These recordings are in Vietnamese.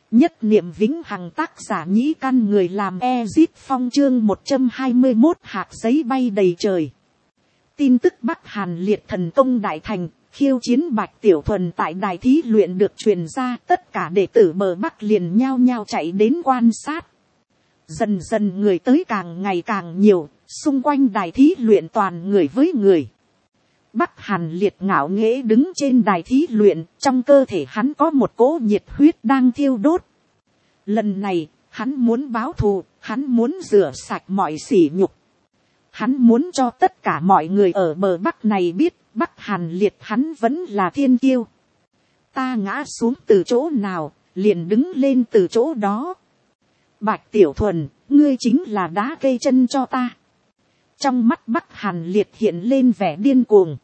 Nhất niệm vĩnh hằng, tác giả Nhĩ Căn, người làm Ezip Phong, chương 121, hạt giấy bay đầy trời. Tin tức Bắc Hàn liệt thần công đại thành, khiêu chiến Bạch Tiểu Thuần tại đài thí luyện được truyền ra, tất cả đệ tử bờ Bắc liền nhao nhao chạy đến quan sát. Dần dần người tới càng ngày càng nhiều, xung quanh đài thí luyện toàn người với người. Bắc Hàn liệt ngạo nghễ đứng trên đài thí luyện, trong cơ thể hắn có một cỗ nhiệt huyết đang thiêu đốt. Lần này, hắn muốn báo thù, hắn muốn rửa sạch mọi sỉ nhục. Hắn muốn cho tất cả mọi người ở bờ Bắc này biết, Bắc Hàn liệt hắn vẫn là thiên kiêu. Ta ngã xuống từ chỗ nào, liền đứng lên từ chỗ đó. Bạch Tiểu Thuần, ngươi chính là đá cây chân cho ta. Trong mắt Bắc Hàn liệt hiện lên vẻ điên cuồng.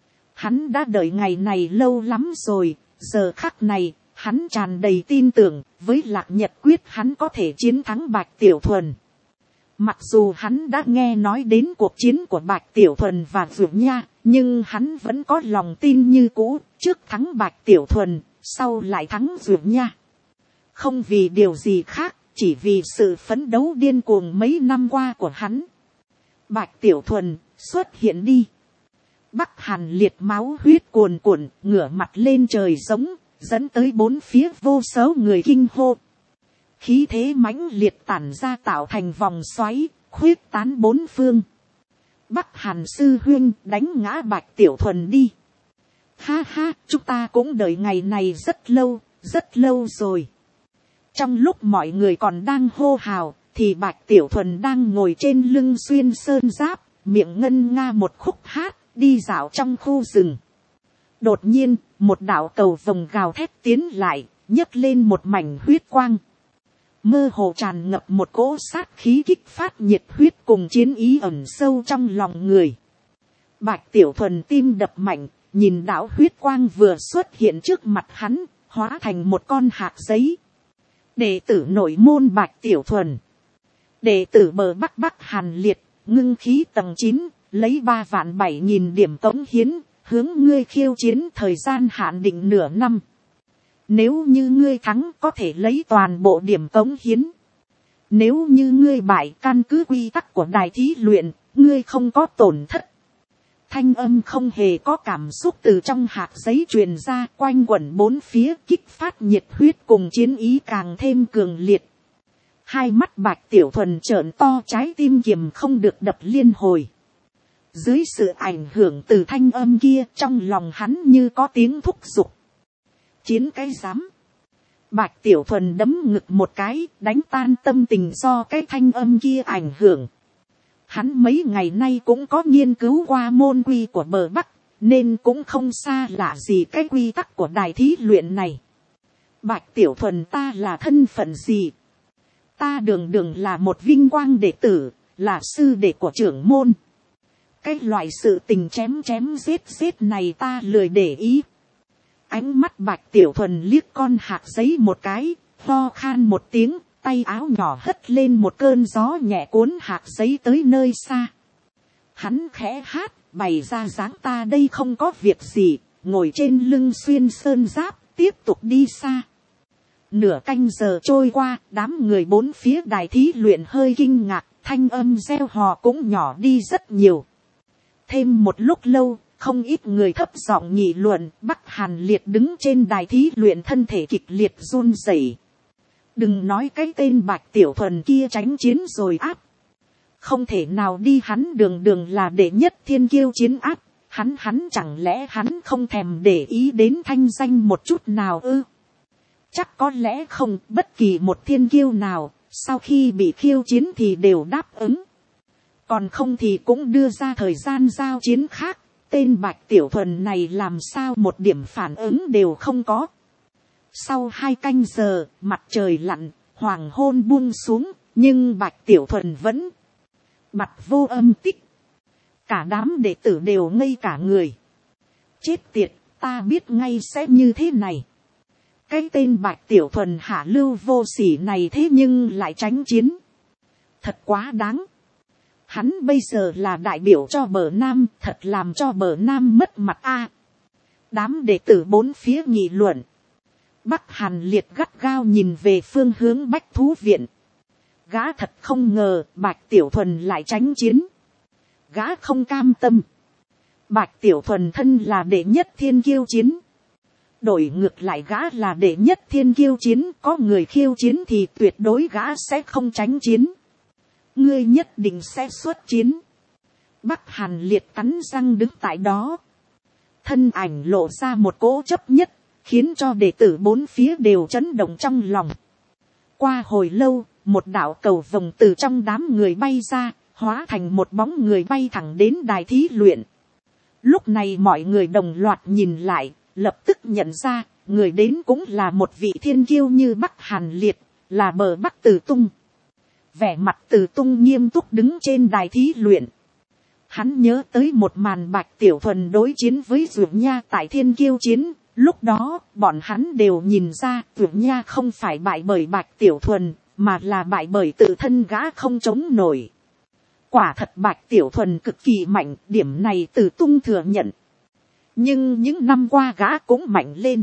Hắn đã đợi ngày này lâu lắm rồi, giờ khắc này, hắn tràn đầy tin tưởng, với Lạc Nhật quyết hắn có thể chiến thắng Bạch Tiểu Thuần. Mặc dù hắn đã nghe nói đến cuộc chiến của Bạch Tiểu Thuần và Dược Nha, nhưng hắn vẫn có lòng tin như cũ, trước thắng Bạch Tiểu Thuần, sau lại thắng Dược Nha. Không vì điều gì khác, chỉ vì sự phấn đấu điên cuồng mấy năm qua của hắn. Bạch Tiểu Thuần, xuất hiện đi. Bắc Hàn liệt máu huyết cuồn cuộn, ngửa mặt lên trời giống, dẫn tới bốn phía vô số người kinh hô. Khí thế mãnh liệt tản ra tạo thành vòng xoáy, khuyết tán bốn phương. Bắc Hàn sư huynh, đánh ngã Bạch Tiểu Thuần đi. Ha ha, chúng ta cũng đợi ngày này rất lâu rồi. Trong lúc mọi người còn đang hô hào, thì Bạch Tiểu Thuần đang ngồi trên lưng xuyên sơn giáp, miệng ngân nga một khúc hát, đi dạo trong khu rừng. Đột nhiên, một đạo cầu vồng gào thét tiến lại, nhấc lên một mảnh huyết quang. Mơ hồ tràn ngập một cỗ sát khí kích phát nhiệt huyết cùng chiến ý ẩn sâu trong lòng người. Bạch Tiểu Thuần tim đập mạnh, nhìn đạo huyết quang vừa xuất hiện trước mặt hắn, hóa thành một con hạt giấy. Đệ tử nội môn Bạch Tiểu Thuần. Đệ tử bờ Bắc Bắc Hàn liệt, ngưng khí tầng 9, lấy 3.007.000 điểm cống hiến, hướng ngươi khiêu chiến, thời gian hạn định nửa năm. Nếu như ngươi thắng có thể lấy toàn bộ điểm cống hiến. Nếu như ngươi bại, căn cứ quy tắc của đài thí luyện, ngươi không có tổn thất. Thanh âm không hề có cảm xúc từ trong hạt giấy truyền ra, quanh quẩn bốn phía, kích phát nhiệt huyết cùng chiến ý càng thêm cường liệt. Hai mắt Bạch Tiểu Thuần trợn to, trái tim kiềm không được đập liên hồi. Dưới sự ảnh hưởng từ thanh âm kia, trong lòng hắn như có tiếng thúc giục. Chiến cái dám. Bạch Tiểu Thuần đấm ngực một cái, đánh tan tâm tình do cái thanh âm kia ảnh hưởng. Hắn mấy ngày nay cũng có nghiên cứu qua môn quy của bờ Bắc, nên cũng không xa lạ gì cái quy tắc của đài thí luyện này. Bạch Tiểu Thuần, ta là thân phận gì? Ta đường là một vinh quang đệ tử, là sư đệ của trưởng môn. Cái loại sự tình chém giết này ta lười để ý. Ánh mắt Bạch Tiểu Thuần liếc con hạt giấy một cái, ho khan một tiếng, tay áo nhỏ hất lên một cơn gió nhẹ cuốn hạt giấy tới nơi xa. Hắn khẽ hát, bày ra dáng ta đây không có việc gì, ngồi trên lưng xuyên sơn giáp, tiếp tục đi xa. Nửa canh giờ trôi qua, đám người bốn phía đài thí luyện hơi kinh ngạc, thanh âm reo hò cũng nhỏ đi rất nhiều. Thêm một lúc lâu, không ít người thấp giọng nghị luận, Bắc Hàn liệt đứng trên đài thí luyện thân thể kịch liệt run rẩy. Đừng nói cái tên Bạch Tiểu Thuần kia tránh chiến rồi áp. Không thể nào đi, hắn đường là đệ nhất thiên kiêu chiến áp. Hắn chẳng lẽ hắn không thèm để ý đến thanh danh một chút nào ư? Chắc có lẽ không, bất kỳ một thiên kiêu nào, sau khi bị khiêu chiến thì đều đáp ứng. Còn không thì cũng đưa ra thời gian giao chiến khác. Tên Bạch Tiểu Thuần này làm sao một điểm phản ứng đều không có. Sau 2 canh giờ, mặt trời lặn, hoàng hôn buông xuống, nhưng Bạch Tiểu Thuần vẫn mặt vô âm tích. Cả đám đệ tử đều ngây cả người. Chết tiệt, ta biết ngay sẽ như thế này. Cái tên Bạch Tiểu Thuần hạ lưu vô sỉ này thế nhưng lại tránh chiến. Thật quá đáng. Hắn bây giờ là đại biểu cho bờ Nam, thật làm cho bờ Nam mất mặt a. Đám đệ tử bốn phía nghị luận. Bắc Hàn Liệt gắt gao nhìn về phương hướng bách thú viện. Gã thật không ngờ Bạch Tiểu Thuần lại tránh chiến. Gã không cam tâm. Bạch Tiểu Thuần thân là đệ nhất thiên kiêu chiến. Đổi ngược lại gã là đệ nhất thiên kiêu chiến. Có người khiêu chiến thì tuyệt đối gã sẽ không tránh chiến. Ngươi nhất định sẽ xuất chiến. Bắc Hàn Liệt cắn răng đứng tại đó. Thân ảnh lộ ra một cỗ chấp nhất. Khiến cho đệ tử bốn phía đều chấn động trong lòng. Qua hồi lâu, một đạo cầu vồng từ trong đám người bay ra, hóa thành một bóng người bay thẳng đến đài thí luyện. Lúc này mọi người đồng loạt nhìn lại, lập tức nhận ra, người đến cũng là một vị thiên kiêu như Bắc Hàn Liệt, là bờ Bắc Từ Tung. Vẻ mặt Từ Tung nghiêm túc đứng trên đài thí luyện. Hắn nhớ tới một màn Bạch Tiểu Thuần đối chiến với Dược Nha tại thiên kiêu chiến. Lúc đó, bọn hắn đều nhìn ra Dược Nha không phải bại bởi Bạch Tiểu Thuần, mà là bại bởi tự thân gã không chống nổi. Quả thật Bạch Tiểu Thuần cực kỳ mạnh, điểm này Từ Tung thừa nhận. Nhưng những năm qua gã cũng mạnh lên.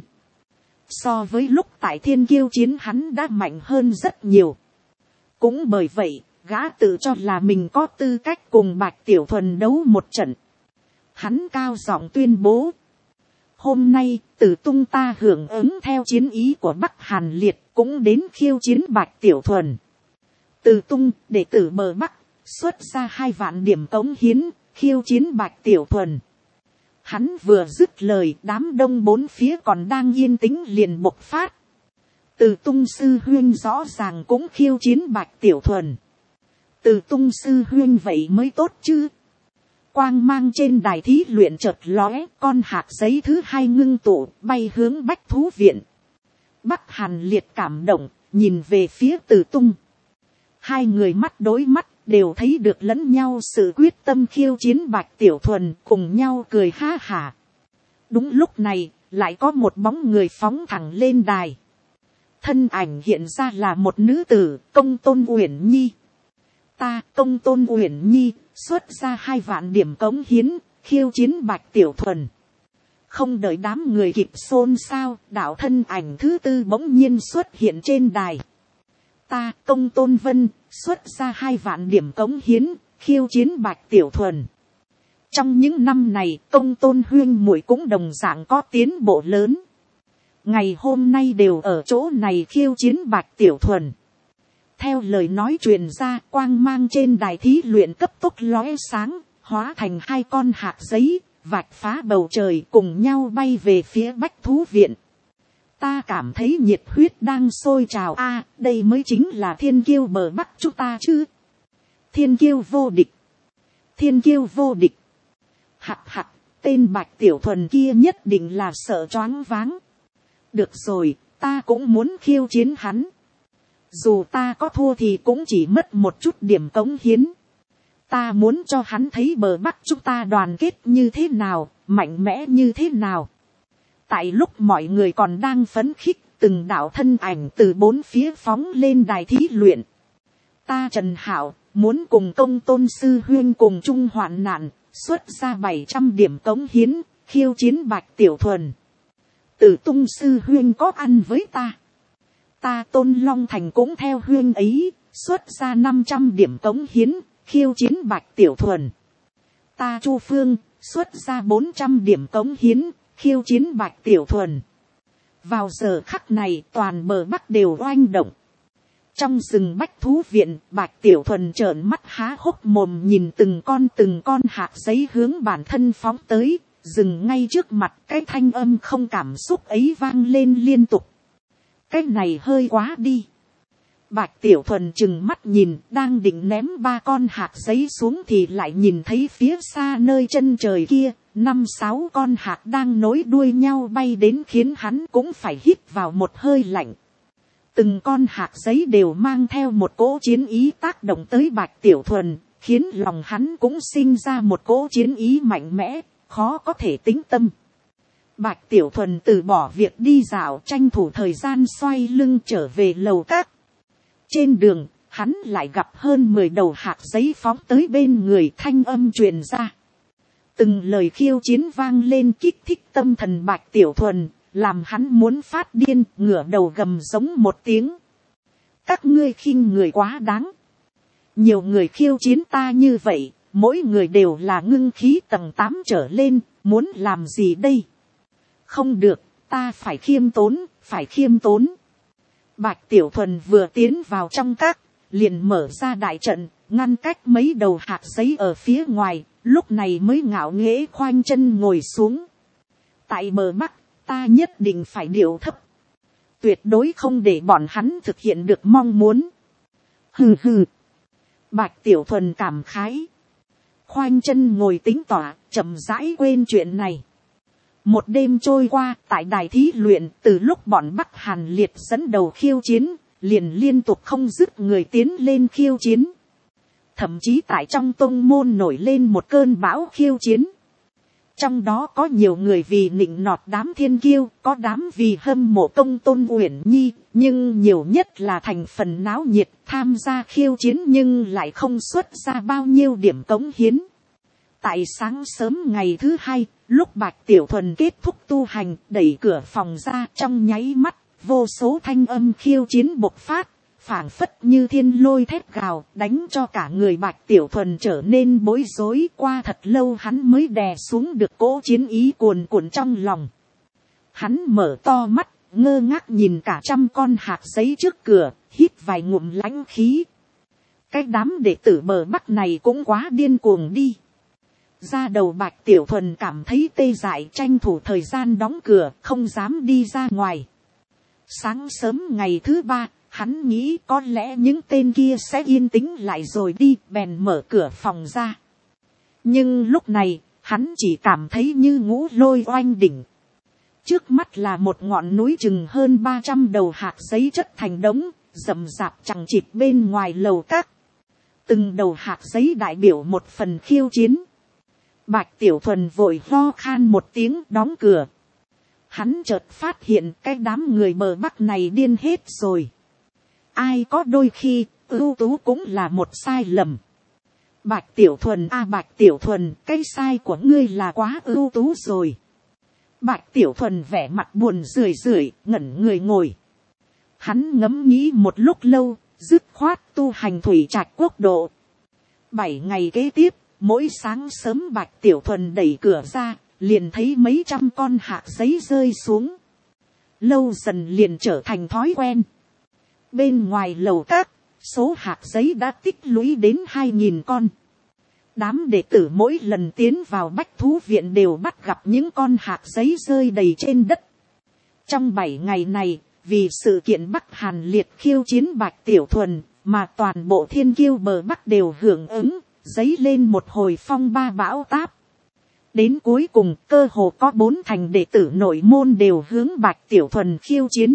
So với lúc tại thiên kiêu chiến hắn đã mạnh hơn rất nhiều. Cũng bởi vậy, gã tự cho là mình có tư cách cùng Bạch Tiểu Thuần đấu một trận. Hắn cao giọng tuyên bố. Hôm nay, Từ Tung ta hưởng ứng theo chiến ý của Bắc Hàn Liệt cũng đến khiêu chiến Bạch Tiểu Thuần. Từ Tung, đệ tử bờ Bắc, xuất ra 2 vạn điểm cống hiến, khiêu chiến Bạch Tiểu Thuần. Hắn vừa dứt lời, đám đông bốn phía còn đang yên tĩnh liền bộc phát. Từ Tung sư huynh rõ ràng cũng khiêu chiến Bạch Tiểu Thuần. Từ Tung sư huynh vậy mới tốt chứ. Quang mang trên đài thí luyện chợt lóe, con hạt giấy thứ 2 ngưng tụ, bay hướng bách thú viện. Bắc Hàn Liệt cảm động, nhìn về phía Từ Tung. 2 người mắt đối mắt, đều thấy được lẫn nhau sự quyết tâm khiêu chiến Bạch Tiểu Thuần, cùng nhau cười ha hả. Đúng lúc này, lại có một bóng người phóng thẳng lên đài. Thân ảnh hiện ra là một nữ tử, Công Tôn Uyển Nhi. Ta, Công Tôn Uyển Nhi, xuất ra 2 vạn điểm cống hiến, khiêu chiến Bạch Tiểu Thuần. Không đợi đám người kịp xôn xao, đạo thân ảnh thứ 4 bỗng nhiên xuất hiện trên đài. Ta, Công Tôn Vân, xuất ra 2 vạn điểm cống hiến, khiêu chiến Bạch Tiểu Thuần. Trong những năm này, Công Tôn huynh muội cũng đồng dạng có tiến bộ lớn. Ngày hôm nay đều ở chỗ này khiêu chiến Bạch Tiểu Thuần. Theo lời nói truyền ra, quang mang trên đài thí luyện cấp tốc lóe sáng, hóa thành 2 con hạt giấy, vạch phá bầu trời cùng nhau bay về phía bách thú viện. Ta cảm thấy nhiệt huyết đang sôi trào a, đây mới chính là thiên kiêu bờ Bắc chúng ta chứ. Thiên kiêu vô địch. Thiên kiêu vô địch. Hạc hạc, tên Bạch Tiểu Thuần kia nhất định là sợ choáng váng. Được rồi, ta cũng muốn khiêu chiến hắn. Dù ta có thua thì cũng chỉ mất một chút điểm cống hiến. Ta muốn cho hắn thấy bờ Bắc chúng ta đoàn kết như thế nào, mạnh mẽ như thế nào. Tại lúc mọi người còn đang phấn khích, từng đạo thân ảnh từ 4 phía phóng lên đài thí luyện. Ta Trần Hạo, muốn cùng Công Tôn sư huynh cùng chung hoạn nạn, xuất ra 700 điểm cống hiến, khiêu chiến Bạch Tiểu Thuần. Từ Tung sư huynh có ăn với ta. Ta Tôn Long Thành cũng theo huynh ấy, xuất ra 500 điểm cống hiến, khiêu chiến Bạch Tiểu Thuần. Ta Chu Phương, xuất ra 400 điểm cống hiến, khiêu chiến Bạch Tiểu Thuần. Vào giờ khắc này toàn bờ Bắc đều oanh động. Trong rừng bách thú viện, Bạch Tiểu Thuần trợn mắt há hốc mồm nhìn từng con hạt giấy hướng bản thân phóng tới, dừng ngay trước mặt, cái thanh âm không cảm xúc ấy vang lên liên tục. Cái này hơi quá đi. Bạch Tiểu Thuần chừng mắt nhìn, đang định ném 3 con hạt giấy xuống thì lại nhìn thấy phía xa nơi chân trời kia, 5-6 con hạt đang nối đuôi nhau bay đến khiến hắn cũng phải hít vào một hơi lạnh. Từng con hạt giấy đều mang theo một cỗ chiến ý tác động tới Bạch Tiểu Thuần, khiến lòng hắn cũng sinh ra một cỗ chiến ý mạnh mẽ, khó có thể tĩnh tâm. Bạch Tiểu Thuần từ bỏ việc đi dạo, tranh thủ thời gian xoay lưng trở về lầu các. Trên đường, hắn lại gặp hơn 10 đầu hạt giấy phóng tới bên người, thanh âm truyền ra. Từng lời khiêu chiến vang lên kích thích tâm thần Bạch Tiểu Thuần, làm hắn muốn phát điên, ngửa đầu gầm giống một tiếng. Các ngươi khinh người quá đáng. Nhiều người khiêu chiến ta như vậy, mỗi người đều là ngưng khí tầng 8 trở lên, muốn làm gì đây? Không được, ta phải khiêm tốn, phải khiêm tốn. Bạch Tiểu Thuần vừa tiến vào trong các, liền mở ra đại trận, ngăn cách mấy đầu hạt giấy ở phía ngoài, lúc này mới ngạo nghễ khoanh chân ngồi xuống. Tại bờ Bắc, ta nhất định phải điệu thấp. Tuyệt đối không để bọn hắn thực hiện được mong muốn. Hừ hừ. Bạch Tiểu Thuần cảm khái. Khoanh chân ngồi tính tỏa, chậm rãi quên chuyện này. Một đêm trôi qua, tại đài thí luyện, từ lúc bọn Bắc Hàn Liệt dẫn đầu khiêu chiến, liền liên tục không dứt người tiến lên khiêu chiến. Thậm chí tại trong tông môn nổi lên một cơn bão khiêu chiến. Trong đó có nhiều người vì nịnh nọt đám thiên kiêu, có đám vì hâm mộ công tôn Uyển Nhi, nhưng nhiều nhất là thành phần náo nhiệt tham gia khiêu chiến nhưng lại không xuất ra bao nhiêu điểm cống hiến. Tại sáng sớm ngày thứ hai, lúc Bạch Tiểu Thuần kết thúc tu hành, đẩy cửa phòng ra, trong nháy mắt, vô số thanh âm khiêu chiến bộc phát, phảng phất như thiên lôi thét gào, đánh cho cả người Bạch Tiểu Thuần trở nên bối rối. Qua thật lâu hắn mới đè xuống được cỗ chiến ý cuồn cuộn trong lòng. Hắn mở to mắt, ngơ ngác nhìn cả trăm con hạt giấy trước cửa, hít vài ngụm lãnh khí. Cái đám đệ tử bờ Bắc này cũng quá điên cuồng đi. Ra đầu Bạch Tiểu Thuần cảm thấy tê dại, tranh thủ thời gian đóng cửa, không dám đi ra ngoài. Sáng sớm ngày thứ ba, hắn nghĩ có lẽ những tên kia sẽ yên tĩnh lại rồi đi, bèn mở cửa phòng ra. Nhưng lúc này, hắn chỉ cảm thấy như ngũ lôi oanh đỉnh. Trước mắt là một ngọn núi chừng hơn 300 đầu hạt giấy chất thành đống, rậm rạp chằng chịt bên ngoài lầu các. Từng đầu hạt giấy đại biểu một phần khiêu chiến. Bạch Tiểu Thuần vội ho khan một tiếng đóng cửa. Hắn chợt phát hiện cái đám người bờ Bắc này điên hết rồi. Ai có đôi khi, ưu tú cũng là một sai lầm. Bạch Tiểu Thuần Bạch Tiểu Thuần, cái sai của ngươi là quá ưu tú rồi. Bạch Tiểu Thuần vẻ mặt buồn rười rượi, ngẩn người ngồi. Hắn ngẫm nghĩ một lúc lâu, dứt khoát tu hành thủy trạch quốc độ. 7 ngày kế tiếp, mỗi sáng sớm Bạch Tiểu Thuần đẩy cửa ra, liền thấy mấy trăm con hạt giấy rơi xuống. Lâu dần liền trở thành thói quen. Bên ngoài lầu các, số hạt giấy đã tích lũy đến 2.000 con. Đám đệ tử mỗi lần tiến vào Bách Thú Viện đều bắt gặp những con hạt giấy rơi đầy trên đất. Trong 7 ngày này, vì sự kiện Bắc Hàn Liệt khiêu chiến Bạch Tiểu Thuần, mà toàn bộ thiên kiêu bờ Bắc đều hưởng ứng, dấy lên một hồi phong ba bão táp. Đến cuối cùng, cơ hồ có 4 thành đệ tử nội môn đều hướng Bạch Tiểu Thuần khiêu chiến.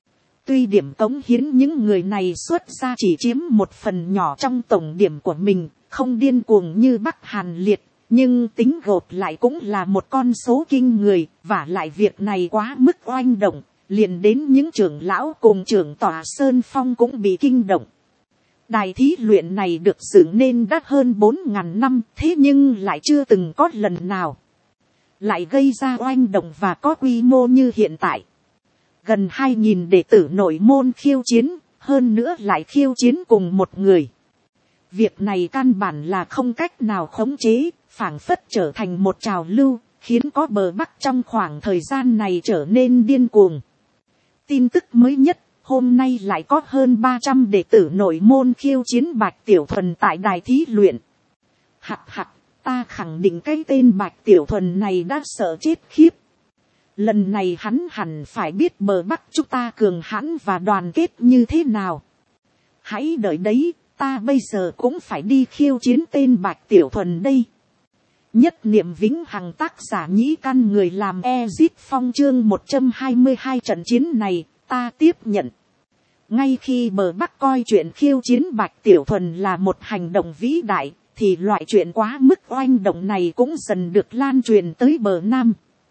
Tuy điểm cống hiến những người này xuất ra chỉ chiếm một phần nhỏ trong tổng điểm của mình, không điên cuồng như Bắc Hàn Liệt, nhưng tính gộp lại cũng là một con số kinh người, và lại việc này quá mức oanh động, liền đến những trưởng lão cùng trưởng tòa Sơn Phong cũng bị kinh động. Đài thí luyện này được dựng nên đã hơn 4.000 năm, thế nhưng lại chưa từng có lần nào lại gây ra oanh động và có quy mô như hiện tại. Gần 2.000 đệ tử nội môn khiêu chiến, hơn nữa lại khiêu chiến cùng một người. Việc này căn bản là không cách nào khống chế, phảng phất trở thành một trào lưu, khiến có bờ Bắc trong khoảng thời gian này trở nên điên cuồng. Tin tức mới nhất, hôm nay lại có hơn 300 đệ tử nội môn khiêu chiến Bạch Tiểu Thuần tại đài thí luyện. Hặc, ta khẳng định cái tên Bạch Tiểu Thuần này đã sợ chết khiếp. Lần này hắn hẳn phải biết bờ Bắc chúng ta cường hãn và đoàn kết như thế nào. Hãy đợi đấy, ta bây giờ cũng phải đi khiêu chiến tên Bạch Tiểu Thuần đây. Nhất niệm vĩnh hằng, tác giả Nhĩ Căn, người làm Ezit Phong, chương 122. Trận chiến này, ta tiếp nhận. Ngay khi bờ Bắc coi chuyện khiêu chiến Bạch Tiểu Thuần là một hành động vĩ đại, thì loại chuyện quá mức oanh động này cũng dần được lan truyền tới bờ Nam.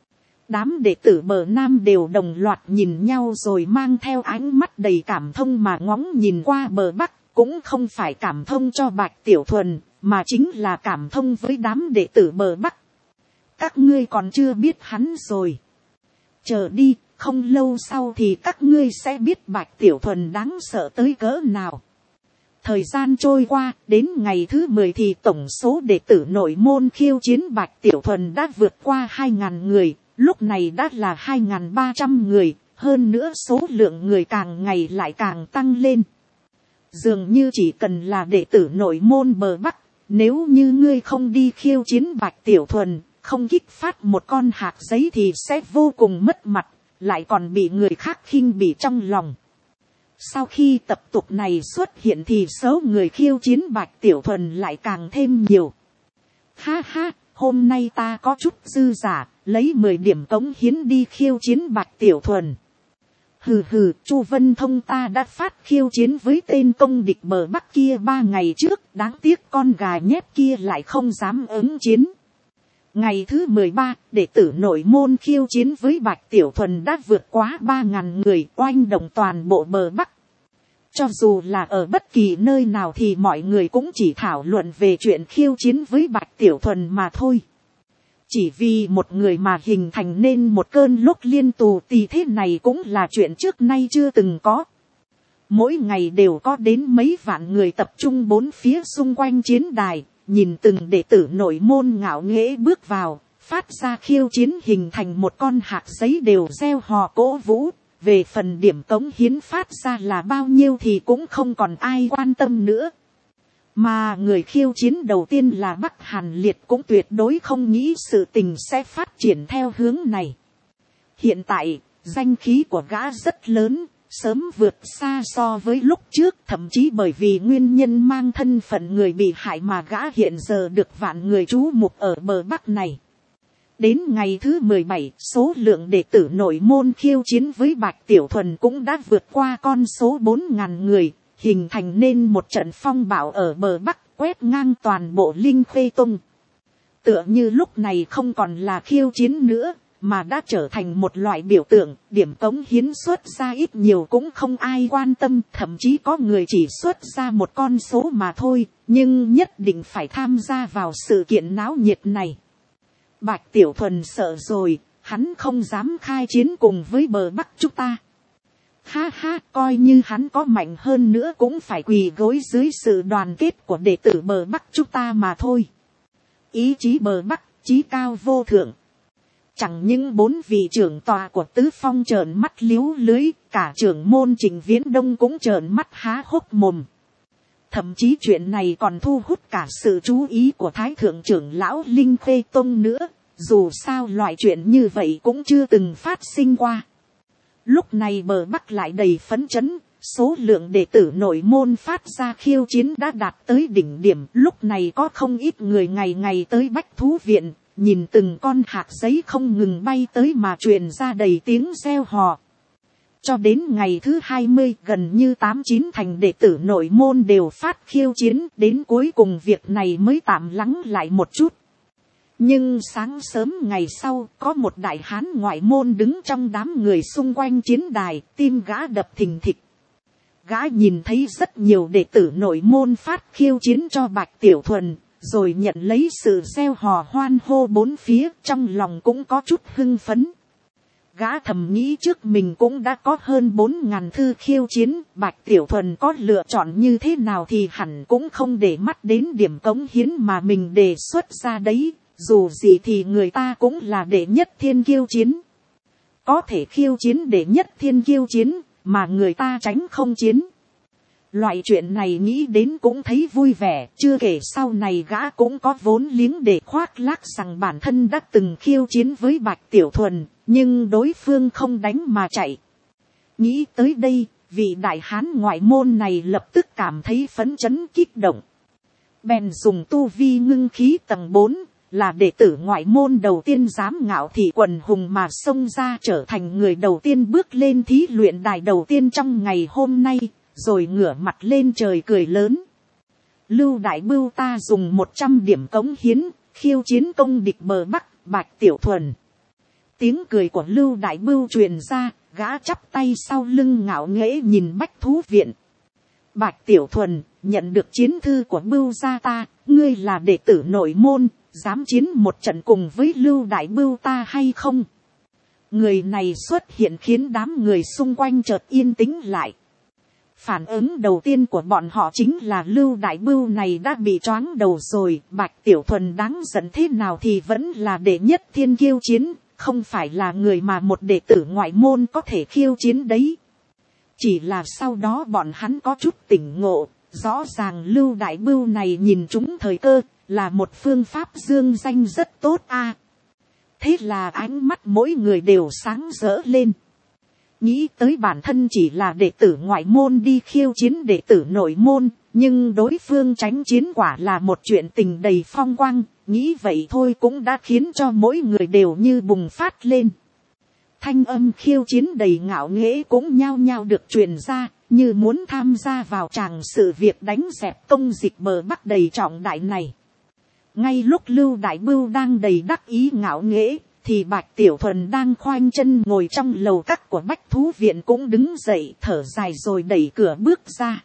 Đám đệ tử bờ Nam đều đồng loạt nhìn nhau rồi mang theo ánh mắt đầy cảm thông mà ngóng nhìn qua bờ Bắc, cũng không phải cảm thông cho Bạch Tiểu Thuần, mà chính là cảm thông với đám đệ tử bờ Bắc. Các ngươi còn chưa biết hắn rồi. Chờ đi, không lâu sau thì các ngươi sẽ biết Bạch Tiểu Thuần đáng sợ tới cỡ nào. Thời gian trôi qua, đến ngày thứ 10 thì tổng số đệ tử nội môn khiêu chiến Bạch Tiểu Thuần đã vượt qua 2.000 người, lúc này đã là 2.300 người, hơn nữa số lượng người càng ngày lại càng tăng lên. Dường như chỉ cần là đệ tử nội môn bờ Bắc, nếu như ngươi không đi khiêu chiến Bạch Tiểu Thuần, không kích phát một con hạt giấy thì sẽ vô cùng mất mặt, lại còn bị người khác khinh bỉ trong lòng. Sau khi tập tục này xuất hiện thì số người khiêu chiến Bạch Tiểu Thuần lại càng thêm nhiều. Ha ha, hôm nay ta có chút dư giả, lấy 10 điểm cống hiến đi khiêu chiến Bạch Tiểu Thuần. Hừ hừ, Chu Vân Thông ta đã phát khiêu chiến với tên công địch bờ Bắc kia 3 ngày trước, đáng tiếc con gà nhép kia lại không dám ứng chiến. Ngày thứ 13, đệ tử nội môn khiêu chiến với Bạch Tiểu Thuần đã vượt quá 3.000 người, oanh động toàn bộ bờ Bắc. Cho dù là ở bất kỳ nơi nào thì mọi người cũng chỉ thảo luận về chuyện khiêu chiến với Bạch Tiểu Thuần mà thôi. Chỉ vì một người mà hình thành nên một cơn lốc liên tù tì thế này cũng là chuyện trước nay chưa từng có. Mỗi ngày đều có đến mấy vạn người tập trung bốn phía xung quanh chiến đài, nhìn từng đệ tử nội môn ngạo nghễ bước vào, phát ra khiêu chiến hình thành một con hạt giấy đều reo hò cổ vũ. Về phần điểm cống hiến phát ra là bao nhiêu thì cũng không còn ai quan tâm nữa. Mà người khiêu chiến đầu tiên là Bắc Hàn Liệt cũng tuyệt đối không nghĩ sự tình sẽ phát triển theo hướng này. Hiện tại, danh khí của gã rất lớn, sớm vượt xa so với lúc trước, thậm chí bởi vì nguyên nhân mang thân phận người bị hại mà gã hiện giờ được vạn người chú mục ở bờ Bắc này. Đến ngày thứ 17, số lượng đệ tử nội môn khiêu chiến với Bạch Tiểu Thuần cũng đã vượt qua con số 4.000 người, hình thành nên một trận phong bạo ở bờ Bắc quét ngang toàn bộ Linh Khê Tông. Tựa như lúc này không còn là khiêu chiến nữa, mà đã trở thành một loại biểu tượng, điểm cống hiến xuất ra ít nhiều cũng không ai quan tâm, thậm chí có người chỉ xuất ra một con số mà thôi, nhưng nhất định phải tham gia vào sự kiện náo nhiệt này. Bạch Tiểu Thuần sợ rồi, hắn không dám khai chiến cùng với bờ Bắc chúng ta. Ha ha, coi như hắn có mạnh hơn nữa cũng phải quỳ gối dưới sự đoàn kết của đệ tử bờ Bắc chúng ta mà thôi. Ý chí bờ Bắc, chí cao vô thượng. Chẳng những 4 vị trưởng tòa của Tứ Phong trợn mắt liếu lưới, cả trưởng môn Trịnh Viễn Đông cũng trợn mắt há hốc mồm. Thậm chí chuyện này còn thu hút cả sự chú ý của Thái Thượng trưởng lão Linh Khê Tông nữa, dù sao loại chuyện như vậy cũng chưa từng phát sinh qua. Lúc này bờ Bắc lại đầy phấn chấn, số lượng đệ tử nội môn phát ra khiêu chiến đã đạt tới đỉnh điểm. Lúc này có không ít người ngày ngày tới Bách Thú Viện, nhìn từng con hạt giấy không ngừng bay tới mà truyền ra đầy tiếng reo hò. Cho đến ngày thứ 20, gần như 8-9 thành đệ tử nội môn đều phát khiêu chiến, đến cuối cùng việc này mới tạm lắng lại một chút. Nhưng sáng sớm ngày sau, có một đại hán ngoại môn đứng trong đám người xung quanh chiến đài, tim gã đập thình thịch. Gã nhìn thấy rất nhiều đệ tử nội môn phát khiêu chiến cho Bạch Tiểu Thuần, rồi nhận lấy sự reo hò hoan hô bốn phía, trong lòng cũng có chút hưng phấn. Gã thầm nghĩ trước mình cũng đã có hơn 4.000 thư khiêu chiến, Bạch Tiểu Thuần có lựa chọn như thế nào thì hẳn cũng không để mắt đến điểm cống hiến mà mình đề xuất ra đấy, dù gì thì người ta cũng là đệ nhất thiên kiêu chiến. Có thể khiêu chiến đệ nhất thiên kiêu chiến, mà người ta tránh không chiến. Loại chuyện này nghĩ đến cũng thấy vui vẻ, chưa kể sau này gã cũng có vốn liếng để khoác lác rằng bản thân đã từng khiêu chiến với Bạch Tiểu Thuần, nhưng đối phương không đánh mà chạy. Nghĩ tới đây, vị đại hán ngoại môn này lập tức cảm thấy phấn chấn kích động. Bèn dùng tu vi ngưng khí tầng 4, là đệ tử ngoại môn đầu tiên dám ngạo thị quần hùng mà xông ra trở thành người đầu tiên bước lên thí luyện đài đầu tiên trong ngày hôm nay, rồi ngửa mặt lên trời cười lớn. Lưu Đại Bưu ta dùng 100 điểm cống hiến, khiêu chiến công địch bờ Bắc, Bạch Tiểu Thuần. Tiếng cười của Lưu Đại Bưu truyền ra, gã chắp tay sau lưng ngạo nghễ nhìn Bách Thú Viện. Bạch Tiểu Thuần, nhận được chiến thư của Bưu gia ta, ngươi là đệ tử nội môn, dám chiến một trận cùng với Lưu Đại Bưu ta hay không? Người này xuất hiện khiến đám người xung quanh chợt yên tĩnh lại. Phản ứng đầu tiên của bọn họ chính là Lưu Đại Bưu này đã bị choáng đầu rồi. Bạch Tiểu Thuần đáng giận thế nào thì vẫn là đệ nhất thiên kiêu chiến, không phải là người mà một đệ tử ngoại môn có thể khiêu chiến đấy. Chỉ là sau đó bọn hắn có chút tỉnh ngộ, rõ ràng Lưu Đại Bưu này nhìn trúng thời cơ, là một phương pháp dương danh rất tốt a. Thế là ánh mắt mỗi người đều sáng rỡ lên. Nghĩ tới bản thân chỉ là đệ tử ngoại môn đi khiêu chiến đệ tử nội môn, nhưng đối phương tránh chiến quả là một chuyện tình đầy phong quang, nghĩ vậy thôi cũng đã khiến cho mỗi người đều như bùng phát lên. Thanh âm khiêu chiến đầy ngạo nghễ cũng nhao nhao được truyền ra, như muốn tham gia vào tràng sự việc đánh dẹp công dịch bờ Bắc đầy trọng đại này. Ngay lúc Lưu Đại Bưu đang đầy đắc ý ngạo nghễ, thì Bạch Tiểu Thuần đang khoanh chân ngồi trong lầu các của Bách Thú Viện cũng đứng dậy thở dài rồi đẩy cửa bước ra.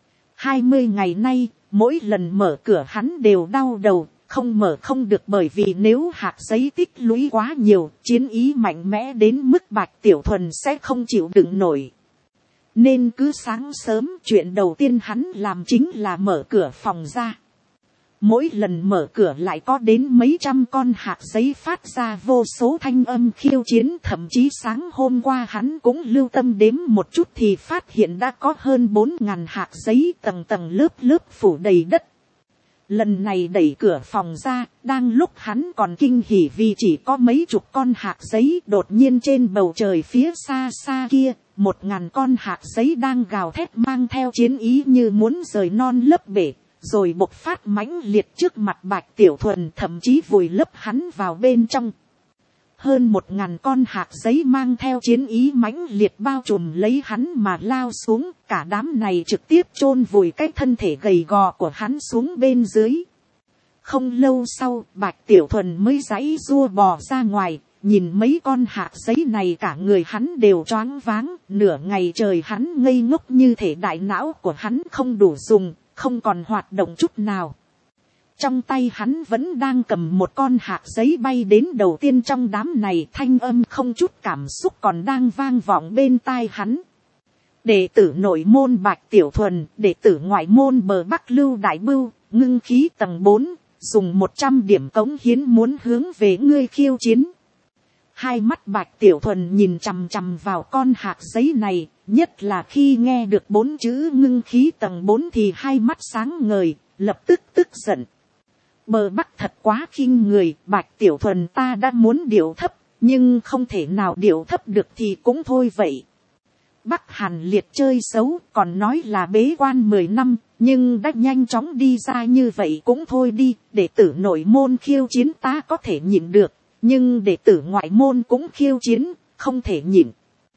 20 ngày nay, mỗi lần mở cửa hắn đều đau đầu, không mở không được, bởi vì nếu hạt giấy tích lũy quá nhiều, chiến ý mạnh mẽ đến mức Bạch Tiểu Thuần sẽ không chịu đựng nổi. Nên cứ sáng sớm chuyện đầu tiên hắn làm chính là mở cửa phòng ra. Mỗi lần mở cửa lại có đến mấy trăm con hạt giấy phát ra vô số thanh âm khiêu chiến. Thậm chí sáng hôm qua hắn cũng lưu tâm đếm một chút thì phát hiện đã có hơn 4.000 hạt giấy tầng tầng lớp lớp phủ đầy đất. Lần này đẩy cửa phòng ra, đang lúc hắn còn kinh hỉ vì chỉ có mấy chục con hạt giấy, đột nhiên trên bầu trời phía xa xa kia, 1.000 con hạt giấy đang gào thét mang theo chiến ý như muốn rời non lấp bể, rồi bộc phát mãnh liệt trước mặt Bạch Tiểu Thuần, thậm chí vùi lấp hắn vào bên trong. Hơn 1.000 con hạt giấy mang theo chiến ý mãnh liệt bao trùm lấy hắn mà lao xuống, cả đám này trực tiếp chôn vùi cái thân thể gầy gò của hắn xuống bên dưới. Không lâu sau, Bạch Tiểu Thuần mới giãy giụa bò ra ngoài, nhìn mấy con hạt giấy này cả người hắn đều choáng váng, nửa ngày trời hắn ngây ngốc như thể đại não của hắn không đủ dùng, không còn hoạt động chút nào. Trong tay hắn vẫn đang cầm một con hạt giấy bay đến đầu tiên trong đám này, thanh âm không chút cảm xúc còn đang vang vọng bên tai hắn. Đệ tử nội môn Bạch Tiểu Thuần, đệ tử ngoại môn bờ Bắc Lưu Đại Bưu, ngưng khí tầng 4, dùng 100 điểm cống hiến muốn hướng về ngươi khiêu chiến. Hai mắt Bạch Tiểu Thuần nhìn chằm chằm vào con hạt giấy này, nhất là khi nghe được 4 chữ ngưng khí tầng 4 thì hai mắt sáng ngời, lập tức tức giận. Bờ Bắc thật quá khinh người, Bạch Tiểu Thuần ta đã muốn điệu thấp, nhưng không thể nào điệu thấp được thì cũng thôi vậy. Bắc Hàn Liệt chơi xấu, còn nói là bế quan 10 năm, nhưng đã nhanh chóng đi ra như vậy cũng thôi đi, đệ tử nội môn khiêu chiến ta có thể nhịn được, nhưng đệ tử ngoại môn cũng khiêu chiến, không thể nhịn.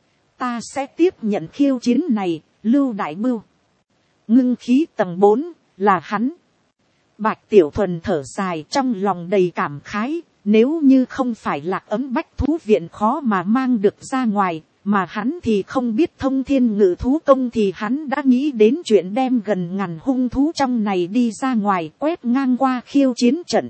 Ta sẽ tiếp nhận khiêu chiến này, Lưu Đại Bưu. Ngưng khí tầng 4, là hắn. Bạch Tiểu Thuần thở dài trong lòng đầy cảm khái, nếu như không phải Lạc Ấm Bách Thú Viện khó mà mang được ra ngoài, mà hắn thì không biết thông thiên ngự thú công thì hắn đã nghĩ đến chuyện đem gần ngàn hung thú trong này đi ra ngoài quét ngang qua khiêu chiến trận.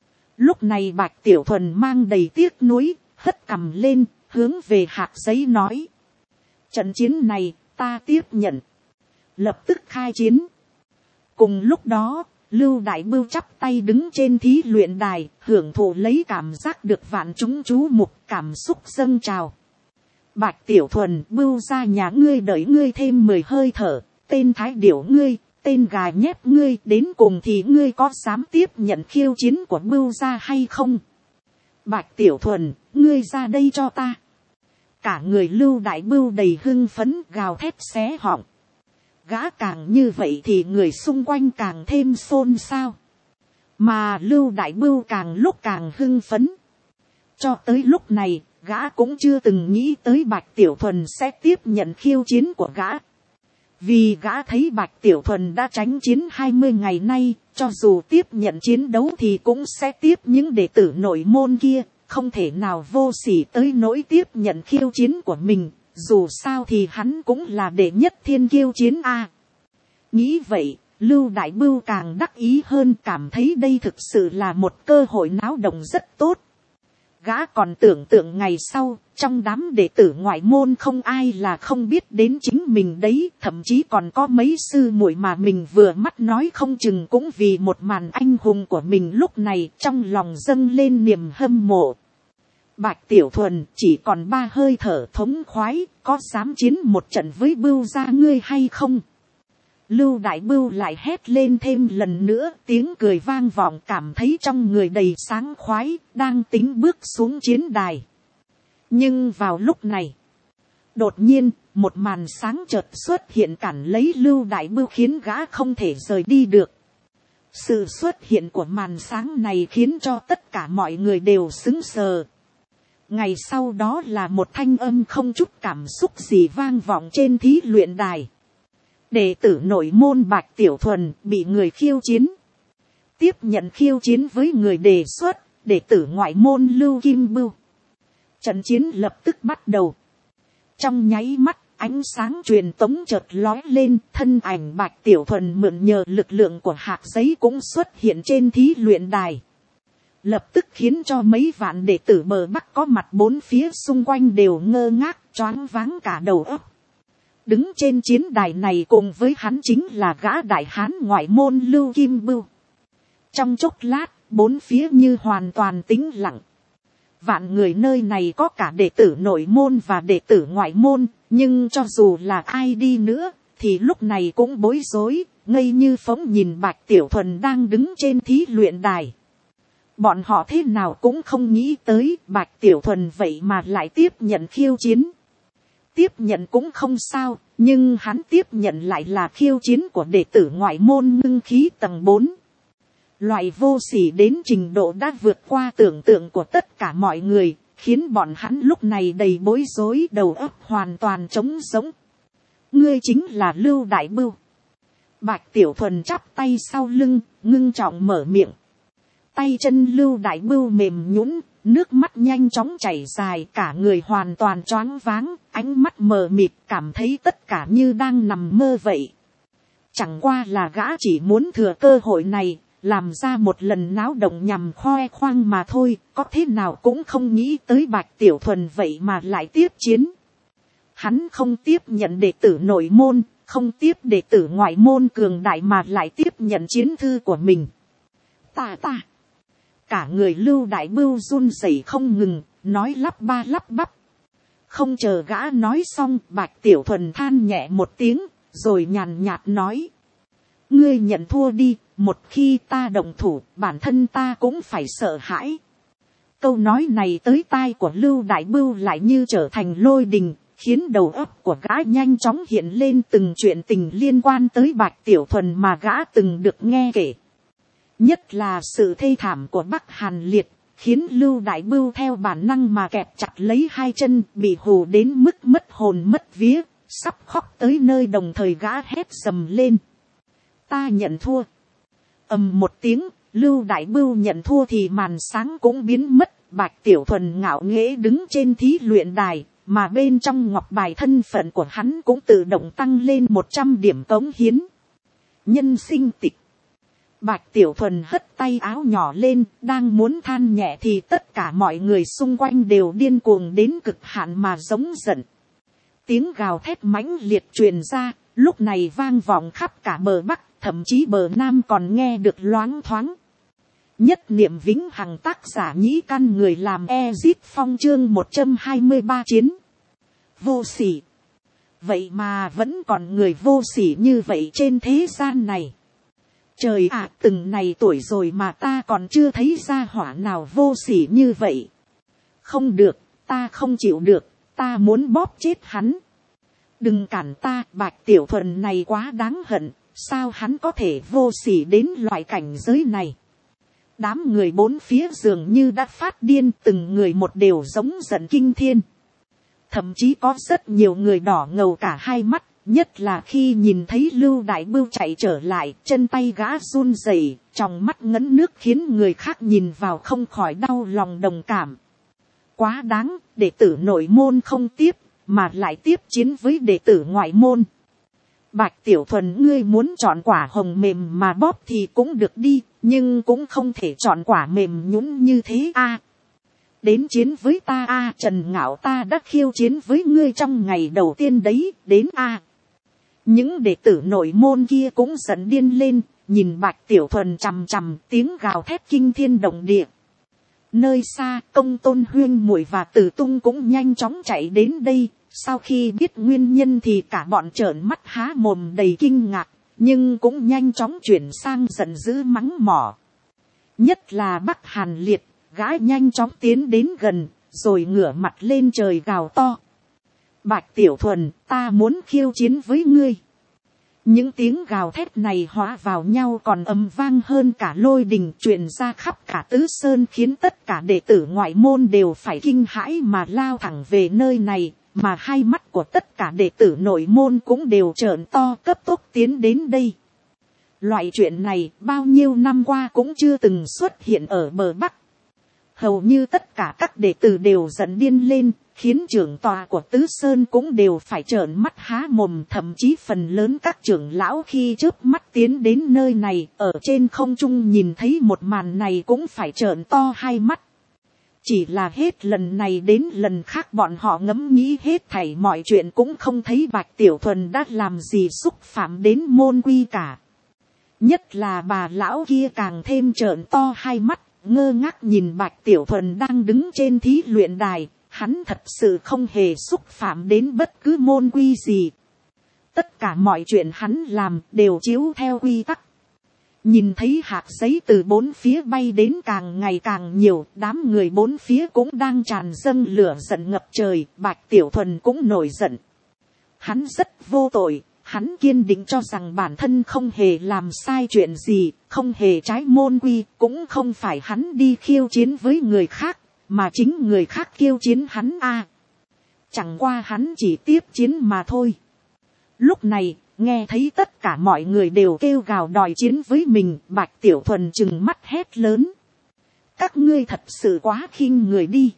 Lúc này Bạch Tiểu Thuần mang đầy tiếc nuối, hất cằm lên, hướng về hạt giấy nói. Trận chiến này, ta tiếp nhận. Lập tức khai chiến. Cùng lúc đó, Lưu Đại Bưu chắp tay đứng trên thí luyện đài, hưởng thụ lấy cảm giác được vạn chúng chú mục, cảm xúc dâng trào. Bạch Tiểu Thuần, Bưu ra nhà ngươi đợi ngươi thêm 10 hơi thở, tên thái điểu ngươi, tên gà nhép ngươi, đến cùng thì ngươi có dám tiếp nhận khiêu chiến của Bưu ra hay không? Bạch Tiểu Thuần, ngươi ra đây cho ta. Cả người Lưu Đại Bưu đầy hưng phấn gào thét xé họng. Gã càng như vậy thì người xung quanh càng thêm xôn xao. Mà Lưu Đại Bưu càng lúc càng hưng phấn. Cho tới lúc này, gã cũng chưa từng nghĩ tới Bạch Tiểu Thuần sẽ tiếp nhận khiêu chiến của gã. Vì gã thấy Bạch Tiểu Thuần đã tránh chiến 20 ngày nay, cho dù tiếp nhận chiến đấu thì cũng sẽ tiếp những đệ tử nội môn kia, không thể nào vô sỉ tới nỗi tiếp nhận khiêu chiến của mình. Dù sao thì hắn cũng là đệ nhất thiên kiêu chiến a. Nghĩ vậy, Lưu Đại Bưu càng đắc ý hơn, cảm thấy đây thực sự là một cơ hội náo động rất tốt. Gã còn tưởng tượng ngày sau, trong đám đệ tử ngoại môn không ai là không biết đến chính mình đấy, thậm chí còn có mấy sư muội mà mình vừa mắt nói không chừng cũng vì một màn anh hùng của mình lúc này trong lòng dâng lên niềm hâm mộ. Bạch Tiểu Thuần chỉ còn 3 hơi thở thống khoái, có dám chiến một trận với Bưu gia ngươi hay không? Lưu Đại Bưu lại hét lên thêm lần nữa, tiếng cười vang vọng, cảm thấy trong người đầy sáng khoái, đang tính bước xuống chiến đài. Nhưng vào lúc này, đột nhiên, một màn sáng chợt xuất hiện cản lấy Lưu Đại Bưu, khiến gã không thể rời đi được. Sự xuất hiện của màn sáng này khiến cho tất cả mọi người đều sững sờ. Ngày sau đó là một thanh âm không chút cảm xúc gì vang vọng trên thí luyện đài. Đệ tử nội môn Bạch Tiểu Thuần bị người khiêu chiến. Tiếp nhận khiêu chiến với người đề xuất, đệ tử ngoại môn Lưu Kim Bưu. Trận chiến lập tức bắt đầu. Trong nháy mắt, ánh sáng truyền tống chợt lói lên, thân ảnh Bạch Tiểu Thuần mượn nhờ lực lượng của hạt giấy cũng xuất hiện trên thí luyện đài. Lập tức khiến cho mấy vạn đệ tử bờ Bắc có mặt bốn phía xung quanh đều ngơ ngác, choáng váng cả đầu óc. Đứng trên chiến đài này cùng với hắn chính là gã đại hán ngoại môn Lưu Kim Bưu. Trong chốc lát, bốn phía như hoàn toàn tĩnh lặng. Vạn người nơi này có cả đệ tử nội môn và đệ tử ngoại môn, nhưng cho dù là ai đi nữa, thì lúc này cũng bối rối, ngây như phóng nhìn Bạch Tiểu Thuần đang đứng trên thí luyện đài. Bọn họ thế nào cũng không nghĩ tới Bạch Tiểu Thuần vậy mà lại tiếp nhận khiêu chiến. Tiếp nhận cũng không sao, nhưng hắn tiếp nhận lại là khiêu chiến của đệ tử ngoại môn ngưng khí tầng 4. Loại vô sỉ đến trình độ đã vượt qua tưởng tượng của tất cả mọi người, khiến bọn hắn lúc này đầy bối rối, đầu óc hoàn toàn trống rỗng. Ngươi chính là Lưu Đại Bưu. Bạch Tiểu Thuần chắp tay sau lưng, ngưng trọng mở miệng. Tay chân Lưu Đại Bưu mềm nhũn, nước mắt nhanh chóng chảy dài, cả người hoàn toàn choáng váng, ánh mắt mờ mịt, cảm thấy tất cả như đang nằm mơ vậy. Chẳng qua là gã chỉ muốn thừa cơ hội này, làm ra một lần náo động nhằm khoe khoang mà thôi, có thế nào cũng không nghĩ tới Bạch Tiểu Thuần vậy mà lại tiếp chiến. Hắn không tiếp nhận đệ tử nội môn, không tiếp đệ tử ngoại môn cường đại mà lại tiếp nhận chiến thư của mình. Ta. Cả người Lưu Đại Bưu run rẩy không ngừng, nói lắp ba lắp bắp. Không chờ gã nói xong, Bạch Tiểu Thuần than nhẹ một tiếng, rồi nhàn nhạt nói. Ngươi nhận thua đi, một khi ta động thủ, bản thân ta cũng phải sợ hãi. Câu nói này tới tai của Lưu Đại Bưu lại như trở thành lôi đình, khiến đầu óc của gã nhanh chóng hiện lên từng chuyện tình liên quan tới Bạch Tiểu Thuần mà gã từng được nghe kể. Nhất là sự thê thảm của Bắc Hàn Liệt, khiến Lưu Đại Bưu theo bản năng mà kẹp chặt lấy hai chân, bị hù đến mức mất hồn mất vía, sắp khóc tới nơi, đồng thời gã hét sầm lên. Ta nhận thua. Ầm một tiếng, Lưu Đại Bưu nhận thua thì màn sáng cũng biến mất. Bạch Tiểu Thuần ngạo nghễ đứng trên thí luyện đài, mà bên trong ngọc bài thân phận của hắn cũng tự động tăng lên 100 điểm cống hiến. Nhân sinh tịch. Bạch Tiểu Thuần hất tay áo nhỏ lên, đang muốn than nhẹ thì tất cả mọi người xung quanh đều điên cuồng đến cực hạn mà giống giận. Tiếng gào thét mãnh liệt truyền ra, lúc này vang vọng khắp cả bờ Bắc, thậm chí bờ Nam còn nghe được loáng thoáng. Nhất niệm vĩnh hằng, tác giả Nhĩ Căn, người làm Ezit Phong, chương 123 chiến. Vô sỉ. Vậy mà vẫn còn người vô sỉ như vậy trên thế gian này. Trời ạ, từng này tuổi rồi mà ta còn chưa thấy ra hỏa nào vô sỉ như vậy. Không được, ta không chịu được, ta muốn bóp chết hắn. Đừng cản ta, Bạch Tiểu Thuần này quá đáng hận, sao hắn có thể vô sỉ đến loại cảnh giới này. Đám người bốn phía dường như đã phát điên, từng người một đều giống giận kinh thiên. Thậm chí có rất nhiều người đỏ ngầu cả hai mắt, nhất là khi nhìn thấy Lưu Đại Bưu chạy trở lại, chân tay gã run rẩy, trong mắt ngấn nước khiến người khác nhìn vào không khỏi đau lòng đồng cảm. Quá đáng, đệ tử nội môn không tiếp, mà lại tiếp chiến với đệ tử ngoại môn. Bạch Tiểu Thuần, ngươi muốn chọn quả hồng mềm mà bóp thì cũng được đi, nhưng cũng không thể chọn quả mềm nhũn như thế a. đến chiến với ta a, Trần Ngạo ta đã khiêu chiến với ngươi trong ngày đầu tiên đấy, đến a. Những đệ tử nội môn kia cũng giận điên lên, nhìn Bạch Tiểu Thuần chằm chằm, tiếng gào thét kinh thiên động địa. Nơi xa, Công Tôn Huyên Muội và Tử Tung cũng nhanh chóng chạy đến đây, sau khi biết nguyên nhân thì cả bọn trợn mắt há mồm đầy kinh ngạc, nhưng cũng nhanh chóng chuyển sang giận dữ mắng mỏ. Nhất là Bắc Hàn Liệt, gã nhanh chóng tiến đến gần, rồi ngửa mặt lên trời gào to. Bạch Tiểu Thuần, ta muốn khiêu chiến với ngươi. Những tiếng gào thét này hóa vào nhau còn ầm vang hơn cả lôi đình, truyền ra khắp cả Tứ Sơn, khiến tất cả đệ tử ngoại môn đều phải kinh hãi mà lao thẳng về nơi này, mà hai mắt của tất cả đệ tử nội môn cũng đều trợn to cấp tốc tiến đến đây. Loại chuyện này bao nhiêu năm qua cũng chưa từng xuất hiện ở bờ Bắc. Hầu như tất cả các đệ tử đều giận điên lên, khiến trưởng tòa của Tứ Sơn cũng đều phải trợn mắt há mồm, thậm chí phần lớn các trưởng lão khi chớp mắt tiến đến nơi này, ở trên không trung nhìn thấy một màn này cũng phải trợn to hai mắt. Chỉ là hết lần này đến lần khác bọn họ ngẫm nghĩ hết thảy mọi chuyện cũng không thấy Bạch Tiểu Thuần đã làm gì xúc phạm đến môn quy cả. Nhất là bà lão kia càng thêm trợn to hai mắt, ngơ ngác nhìn Bạch Tiểu Thuần đang đứng trên thí luyện đài. Hắn thật sự không hề xúc phạm đến bất cứ môn quy gì. Tất cả mọi chuyện hắn làm đều chiếu theo quy tắc. Nhìn thấy hạt giấy từ bốn phía bay đến càng ngày càng nhiều, đám người bốn phía cũng đang tràn dâng lửa giận ngập trời, Bạch Tiểu Thuần cũng nổi giận. Hắn rất vô tội, hắn kiên định cho rằng bản thân không hề làm sai chuyện gì, không hề trái môn quy, cũng không phải hắn đi khiêu chiến với người khác, mà chính người khác khiêu chiến hắn a. Chẳng qua hắn chỉ tiếp chiến mà thôi. Lúc này, nghe thấy tất cả mọi người đều kêu gào đòi chiến với mình, Bạch Tiểu Thuần trừng mắt hét lớn. Các ngươi thật sự quá khinh người đi.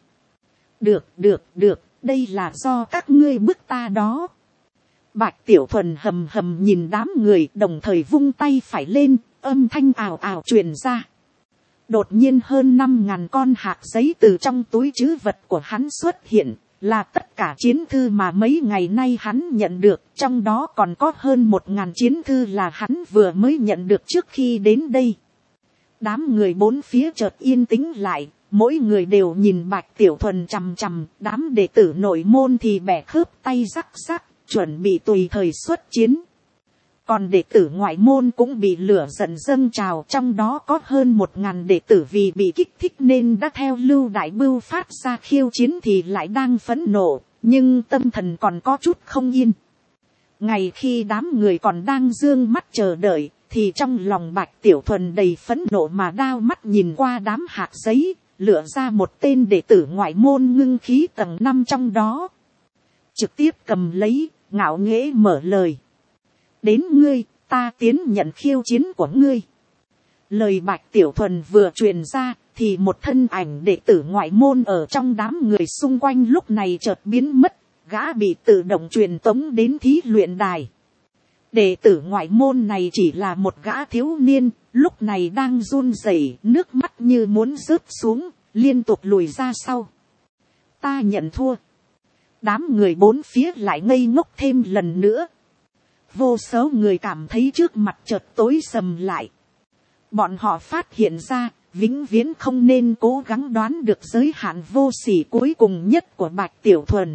Được, đây là do các ngươi bức ta đó. Bạch Tiểu Thuần hầm hầm nhìn đám người, đồng thời vung tay phải lên, âm thanh ào ào truyền ra. Đột nhiên hơn 5.000 con hạt giấy từ trong túi trữ vật của hắn xuất hiện, là tất cả chiến thư mà mấy ngày nay hắn nhận được, trong đó còn có hơn 1.000 chiến thư là hắn vừa mới nhận được trước khi đến đây. Đám người bốn phía chợt yên tĩnh lại, mỗi người đều nhìn Bạch Tiểu Thuần chằm chằm, đám đệ tử nội môn thì bẻ khớp tay rắc rắc, chuẩn bị tùy thời xuất chiến. Còn đệ tử ngoại môn cũng bị lửa giận dâng trào, trong đó có hơn 1.000 đệ tử vì bị kích thích nên đã theo Lưu Đại Bưu phát ra khiêu chiến thì lại đang phẫn nộ, nhưng tâm thần còn có chút không yên. Ngày khi đám người còn đang dương mắt chờ đợi, thì trong lòng Bạch Tiểu Thuần đầy phẫn nộ mà đao mắt nhìn qua đám hạt giấy, lựa ra một tên đệ tử ngoại môn ngưng khí tầng 5 trong đó. Trực tiếp cầm lấy, ngạo nghễ mở lời. Đến ngươi, ta tiến nhận khiêu chiến của ngươi. Lời Bạch Tiểu Thuần vừa truyền ra, thì một thân ảnh đệ tử ngoại môn ở trong đám người xung quanh lúc này chợt biến mất, gã bị tự động truyền tống đến thí luyện đài. Đệ tử ngoại môn này chỉ là một gã thiếu niên, lúc này đang run rẩy, nước mắt như muốn rớt xuống, liên tục lùi ra sau. Ta nhận thua. Đám người bốn phía lại ngây ngốc thêm lần nữa. Vô số người cảm thấy trước mặt chợt tối sầm lại. Bọn họ phát hiện ra, vĩnh viễn không nên cố gắng đoán được giới hạn vô sỉ cuối cùng nhất của Bạch Tiểu Thuần.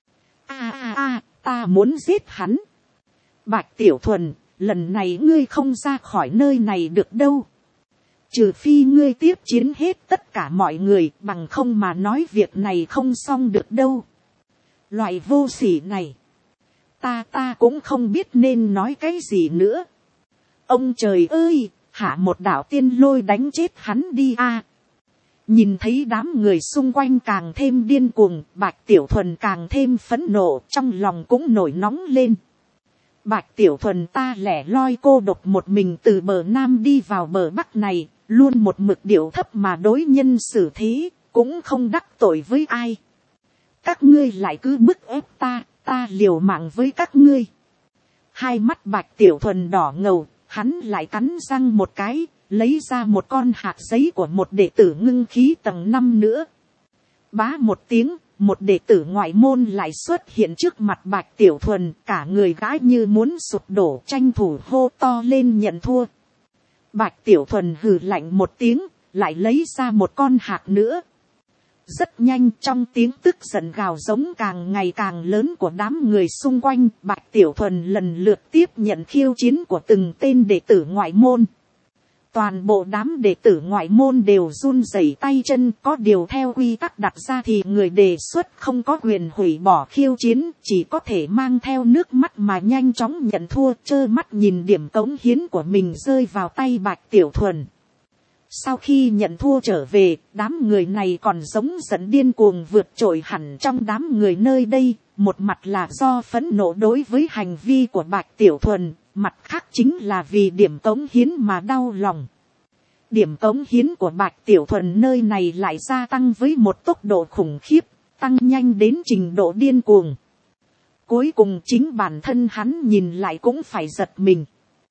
Ta muốn giết hắn. Bạch Tiểu Thuần, lần này ngươi không ra khỏi nơi này được đâu. Trừ phi ngươi tiếp chiến hết tất cả mọi người, bằng không mà nói việc này không xong được đâu. Loại vô sỉ này. Ta cũng không biết nên nói cái gì nữa. Ông trời ơi, hạ một đạo tiên lôi đánh chết hắn đi a. Nhìn thấy đám người xung quanh càng thêm điên cuồng, Bạch Tiểu Thuần càng thêm phẫn nộ, trong lòng cũng nổi nóng lên. Bạch Tiểu Thuần ta lẻ loi cô độc một mình từ bờ Nam đi vào bờ Bắc này, luôn một mực điệu thấp mà đối nhân xử thế, cũng không đắc tội với ai. Các ngươi lại cứ bức ép ta liều mạng với các ngươi. Hai mắt Bạch Tiểu Thuần đỏ ngầu, hắn lại cắn răng một cái, lấy ra một con hạt giấy của một đệ tử ngưng khí tầng 5 nữa. bá một tiếng, một đệ tử ngoại môn lại xuất hiện trước mặt Bạch Tiểu Thuần, cả người gái như muốn sụp đổ, tranh thủ hô to lên nhận thua. Bạch Tiểu Thuần hừ lạnh một tiếng, lại lấy ra một con hạc nữa. Rất nhanh, trong tiếng tức giận gào giống càng ngày càng lớn của đám người xung quanh, Bạch Tiểu Thuần lần lượt tiếp nhận khiêu chiến của từng tên đệ tử ngoại môn. Toàn bộ đám đệ tử ngoại môn đều run rẩy tay chân, có điều theo quy tắc đặt ra thì người đề xuất không có quyền hủy bỏ khiêu chiến, chỉ có thể mang theo nước mắt mà nhanh chóng nhận thua, trơ mắt nhìn điểm cống hiến của mình rơi vào tay Bạch Tiểu Thuần. Sau khi nhận thua trở về, đám người này còn giống giận điên cuồng vượt trội hẳn trong đám người nơi đây, một mặt là do phẫn nộ đối với hành vi của Bạch Tiểu Thuần, mặt khác chính là vì điểm cống hiến mà đau lòng. Điểm cống hiến của Bạch Tiểu Thuần nơi này lại gia tăng với một tốc độ khủng khiếp, tăng nhanh đến trình độ điên cuồng. Cuối cùng chính bản thân hắn nhìn lại cũng phải giật mình.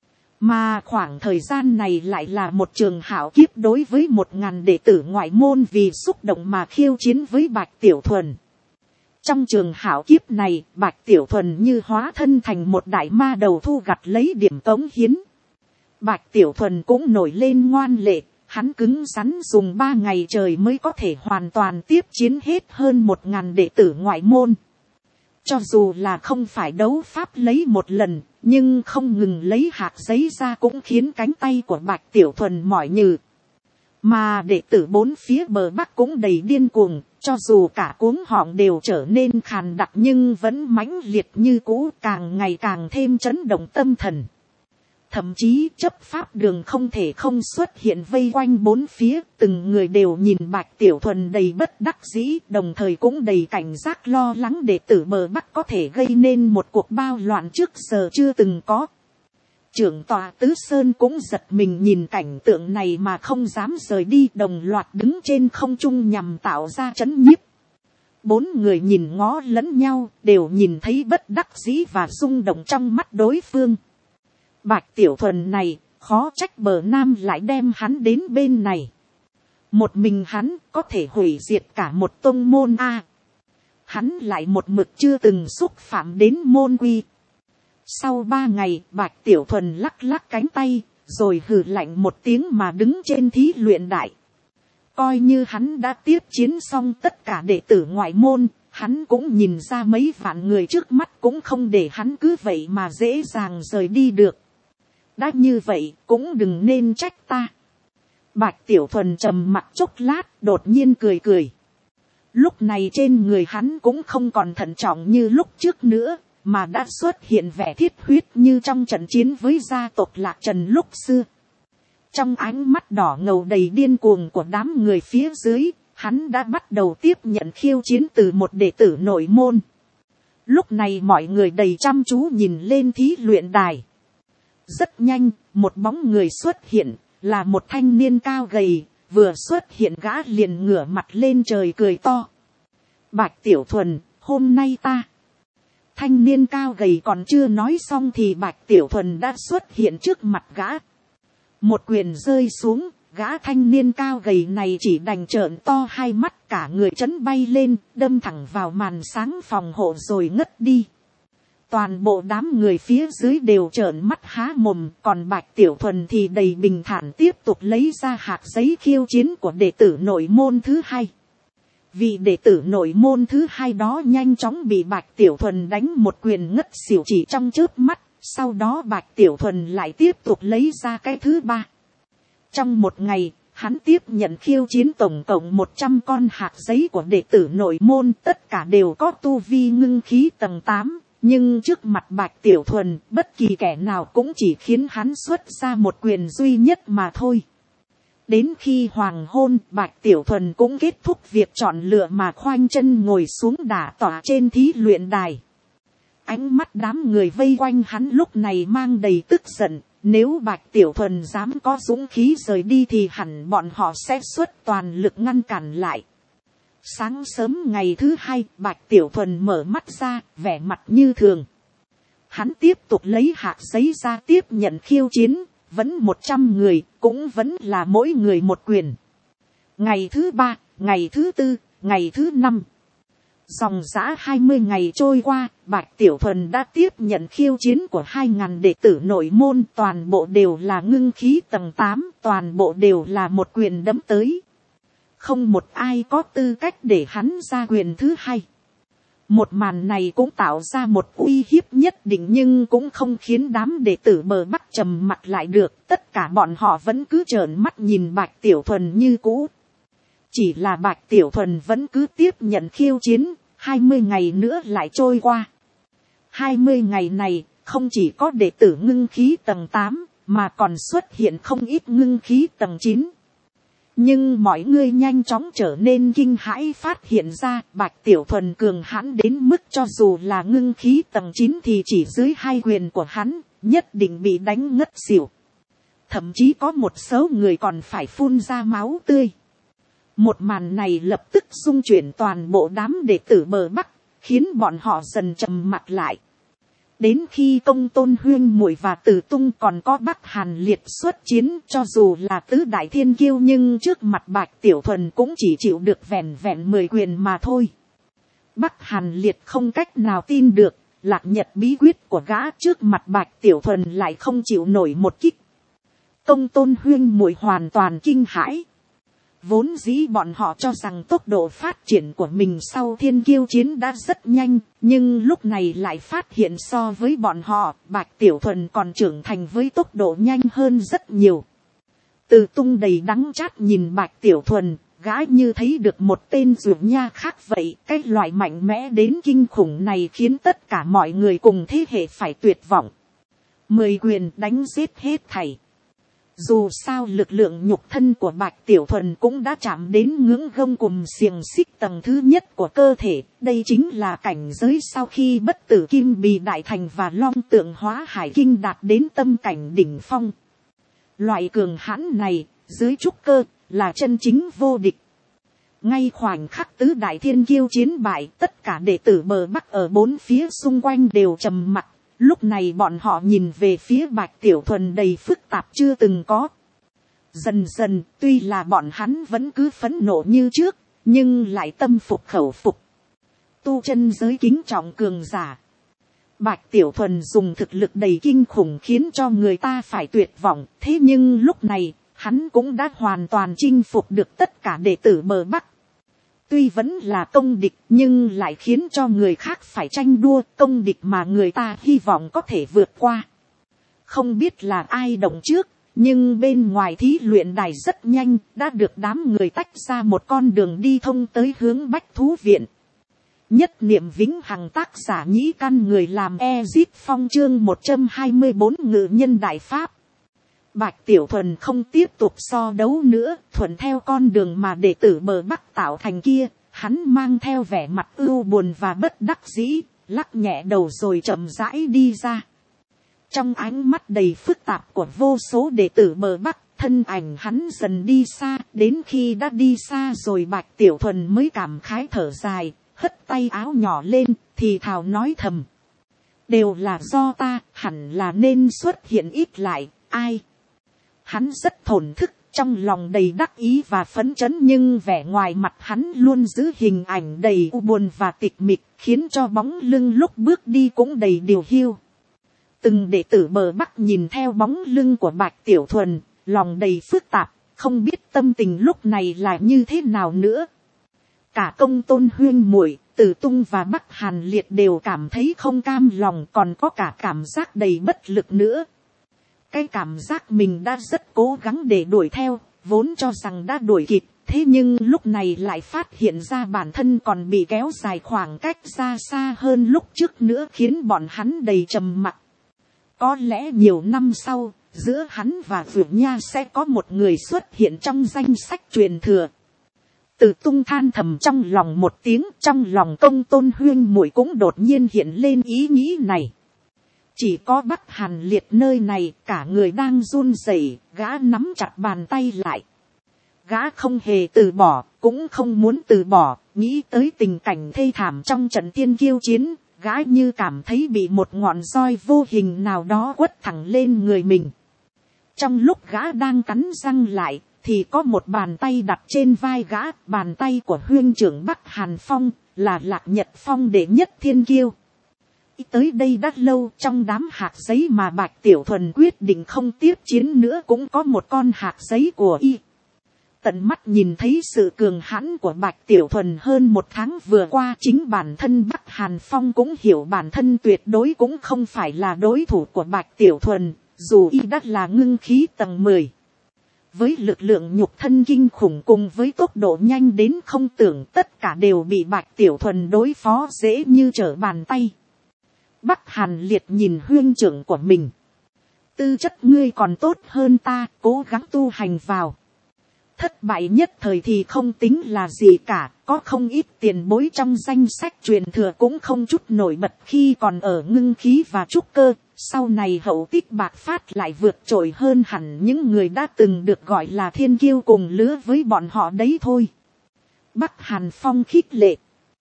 Mà khoảng thời gian này lại là một trường hảo kiếp đối với 1000 đệ tử ngoại môn vì xúc động mà khiêu chiến với Bạch Tiểu Thuần. Trong trường hảo kiếp này, Bạch Tiểu Thuần như hóa thân thành một đại ma đầu thu gặt lấy điểm cống hiến. Bạch Tiểu Thuần cũng nổi lên ngoan lệ, hắn cứng rắn dùng 3 ngày trời mới có thể hoàn toàn tiếp chiến hết hơn 1000 đệ tử ngoại môn. Cho dù là không phải đấu pháp lấy một lần, nhưng không ngừng lấy hạt giấy ra cũng khiến cánh tay của Bạch Tiểu Thuần mỏi nhừ. Mà đệ tử bốn phía bờ bắc cũng đầy điên cuồng, cho dù cả cuống họng đều trở nên khàn đặc nhưng vẫn mãnh liệt như cũ, càng ngày càng thêm chấn động tâm thần. Thậm chí chấp pháp đường không thể không xuất hiện vây quanh bốn phía, từng người đều nhìn Bạch Tiểu Thuần đầy bất đắc dĩ, đồng thời cũng đầy cảnh giác lo lắng đệ tử bờ bắc có thể gây nên một cuộc bao loạn trước giờ chưa từng có. Trưởng tòa Tứ Sơn cũng giật mình nhìn cảnh tượng này mà không dám rời đi, đồng loạt đứng trên không trung nhằm tạo ra chấn nhiếp. 4 người nhìn ngó lẫn nhau, đều nhìn thấy bất đắc dĩ và rung động trong mắt đối phương. Bạch Tiểu Thuần này, khó trách bờ Nam lại đem hắn đến bên này. Một mình hắn có thể hủy diệt cả một tông môn a. Hắn lại một mực chưa từng xúc phạm đến môn quy. Sau 3 ngày, Bạch Tiểu Thuần lắc lắc cánh tay, rồi hừ lạnh một tiếng mà đứng trên thí luyện đại. Coi như hắn đã tiếp chiến xong tất cả đệ tử ngoại môn, hắn cũng nhìn ra mấy vạn người trước mắt cũng không để hắn cứ vậy mà dễ dàng rời đi được. Đã như vậy, cũng đừng nên trách ta. Bạch Tiểu Thuần trầm mặc chốc lát, đột nhiên cười cười. Lúc này trên người hắn cũng không còn thận trọng như lúc trước nữa, mà đã xuất hiện vẻ thiết huyết như trong trận chiến với gia tộc Lạc Trần lúc xưa. Trong ánh mắt đỏ ngầu đầy điên cuồng của đám người phía dưới, hắn đã bắt đầu tiếp nhận khiêu chiến từ một đệ tử nội môn. Lúc này mọi người đầy chăm chú nhìn lên thí luyện đài. Rất nhanh, một bóng người xuất hiện, là một thanh niên cao gầy, vừa xuất hiện gã liền ngửa mặt lên trời cười to. Bạch Tiểu Thuần, hôm nay ta. Thanh niên cao gầy còn chưa nói xong thì Bạch Tiểu Thuần đã xuất hiện trước mặt gã. Một quyền rơi xuống, gã thanh niên cao gầy này chỉ đành trợn to hai mắt, cả người chấn bay lên, đâm thẳng vào màn sáng phòng hộ rồi ngất đi. Toàn bộ đám người phía dưới đều trợn mắt há mồm, còn Bạch Tiểu Thuần thì đầy bình thản tiếp tục lấy ra hạt giấy khiêu chiến của đệ tử nội môn thứ hai. Vị đệ tử nội môn thứ hai đó nhanh chóng bị Bạch Tiểu Thuần đánh một quyền ngất xỉu chỉ trong chớp mắt, sau đó Bạch Tiểu Thuần lại tiếp tục lấy ra cái thứ ba. Trong một ngày, hắn tiếp nhận khiêu chiến tổng cộng 100 con hạt giấy của đệ tử nội môn, tất cả đều có tu vi ngưng khí tầng 8. Nhưng trước mặt Bạch Tiểu Thuần, bất kỳ kẻ nào cũng chỉ khiến hắn xuất ra một quyền duy nhất mà thôi. Đến khi hoàng hôn, Bạch Tiểu Thuần cũng kết thúc việc chọn lựa mà khoanh chân ngồi xuống đả tọa trên thí luyện đài. Ánh mắt đám người vây quanh hắn lúc này mang đầy tức giận. Nếu Bạch Tiểu Thuần dám có dũng khí rời đi thì hẳn bọn họ sẽ xuất toàn lực ngăn cản lại. Sáng sớm ngày thứ hai, Bạch Tiểu Thuần mở mắt ra, vẻ mặt như thường. Hắn tiếp tục lấy hạt giấy ra tiếp nhận khiêu chiến, vẫn 100 người, cũng vẫn là mỗi người một quyền. Ngày thứ ba, ngày thứ tư, Ngày thứ 5, dòng dã 20 ngày trôi qua, Bạch Tiểu Thuần đã tiếp nhận khiêu chiến của 2.000 đệ tử nội môn, toàn bộ đều là ngưng khí tầng 8, toàn bộ đều là một quyền đấm tới. Không một ai có tư cách để hắn ra quyền thứ hai. Một màn này cũng tạo ra một uy hiếp nhất định, nhưng cũng không khiến đám đệ tử bờ Bắc trầm mặt lại được. Tất cả bọn họ vẫn cứ trợn mắt nhìn Bạch Tiểu Thuần như cũ. Chỉ là Bạch Tiểu Thuần vẫn cứ tiếp nhận khiêu chiến, 20 ngày nữa lại trôi qua. 20 ngày này, không chỉ có đệ tử ngưng khí tầng 8, mà còn xuất hiện không ít ngưng khí tầng 9. Nhưng mọi người nhanh chóng trở nên kinh hãi, phát hiện ra Bạch Tiểu Thuần cường hãn đến mức cho dù là ngưng khí tầng 9 thì chỉ dưới 2 quyền của hắn, nhất định bị đánh ngất xỉu. Thậm chí có một số người còn phải phun ra máu tươi. Một màn này lập tức xung chuyển toàn bộ đám đệ tử bờ Bắc, khiến bọn họ dần trầm mặc lại. Đến khi Công Tôn Huyên Muội và Tử Tung còn có Bắc Hàn Liệt xuất chiến, cho dù là tứ đại thiên kiêu nhưng trước mặt Bạch Tiểu Thuần cũng chỉ chịu được vẹn vẹn 10 quyền mà thôi. Bắc Hàn Liệt không cách nào tin được, Lạc Nhật bí quyết của gã trước mặt Bạch Tiểu Thuần lại không chịu nổi một kích. Công Tôn Huyên Muội hoàn toàn kinh hãi. Vốn dĩ bọn họ cho rằng tốc độ phát triển của mình sau thiên kiêu chiến đã rất nhanh, nhưng lúc này lại phát hiện so với bọn họ, Bạch Tiểu Thuần còn trưởng thành với tốc độ nhanh hơn rất nhiều. Từ Tung đầy đắng chát nhìn Bạch Tiểu Thuần, gã như thấy được một tên dược nha khác vậy. Cái loại mạnh mẽ đến kinh khủng này khiến tất cả mọi người cùng thế hệ phải tuyệt vọng. 10 quyền đánh giết hết thảy. Dù sao lực lượng nhục thân của Bạch Tiểu Thuần cũng đã chạm đến ngưỡng gông cùm xiềng xích tầng thứ nhất của cơ thể. Đây chính là cảnh giới sau khi bất tử kim bì đại thành và long tượng hóa hải kinh đạt đến tâm cảnh đỉnh phong. Loại cường hãn này, dưới trúc cơ, là chân chính vô địch. Ngay khoảnh khắc tứ đại thiên kiêu chiến bại, tất cả đệ tử bờ Bắc ở bốn phía xung quanh đều trầm mặc. Lúc này bọn họ nhìn về phía Bạch Tiểu Thuần đầy phức tạp chưa từng có. Dần dần, tuy là bọn hắn vẫn cứ phẫn nộ như trước, nhưng lại tâm phục khẩu phục. Tu chân giới kính trọng cường giả. Bạch Tiểu Thuần dùng thực lực đầy kinh khủng khiến cho người ta phải tuyệt vọng. Thế nhưng lúc này, hắn cũng đã hoàn toàn chinh phục được tất cả đệ tử bờ Bắc. Tuy vẫn là công địch nhưng lại khiến cho người khác phải tranh đua, công địch mà người ta hy vọng có thể vượt qua. Không biết là ai động trước, nhưng bên ngoài thí luyện đài rất nhanh đã được đám người tách ra một con đường đi thông tới hướng Bách Thú Viện. Nhất niệm vĩnh hằng, tác giả Nhĩ Căn, người làm Ezit Phong, chương 124 ngự nhân đại pháp. Bạch Tiểu Thuần không tiếp tục so đấu nữa, thuận theo con đường mà đệ tử bờ Bắc tạo thành kia, hắn mang theo vẻ mặt ưu buồn và bất đắc dĩ, lắc nhẹ đầu rồi chậm rãi đi ra. Trong ánh mắt đầy phức tạp của vô số đệ tử bờ Bắc, thân ảnh hắn dần đi xa, đến khi đã đi xa rồi Bạch Tiểu Thuần mới cảm khái thở dài, hất tay áo nhỏ lên, thì thào nói thầm. Đều là do ta, hẳn là nên xuất hiện ít lại, ai? Hắn rất thổn thức, trong lòng đầy đắc ý và phấn chấn, nhưng vẻ ngoài mặt hắn luôn giữ hình ảnh đầy u buồn và tịch mịch, khiến cho bóng lưng lúc bước đi cũng đầy điều hiu. Từng đệ tử bờ Bắc nhìn theo bóng lưng của Bạch Tiểu Thuần, lòng đầy phức tạp, không biết tâm tình lúc này là như thế nào nữa. Cả Công Tôn Huyên Muội, Tử Tung và Bắc Hàn Liệt đều cảm thấy không cam lòng, còn có cả cảm giác đầy bất lực nữa. Cái cảm giác mình đã rất cố gắng để đuổi theo, vốn cho rằng đã đuổi kịp, thế nhưng lúc này lại phát hiện ra bản thân còn bị kéo dài khoảng cách ra xa hơn lúc trước nữa, khiến bọn hắn đầy trầm mặc. Có lẽ nhiều năm sau, giữa hắn và Vượng Nha sẽ có một người xuất hiện trong danh sách truyền thừa. Tử Tung than thầm trong lòng một tiếng, trong lòng Công Tôn Huyên Muội cũng đột nhiên hiện lên ý nghĩ này. Chỉ có Bắc Hàn Liệt nơi này, cả người đang run rẩy, gã nắm chặt bàn tay lại. Gã không hề từ bỏ, cũng không muốn từ bỏ, nghĩ tới tình cảnh thê thảm trong trận tiên kiêu chiến, gã như cảm thấy bị một ngọn roi vô hình nào đó quất thẳng lên người mình. Trong lúc gã đang cắn răng lại, thì có một bàn tay đặt trên vai gã, bàn tay của huynh trưởng Bắc Hàn Phong, là Lạc Nhật Phong đệ nhất thiên kiêu. Tới đây đã lâu, trong đám hạt giấy mà Bạch Tiểu Thuần quyết định không tiếp chiến nữa cũng có một con hạt giấy của y. Tận mắt nhìn thấy sự cường hãn của Bạch Tiểu Thuần hơn một tháng vừa qua, chính bản thân Bắc Hàn Phong cũng hiểu bản thân tuyệt đối cũng không phải là đối thủ của Bạch Tiểu Thuần, dù y đã là ngưng khí tầng 10. Với lực lượng nhục thân kinh khủng cùng với tốc độ nhanh đến không tưởng, tất cả đều bị Bạch Tiểu Thuần đối phó dễ như trở bàn tay. Bắc Hàn Liệt nhìn huynh trưởng của mình. Tư chất ngươi còn tốt hơn ta, cố gắng tu hành vào. Thất bại nhất thời thì không tính là gì cả, có không ít tiền bối trong danh sách truyền thừa cũng không chút nổi bật khi còn ở ngưng khí và trúc cơ. Sau này hậu tích bạc phát lại vượt trội hơn hẳn những người đã từng được gọi là thiên kiêu cùng lứa với bọn họ đấy thôi. Bắc Hàn Phong khích lệ.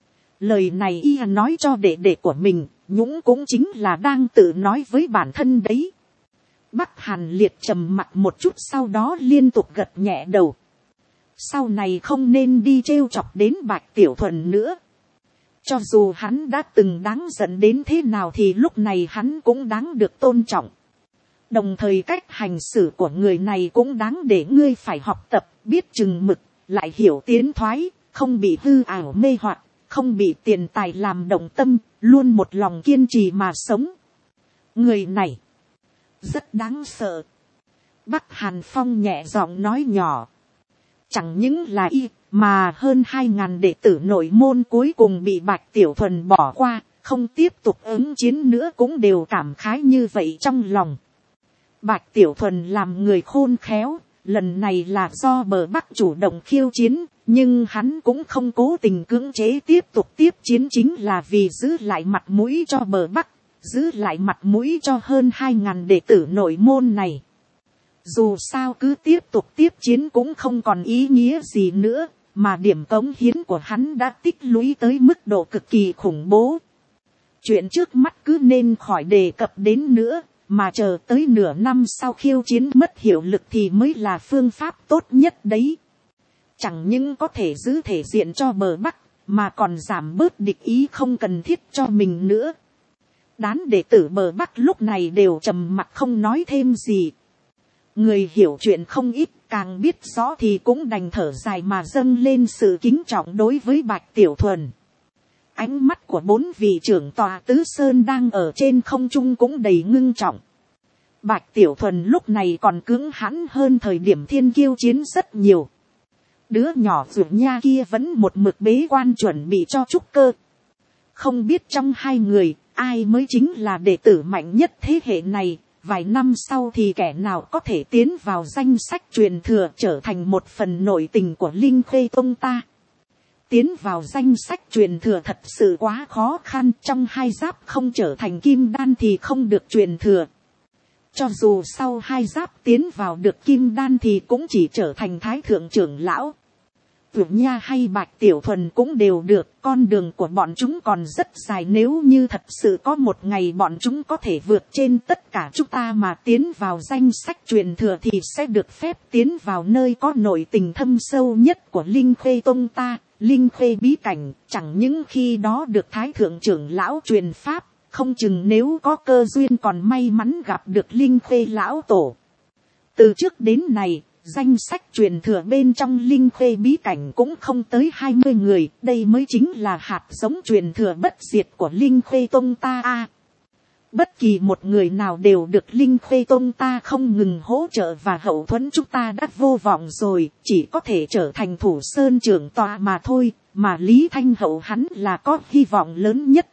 Lời này y nói cho đệ đệ của mình, Nhũng cũng chính là đang tự nói với bản thân đấy. Bắc Hàn Liệt trầm mặt một chút, sau đó liên tục gật nhẹ đầu. Sau này không nên đi trêu chọc đến Bạch Tiểu Thuần nữa. Cho dù hắn đã từng đáng giận đến thế nào thì lúc này hắn cũng đáng được tôn trọng. Đồng thời cách hành xử của người này cũng đáng để ngươi phải học tập, biết chừng mực, lại hiểu tiến thoái, không bị hư ảo mê hoặc, không bị tiền tài làm động tâm, luôn một lòng kiên trì mà sống. Người này rất đáng sợ. Bắc Hàn Phong nhẹ giọng nói nhỏ. Chẳng những là y, mà hơn 2.000 đệ tử nội môn cuối cùng bị Bạch Tiểu Thuần bỏ qua, không tiếp tục ứng chiến nữa cũng đều cảm khái như vậy trong lòng. Bạch Tiểu Thuần làm người khôn khéo, lần này là do bờ Bắc chủ động khiêu chiến, nhưng hắn cũng không cố tình cưỡng chế tiếp tục tiếp chiến, chính là vì giữ lại mặt mũi cho bờ Bắc, giữ lại mặt mũi cho hơn 2.000 đệ tử nội môn này. Dù sao cứ tiếp tục tiếp chiến cũng không còn ý nghĩa gì nữa, mà điểm cống hiến của hắn đã tích lũy tới mức độ cực kỳ khủng bố. Chuyện trước mắt cứ nên khỏi đề cập đến nữa, mà chờ tới nửa năm sau khiêu chiến mất hiệu lực thì mới là phương pháp tốt nhất đấy. Chẳng những có thể giữ thể diện cho bờ Bắc, mà còn giảm bớt địch ý không cần thiết cho mình nữa. Đám đệ tử bờ Bắc lúc này đều trầm mặc không nói thêm gì. Người hiểu chuyện không ít, càng biết rõ thì cũng đành thở dài mà dâng lên sự kính trọng đối với Bạch Tiểu Thuần. Ánh mắt của 4 vị trưởng tòa Tứ Sơn đang ở trên không trung cũng đầy ngưng trọng. Bạch Tiểu Thuần lúc này còn cứng hãn hơn thời điểm thiên kiêu chiến rất nhiều. Đứa nhỏ ruột nha kia vẫn một mực bế quan chuẩn bị cho trúc cơ. Không biết trong hai người, ai mới chính là đệ tử mạnh nhất thế hệ này. Vài năm sau thì kẻ nào có thể tiến vào danh sách truyền thừa, trở thành một phần nội tình của Linh Khê Tông ta. Tiến vào danh sách truyền thừa thật sự quá khó khăn, trong hai giáp không trở thành kim đan thì không được truyền thừa. Cho dù sau hai giáp tiến vào được kim đan thì cũng chỉ trở thành thái thượng trưởng lão. Tuyệt Nha hay Bạch Tiểu Thuần cũng đều được, con đường của bọn chúng còn rất dài, nếu như thật sự có một ngày bọn chúng có thể vượt trên tất cả chúng ta mà tiến vào danh sách truyền thừa thì sẽ được phép tiến vào nơi có nội tình thâm sâu nhất của Linh Khê Tông ta, Linh Khê bí cảnh. Chẳng những khi đó được thái thượng trưởng lão truyền pháp, không chừng nếu có cơ duyên còn may mắn gặp được Linh Khê lão tổ. Từ trước đến nay, danh sách truyền thừa bên trong Linh Khê bí cảnh cũng không tới 20 người, đây mới chính là hạt giống truyền thừa bất diệt của Linh Khê Tông ta. Bất kỳ một người nào đều được Linh Khê Tông ta không ngừng hỗ trợ và hậu thuẫn, chúng ta đã vô vọng rồi, chỉ có thể trở thành thủ sơn trưởng tọa mà thôi, mà Lý Thanh Hậu hắn là có hy vọng lớn nhất.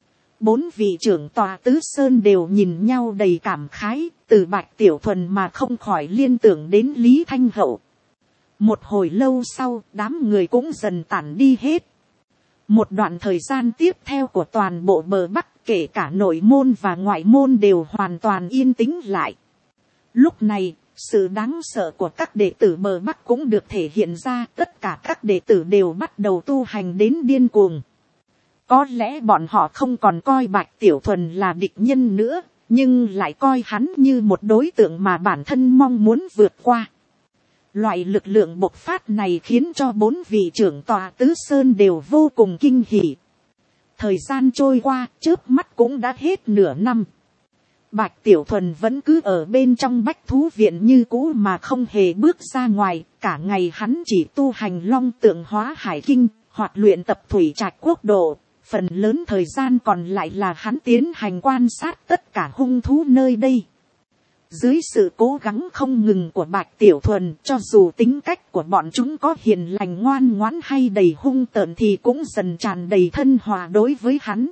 4 vị trưởng tòa Tứ Sơn đều nhìn nhau đầy cảm khái, từ Bạch Tiểu Thuần mà không khỏi liên tưởng đến Lý Thanh Hậu. Một hồi lâu sau, đám người cũng dần tản đi hết. Một đoạn thời gian tiếp theo của toàn bộ bờ Bắc, kể cả nội môn và ngoại môn đều hoàn toàn yên tĩnh lại. Lúc này, sự đáng sợ của các đệ tử bờ Bắc cũng được thể hiện ra, tất cả các đệ tử đều bắt đầu tu hành đến điên cuồng. Có lẽ bọn họ không còn coi Bạch Tiểu Thuần là địch nhân nữa, nhưng lại coi hắn như một đối tượng mà bản thân mong muốn vượt qua. Loại lực lượng bộc phát này khiến cho 4 vị trưởng tòa tứ sơn đều vô cùng kinh hỉ. Thời gian trôi qua, chớp mắt cũng đã hết nửa năm. Bạch Tiểu Thuần vẫn cứ ở bên trong bách thú viện như cũ mà không hề bước ra ngoài. Cả ngày hắn chỉ tu hành long tượng hóa hải kinh, hoặc luyện tập thủy trạch quốc độ. Phần lớn thời gian còn lại là hắn tiến hành quan sát tất cả hung thú nơi đây. Dưới sự cố gắng không ngừng của Bạch Tiểu Thuần, cho dù tính cách của bọn chúng có hiền lành ngoan ngoãn hay đầy hung tợn thì cũng dần tràn đầy thân hòa đối với hắn.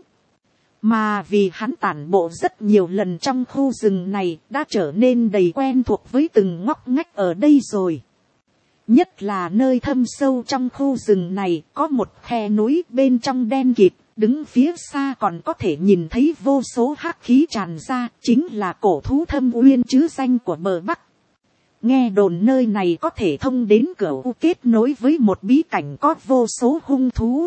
Mà vì hắn tản bộ rất nhiều lần trong khu rừng này, đã trở nên đầy quen thuộc với từng ngóc ngách ở đây rồi. Nhất là nơi thâm sâu trong khu rừng này có một khe núi bên trong đen kịt, đứng phía xa còn có thể nhìn thấy vô số hắc khí tràn ra, chính là cổ thú Thâm Uyên chứ danh của bờ Bắc. Nghe đồn nơi này có thể thông đến cửa u kết nối với một bí cảnh có vô số hung thú.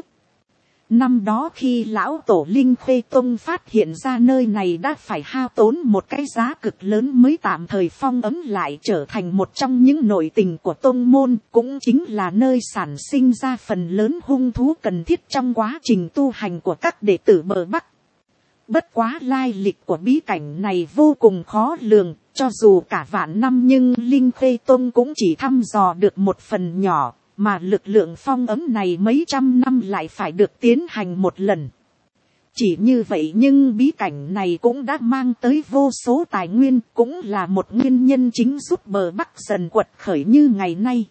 Năm đó khi lão tổ Linh Khê Tông phát hiện ra nơi này đã phải hao tốn một cái giá cực lớn mới tạm thời phong ấm lại, trở thành một trong những nội tình của tông môn, cũng chính là nơi sản sinh ra phần lớn hung thú cần thiết trong quá trình tu hành của các đệ tử bờ Bắc. Bất quá lai lịch của bí cảnh này vô cùng khó lường, cho dù cả vạn năm nhưng Linh Khê Tông cũng chỉ thăm dò được một phần nhỏ. Mà lực lượng phong ấm này mấy trăm năm lại phải được tiến hành một lần. Chỉ như vậy nhưng bí cảnh này cũng đã mang tới vô số tài nguyên, cũng là một nguyên nhân chính giúp bờ Bắc dần quật khởi như ngày nay.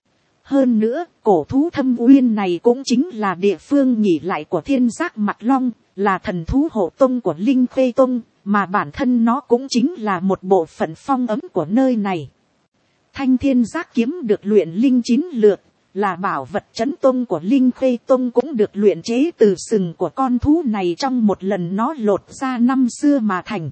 Hơn nữa, cổ thú Thâm Uyên này cũng chính là địa phương nghỉ lại của Thiên Giác Mặt Long, là thần thú hộ tông của Linh Khê Tông, mà bản thân nó cũng chính là một bộ phận phong ấm của nơi này. Thanh Thiên Giác kiếm được luyện linh 9 lượt. Là bảo vật trấn tông của Linh Khê Tông, cũng được luyện chế từ sừng của con thú này trong một lần nó lột ra năm xưa mà thành.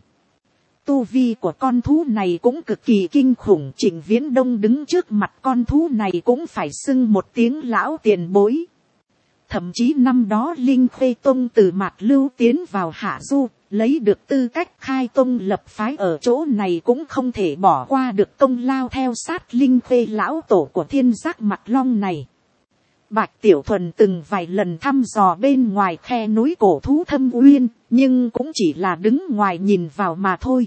Tu vi của con thú này cũng cực kỳ kinh khủng, Trịnh Viễn Đông đứng trước mặt con thú này cũng phải xưng một tiếng lão tiền bối. Thậm chí năm đó Linh Khê Tông từ Mạc Lưu tiến vào Hạ Du, lấy được tư cách khai tông lập phái ở chỗ này cũng không thể bỏ qua được công lao theo sát Linh Khê lão tổ của Thiên Giác Mặt Long này. Bạch Tiểu Thuần từng vài lần thăm dò bên ngoài khe núi cổ thú Thâm Uyên, nhưng cũng chỉ là đứng ngoài nhìn vào mà thôi.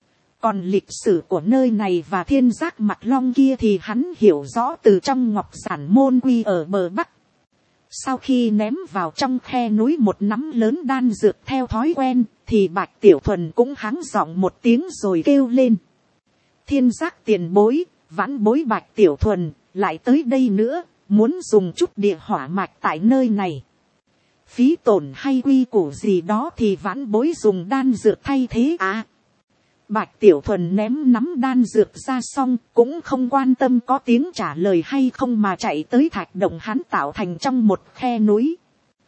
Còn lịch sử của nơi này và Thiên Giác Mặt Long kia thì hắn hiểu rõ từ trong Ngọc Giản Môn Quy ở bờ Bắc. Sau khi ném vào trong khe núi một nắm lớn đan dược theo thói quen, thì Bạch Tiểu Thuần cũng hắng giọng một tiếng rồi kêu lên. Thiên Giác tiền bối, vãn bối Bạch Tiểu Thuần, lại tới đây nữa, muốn dùng chút địa hỏa mạch tại nơi này. Phí tổn hay quy củ gì đó thì vãn bối dùng đan dược thay thế à. Bạch Tiểu Thuần ném nắm đan dược ra xong, cũng không quan tâm có tiếng trả lời hay không mà chạy tới thạch động hắn tạo thành trong một khe núi.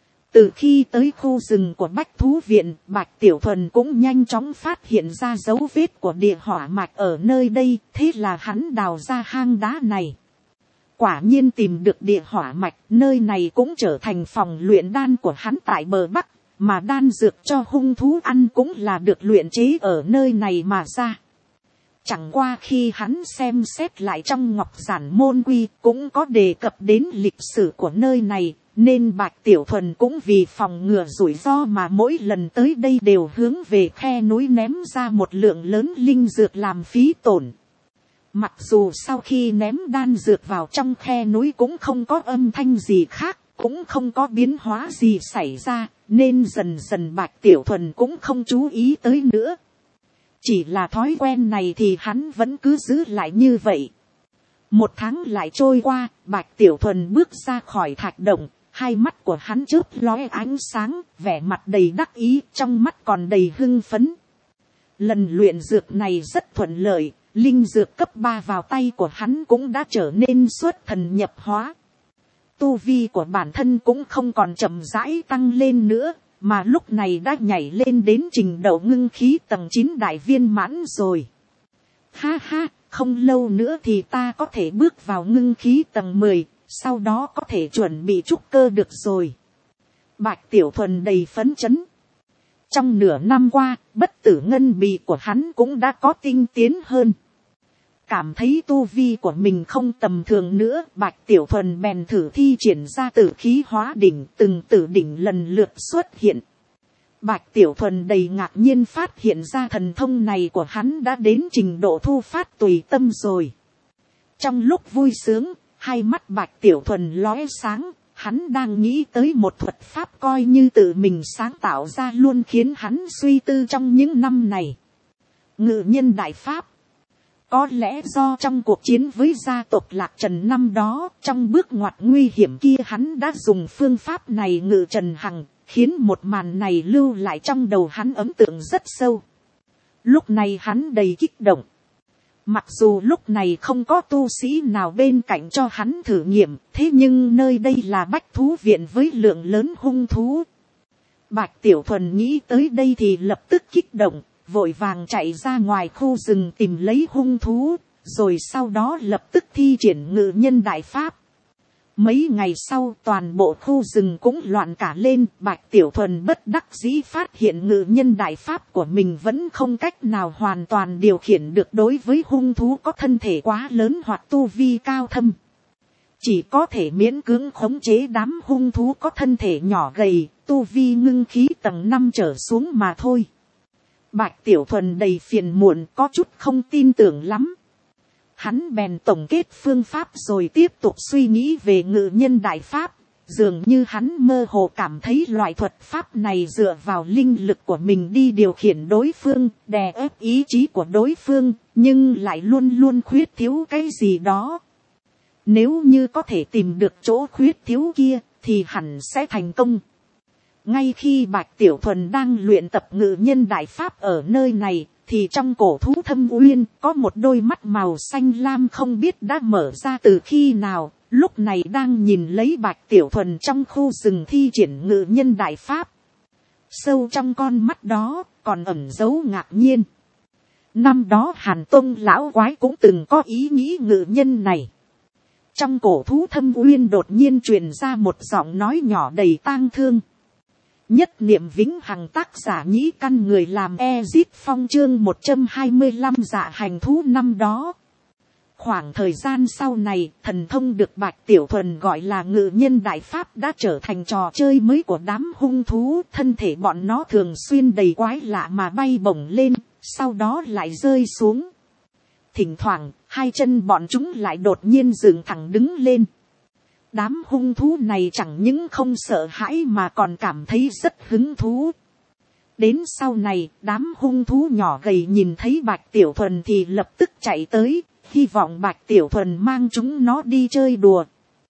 Từ khi tới khu rừng của Bách Thú Viện, Bạch Tiểu Thuần cũng nhanh chóng phát hiện ra dấu vết của địa hỏa mạch ở nơi đây, thế là hắn đào ra hang đá này. Quả nhiên tìm được địa hỏa mạch, nơi này cũng trở thành phòng luyện đan của hắn tại bờ Bắc. Mà đan dược cho hung thú ăn cũng là được luyện chế ở nơi này mà ra. Chẳng qua khi hắn xem xét lại trong Ngọc Giản Môn Quy cũng có đề cập đến lịch sử của nơi này, nên Bạch Tiểu Thuần cũng vì phòng ngừa rủi ro mà mỗi lần tới đây đều hướng về khe núi ném ra một lượng lớn linh dược làm phí tổn. Mặc dù sau khi ném đan dược vào trong khe núi cũng không có âm thanh gì khác, cũng không có biến hóa gì xảy ra, nên dần dần Bạch Tiểu Thuần cũng không chú ý tới nữa. Chỉ là thói quen này thì hắn vẫn cứ giữ lại như vậy. Một tháng lại trôi qua, Bạch Tiểu Thuần bước ra khỏi thạch động, hai mắt của hắn chớp lóe ánh sáng, vẻ mặt đầy đắc ý, trong mắt còn đầy hưng phấn. Lần luyện dược này rất thuận lợi, linh dược cấp 3 vào tay của hắn cũng đã trở nên xuất thần nhập hóa. Tu vi của bản thân cũng không còn chậm rãi tăng lên nữa, mà lúc này đã nhảy lên đến trình độ ngưng khí tầng 9 đại viên mãn rồi. Ha ha, không lâu nữa thì ta có thể bước vào ngưng khí tầng 10, sau đó có thể chuẩn bị trúc cơ được rồi. Bạch Tiểu Thuần đầy phấn chấn. Trong nửa năm qua, bất tử ngân bì của hắn cũng đã có tinh tiến hơn. cảm thấy tu vi của mình không tầm thường nữa, Bạch Tiểu Thuần bèn thử thi triển ra tử khí hóa đỉnh, từng tử đỉnh lần lượt xuất hiện. Bạch Tiểu Thuần đầy ngạc nhiên phát hiện ra thần thông này của hắn đã đến trình độ thu phát tùy tâm rồi. Trong lúc vui sướng, hai mắt Bạch Tiểu Thuần lóe sáng, hắn đang nghĩ tới một thuật pháp coi như tự mình sáng tạo ra luôn khiến hắn suy tư trong những năm này. Ngự nhân đại pháp. Có lẽ do trong cuộc chiến với gia tộc Lạc Trần năm đó, trong bước ngoặt nguy hiểm kia hắn đã dùng phương pháp này ngự Trần Hằng, khiến một màn này lưu lại trong đầu hắn ấn tượng rất sâu. Lúc này hắn đầy kích động. Mặc dù lúc này không có tu sĩ nào bên cạnh cho hắn thử nghiệm, thế nhưng nơi đây là bách thú viện với lượng lớn hung thú. Bạch Tiểu Thuần nghĩ tới đây thì lập tức kích động, vội vàng chạy ra ngoài khu rừng tìm lấy hung thú, rồi sau đó lập tức thi triển ngự nhân đại pháp. Mấy ngày sau toàn bộ khu rừng cũng loạn cả lên, Bạch Tiểu Thuần bất đắc dĩ phát hiện ngự nhân đại pháp của mình vẫn không cách nào hoàn toàn điều khiển được đối với hung thú có thân thể quá lớn hoặc tu vi cao thâm. Chỉ có thể miễn cưỡng khống chế đám hung thú có thân thể nhỏ gầy, tu vi ngưng khí tầng 5 trở xuống mà thôi. Bạch Tiểu Thuần đầy phiền muộn, có chút không tin tưởng lắm. Hắn bèn tổng kết phương pháp rồi tiếp tục suy nghĩ về ngự nhân đại pháp. Dường như hắn mơ hồ cảm thấy loại thuật pháp này dựa vào linh lực của mình đi điều khiển đối phương, đè ép ý chí của đối phương, nhưng lại luôn luôn khuyết thiếu cái gì đó. Nếu như có thể tìm được chỗ khuyết thiếu kia, thì hẳn sẽ thành công. Ngay khi Bạch Tiểu Thuần đang luyện tập ngự nhân đại pháp ở nơi này, thì trong cổ thú Thâm Uyên có một đôi mắt màu xanh lam không biết đã mở ra từ khi nào, lúc này đang nhìn lấy Bạch Tiểu Thuần trong khu rừng thi triển ngự nhân đại pháp. Sâu trong con mắt đó còn ẩn giấu ngạc nhiên. Năm đó Hàn Tông lão quái cũng từng có ý nghĩ ngự nhân này. Trong cổ thú Thâm Uyên đột nhiên truyền ra một giọng nói nhỏ đầy tang thương. Nhất niệm vĩnh hằng, tác giả Nhĩ Căn, người làm Ezit Phong, chương 125 dạ hành thú. Năm đó, khoảng thời gian sau này, thần thông được Bạch Tiểu Thuần gọi là ngự nhân đại pháp đã trở thành trò chơi mới của đám hung thú. Thân thể bọn nó thường xuyên đầy quái lạ mà bay bổng lên, sau đó lại rơi xuống. Thỉnh thoảng, hai chân bọn chúng lại đột nhiên dựng thẳng đứng lên. Đám hung thú này chẳng những không sợ hãi mà còn cảm thấy rất hứng thú. Đến sau này, đám hung thú nhỏ gầy nhìn thấy Bạch Tiểu Thuần thì lập tức chạy tới, hy vọng Bạch Tiểu Thuần mang chúng nó đi chơi đùa.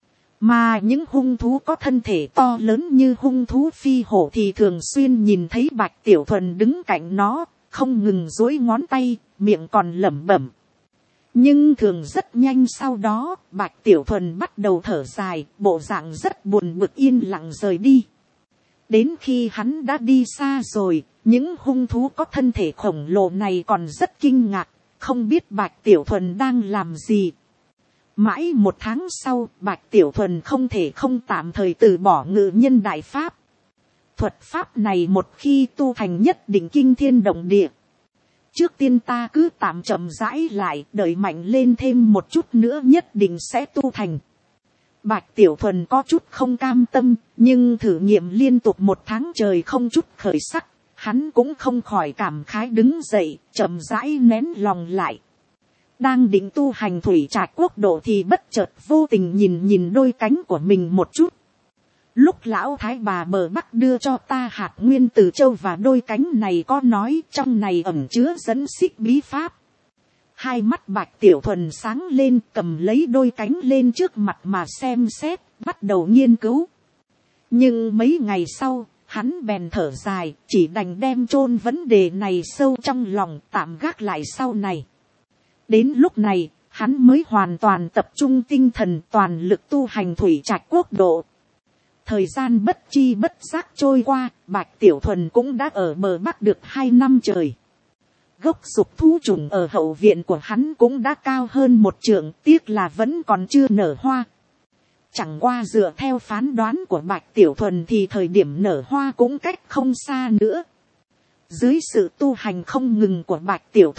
Mà những hung thú có thân thể to lớn như hung thú phi hổ thì thường xuyên nhìn thấy Bạch Tiểu Thuần đứng cạnh nó, không ngừng duỗi ngón tay, miệng còn lẩm bẩm. Nhưng thường rất nhanh sau đó, Bạch Tiểu Thuần bắt đầu thở dài, bộ dạng rất buồn bực yên lặng rời đi. Đến khi hắn đã đi xa rồi, những hung thú có thân thể khổng lồ này còn rất kinh ngạc, không biết Bạch Tiểu Thuần đang làm gì. Mãi một tháng sau, Bạch Tiểu Thuần không thể không tạm thời từ bỏ ngự nhân đại pháp. Thuật pháp này một khi tu thành nhất định kinh thiên động địa. Trước tiên ta cứ tạm chậm rãi lại, đợi mạnh lên thêm một chút nữa nhất định sẽ tu thành. Bạch Tiểu Thuần có chút không cam tâm, nhưng thử nghiệm liên tục một tháng trời không chút khởi sắc, hắn cũng không khỏi cảm khái đứng dậy, chậm rãi nén lòng lại. Đang định tu hành thủy trạch quốc độ thì bất chợt vô tình nhìn đôi cánh của mình một chút. Lúc lão thái bà bờ bắc đưa cho ta hạt nguyên tử châu và đôi cánh này có nói trong này ẩn chứa dẫn xích bí pháp. Hai mắt Bạch Tiểu Thuần sáng lên, cầm lấy đôi cánh lên trước mặt mà xem xét, bắt đầu nghiên cứu. Nhưng mấy ngày sau, hắn bèn thở dài, chỉ đành đem chôn vấn đề này sâu trong lòng, tạm gác lại sau này. Đến lúc này, hắn mới hoàn toàn tập trung tinh thần toàn lực tu hành thủy trạch quốc độ. Thời gian bất chi bất giác trôi qua, Bạch Tiểu Thuần cũng đã ở bờ bắc được 2 năm trời. Gốc dục thú trùng ở hậu viện của hắn cũng đã cao hơn 1 trượng, tiếc là vẫn còn chưa nở hoa. Chẳng qua dựa theo phán đoán của Bạch Tiểu Thuần thì thời điểm nở hoa cũng cách không xa nữa. Dưới sự tu hành không ngừng của Bạch Tiểu Thuần,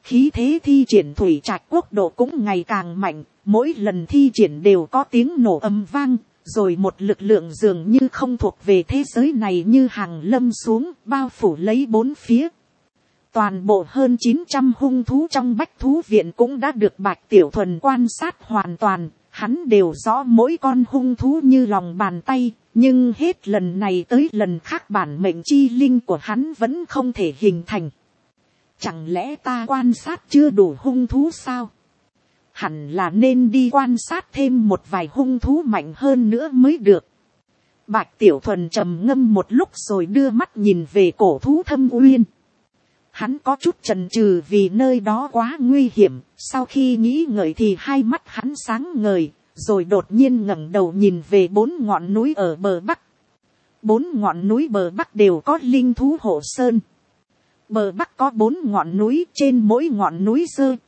khí thế thi triển thủy trạch quốc độ cũng ngày càng mạnh, mỗi lần thi triển đều có tiếng nổ âm vang, rồi một lực lượng dường như không thuộc về thế giới này như hàng lâm xuống, bao phủ lấy bốn phía. Toàn bộ hơn 900 hung thú trong bách thú viện cũng đã được Bạch Tiểu Thuần quan sát hoàn toàn, hắn đều rõ mỗi con hung thú như lòng bàn tay, nhưng hết lần này tới lần khác bản mệnh chi linh của hắn vẫn không thể hình thành. Chẳng lẽ ta quan sát chưa đủ hung thú sao? Hẳn là nên đi quan sát thêm một vài hung thú mạnh hơn nữa mới được. Bạch Tiểu Thuần trầm ngâm một lúc rồi đưa mắt nhìn về cổ thú Thâm Uyên. Hắn có chút chần chừ vì nơi đó quá nguy hiểm, sau khi nghĩ ngợi thì hai mắt hắn sáng ngời, rồi đột nhiên ngẩng đầu nhìn về 4 ngọn núi ở bờ bắc. 4 ngọn núi bờ bắc đều có linh thú hộ sơn. Bờ bắc có 4 ngọn núi, trên mỗi ngọn núi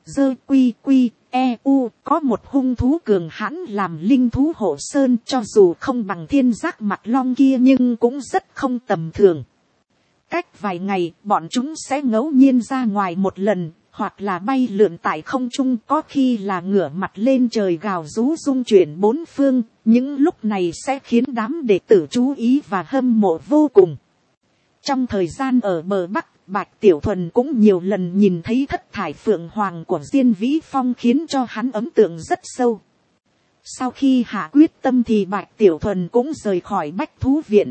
có một hung thú cường hãn làm linh thú hộ sơn, cho dù không bằng thiên giác mặt long kia nhưng cũng rất không tầm thường. Cách vài ngày, bọn chúng sẽ ngẫu nhiên ra ngoài một lần, hoặc là bay lượn tại không trung, có khi là ngửa mặt lên trời gào rú rung chuyển bốn phương, những lúc này sẽ khiến đám đệ tử chú ý và hâm mộ vô cùng. Trong thời gian ở bờ bắc, Bạch Tiểu Thuần cũng nhiều lần nhìn thấy thất thải phượng hoàng của Diên Vĩ Phong khiến cho hắn ấn tượng rất sâu. Sau khi hạ quyết tâm thì Bạch Tiểu Thuần cũng rời khỏi bách thú viện.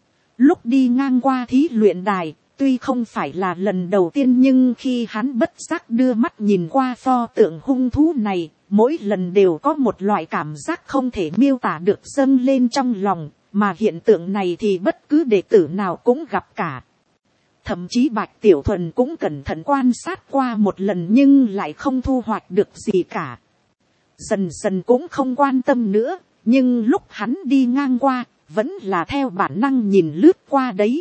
Lúc đi ngang qua thí luyện đài, tuy không phải là lần đầu tiên nhưng khi hắn bất giác đưa mắt nhìn qua pho tượng hung thú này, mỗi lần đều có một loại cảm giác không thể miêu tả được dâng lên trong lòng, mà hiện tượng này thì bất cứ đệ tử nào cũng gặp cả. Thậm chí Bạch Tiểu Thuần cũng cẩn thận quan sát qua một lần nhưng lại không thu hoạch được gì cả. Dần dần cũng không quan tâm nữa, nhưng lúc hắn đi ngang qua, vẫn là theo bản năng nhìn lướt qua đấy.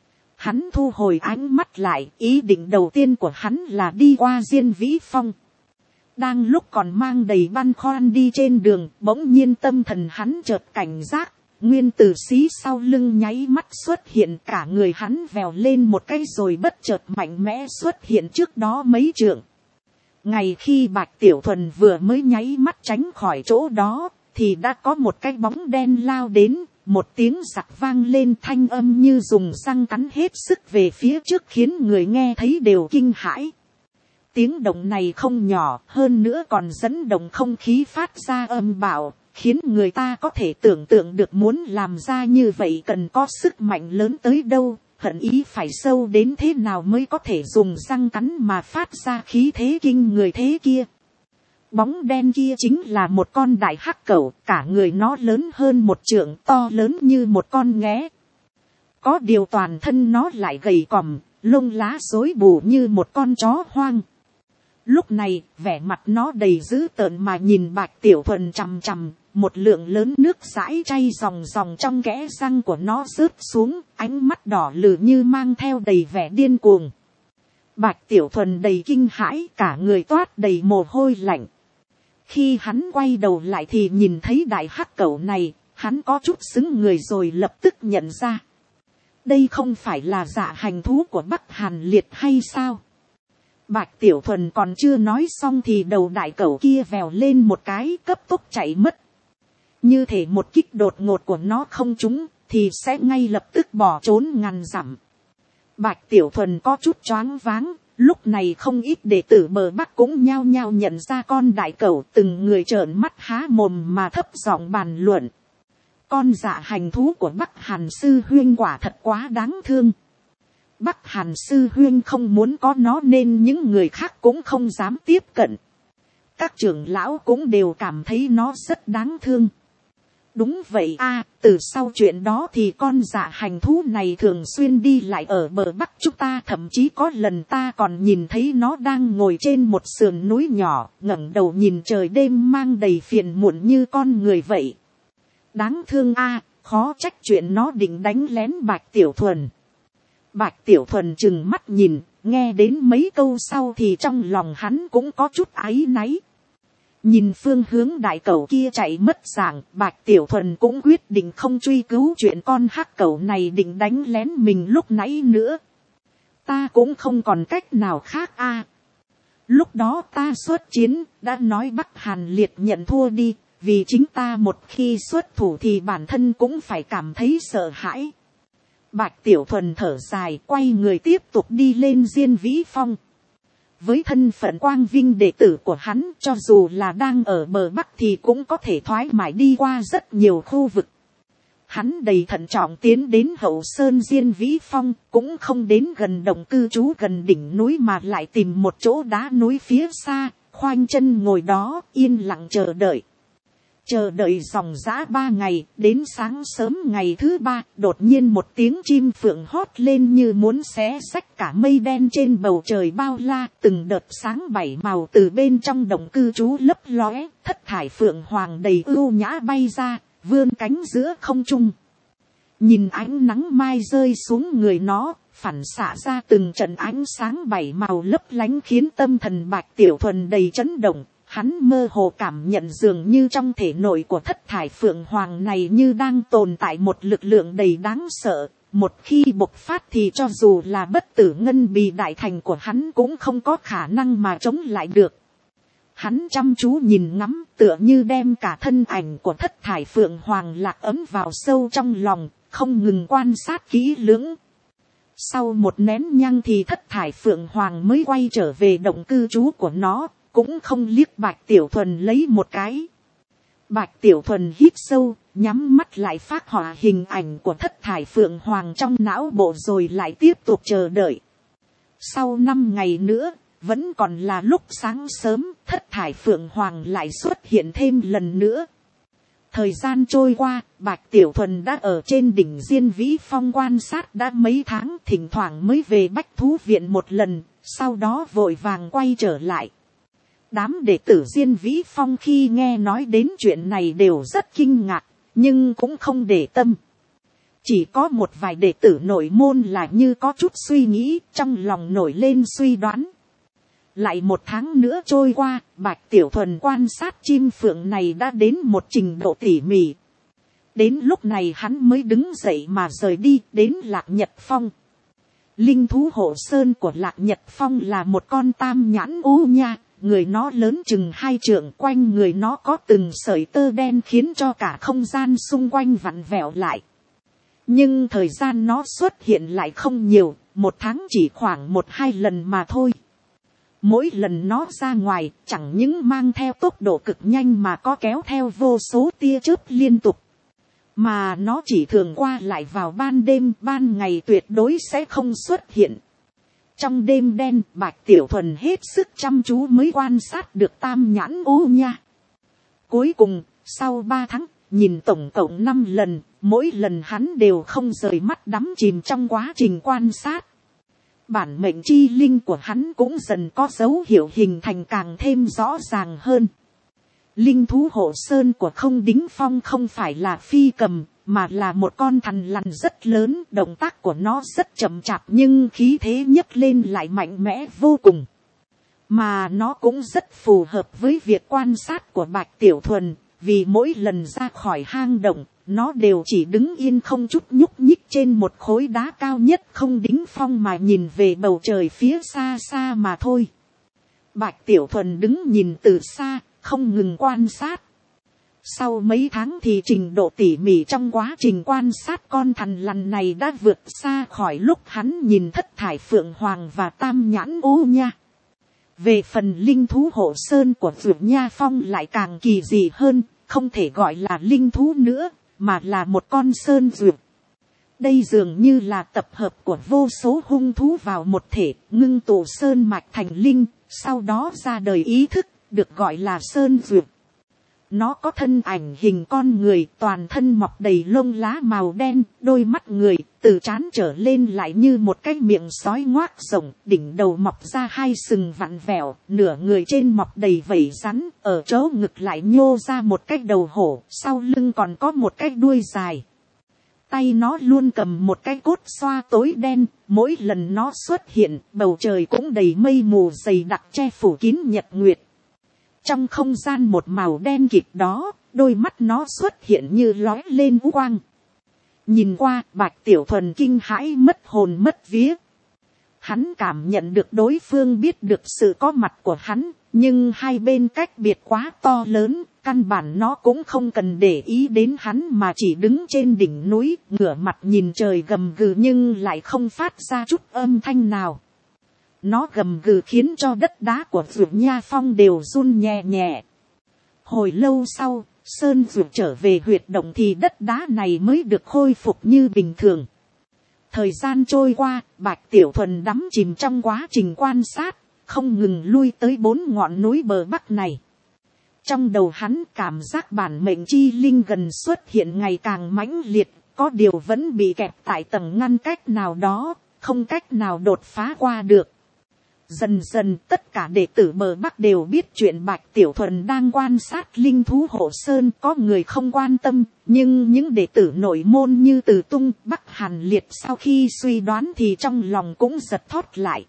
Hắn thu hồi ánh mắt lại, ý định đầu tiên của hắn là đi qua Diên Vĩ Phong. Đang lúc còn mang đầy băn khoăn đi trên đường, bỗng nhiên tâm thần hắn chợt cảnh giác. Nguyên Tử Sĩ sau lưng nháy mắt xuất hiện, cả người hắn vèo lên một cái rồi bất chợt mạnh mẽ xuất hiện trước đó mấy trượng. Ngày khi Bạch Tiểu Thuần vừa mới nháy mắt tránh khỏi chỗ đó, thì đã có một cái bóng đen lao đến, một tiếng giặc vang lên, thanh âm như dùng răng cắn hết sức về phía trước khiến người nghe thấy đều kinh hãi. Tiếng động này không nhỏ, hơn nữa còn dẫn động không khí phát ra âm bạo, khiến người ta có thể tưởng tượng được muốn làm ra như vậy cần có sức mạnh lớn tới đâu, hận ý phải sâu đến thế nào mới có thể dùng răng cắn mà phát ra khí thế kinh người thế kia. Bóng đen kia chính là một con đại hắc cẩu, cả người nó lớn hơn một trượng, to lớn như một con nghé. Có điều toàn thân nó lại gầy còm, lông lá rối bù như một con chó hoang. Lúc này, vẻ mặt nó đầy dữ tợn mà nhìn Bạch Tiểu Thuần chằm chằm, một lượng lớn nước dãi chay ròng ròng trong kẽ răng của nó rớt xuống, ánh mắt đỏ lừ như mang theo đầy vẻ điên cuồng. Bạch Tiểu Thuần đầy kinh hãi, cả người toát đầy mồ hôi lạnh. Khi hắn quay đầu lại thì nhìn thấy đại hắc cẩu này, hắn có chút sững người rồi lập tức nhận ra. Đây không phải là Dạ Hành thú của Bắc Hàn Liệt hay sao? Bạch Tiểu Thuần còn chưa nói xong thì đầu đại cẩu kia vèo lên một cái, cấp tốc chạy mất. Như thể một kích đột ngột của nó không trúng, thì sẽ ngay lập tức bỏ trốn ngàn dặm. Bạch Tiểu Thuần có chút choáng váng, lúc này không ít đệ tử bờ bắc cũng nhao nhao nhận ra con đại cẩu, từng người trợn mắt há mồm mà thấp giọng bàn luận. Con Dạ Hành thú của Bắc Hàn sư huynh quả thật quá đáng thương. Bắc Hàn sư huynh không muốn có nó nên những người khác cũng không dám tiếp cận. Các trưởng lão cũng đều cảm thấy nó rất đáng thương. Đúng vậy a, từ sau chuyện đó thì con Dạ Hành thú này thường xuyên đi lại ở bờ bắc chúng ta, thậm chí có lần ta còn nhìn thấy nó đang ngồi trên một sườn núi nhỏ, ngẩng đầu nhìn trời đêm mang đầy phiền muộn như con người vậy. Đáng thương a, khó trách chuyện nó định đánh lén Bạch Tiểu Thuần. Bạch Tiểu Thuần chừng mắt nhìn, nghe đến mấy câu sau thì trong lòng hắn cũng có chút áy náy. Nhìn phương hướng đại cẩu kia chạy mất dạng, Bạch Tiểu Thuần cũng quyết định không truy cứu chuyện con hắc cẩu này định đánh lén mình lúc nãy nữa. Ta cũng không còn cách nào khác a. Lúc đó ta xuất chiến, đã nói Bắc Hàn Liệt nhận thua đi, vì chính ta một khi xuất thủ thì bản thân cũng phải cảm thấy sợ hãi. Bạch Tiểu Thuần thở dài, quay người tiếp tục đi lên Diên Vĩ Phong. Với thân phận quang vinh đệ tử của hắn, cho dù là đang ở bờ Bắc thì cũng có thể thoải mái đi qua rất nhiều khu vực. Hắn đầy thận trọng tiến đến hậu sơn Diên Vĩ Phong, cũng không đến gần đồng cư trú gần đỉnh núi mà lại tìm một chỗ đá núi phía xa, khoanh chân ngồi đó, yên lặng chờ đợi. Chờ đợi dòng dã 3 ngày, đến sáng sớm ngày thứ 3, đột nhiên một tiếng chim phượng hót lên như muốn xé xách cả mây đen trên bầu trời bao la, từng đợt sáng 7 màu từ bên trong đồng cư trú lấp lóe, thất thải phượng hoàng đầy ưu nhã bay ra, vươn cánh giữa không trung. Nhìn ánh nắng mai rơi xuống người nó, phản xạ ra từng trận ánh sáng 7 màu lấp lánh khiến tâm thần Bạch Tiểu Thuần đầy chấn động. Hắn mơ hồ cảm nhận dường như trong thể nội của thất thải phượng hoàng này như đang tồn tại một lực lượng đầy đáng sợ. Một khi bộc phát thì cho dù là bất tử ngân bì đại thành của hắn cũng không có khả năng mà chống lại được. Hắn chăm chú nhìn ngắm, tựa như đem cả thân ảnh của thất thải phượng hoàng lạc ấm vào sâu trong lòng, không ngừng quan sát kỹ lưỡng. Sau một nén nhang thì thất thải phượng hoàng mới quay trở về động cư trú của nó, cũng không liếc Bạch Tiểu Thuần lấy một cái. Bạch Tiểu Thuần hít sâu, nhắm mắt lại phác họa hình ảnh của thất thải phượng hoàng trong não bộ rồi lại tiếp tục chờ đợi. Sau 5 ngày nữa, vẫn còn là lúc sáng sớm, thất thải phượng hoàng lại xuất hiện thêm lần nữa. Thời gian trôi qua, Bạch Tiểu Thuần đã ở trên đỉnh Diên Vĩ Phong quan sát đã mấy tháng, thỉnh thoảng mới về Bách Thú Viện một lần, sau đó vội vàng quay trở lại. Đám đệ tử Diên Vĩ Phong khi nghe nói đến chuyện này đều rất kinh ngạc, nhưng cũng không để tâm. Chỉ có một vài đệ tử nội môn là như có chút suy nghĩ, trong lòng nổi lên suy đoán. Lại 1 tháng nữa trôi qua, Bạch Tiểu Thuần quan sát chim phượng này đã đến một trình độ tỉ mỉ. Đến lúc này hắn mới đứng dậy mà rời đi đến Lạc Nhật Phong. Linh thú hộ sơn của Lạc Nhật Phong là một con tam nhãn ú nha. Người nó lớn chừng 2 trượng, quanh người nó có từng sợi tơ đen khiến cho cả không gian xung quanh vặn vẹo lại. Nhưng thời gian nó xuất hiện lại không nhiều, 1 tháng chỉ khoảng 1-2 lần mà thôi. Mỗi lần nó ra ngoài, chẳng những mang theo tốc độ cực nhanh mà có kéo theo vô số tia chớp liên tục. Mà nó chỉ thường qua lại vào ban đêm, ban ngày tuyệt đối sẽ không xuất hiện. Trong đêm đen, Bạch Tiểu Thuần hết sức chăm chú mới quan sát được tam nhãn ú nha. Cuối cùng, sau 3 tháng, nhìn tổng cộng 5 lần, mỗi lần hắn đều không rời mắt đắm chìm trong quá trình quan sát. Bản mệnh chi linh của hắn cũng dần có dấu hiệu hình thành càng thêm rõ ràng hơn. Linh thú hộ sơn của Không Đính Phong không phải là phi cầm, mà là một con thằn lằn rất lớn, động tác của nó rất chậm chạp nhưng khí thế nhấc lên lại mạnh mẽ vô cùng. Mà nó cũng rất phù hợp với việc quan sát của Bạch Tiểu Thuần, vì mỗi lần ra khỏi hang động, nó đều chỉ đứng yên không chút nhúc nhích trên một khối đá cao nhất Không Đính Phong mà nhìn về bầu trời phía xa xa mà thôi. Bạch Tiểu Thuần đứng nhìn từ xa, không ngừng quan sát. Sau mấy tháng thì trình độ tỉ mỉ trong quá trình quan sát con thằn lằn này đã vượt xa khỏi lúc hắn nhìn thất thải phượng hoàng và tam nhãn ú nha. Về phần linh thú hộ sơn của Vượt Nha Phong lại càng kỳ dị hơn, không thể gọi là linh thú nữa, mà là một con sơn dược. Đây dường như là tập hợp của vô số hung thú vào một thể, ngưng tụ sơn mạch thành linh, sau đó ra đời ý thức, được gọi là sơn dược. Nó có thân ảnh hình con người, toàn thân mọc đầy lông lá màu đen, đôi mắt người, từ trán trở lên lại như một cái miệng sói ngoác rộng, đỉnh đầu mọc ra 2 sừng vặn vẹo, nửa người trên mọc đầy vảy rắn, ở chỗ ngực lại nhô ra một cái đầu hổ, sau lưng còn có một cái đuôi dài. Tay nó luôn cầm một cái cốt xoa tối đen, mỗi lần nó xuất hiện, bầu trời cũng đầy mây mù dày đặc che phủ kín nhật nguyệt. Trong không gian một màu đen kịt đó, đôi mắt nó xuất hiện như lóe lên u quang. Nhìn qua, Bạch Tiểu Thuần kinh hãi mất hồn mất vía. Hắn cảm nhận được đối phương biết được sự có mặt của hắn, nhưng hai bên cách biệt quá to lớn, căn bản nó cũng không cần để ý đến hắn mà chỉ đứng trên đỉnh núi, ngửa mặt nhìn trời gầm gừ nhưng lại không phát ra chút âm thanh nào. Nó gầm gừ khiến cho đất đá của Dược Nha Phong đều run nhẹ nhẹ. Hồi lâu sau, Sơn Dược trở về huyệt động thì đất đá này mới được khôi phục như bình thường. Thời gian trôi qua, Bạch Tiểu Thuần đắm chìm trong quá trình quan sát, không ngừng lui tới 4 ngọn núi bờ bắc này. Trong đầu hắn cảm giác bản mệnh chi linh gần xuất hiện ngày càng mãnh liệt, có điều vẫn bị kẹp tại tầng ngăn cách nào đó, không cách nào đột phá qua được. Dần dần tất cả đệ tử bờ bắc đều biết chuyện Bạch Tiểu Thuần đang quan sát linh thú hộ sơn, có người không quan tâm, nhưng những đệ tử nội môn như Từ Tung, Bắc Hàn Liệt sau khi suy đoán thì trong lòng cũng giật thót lại.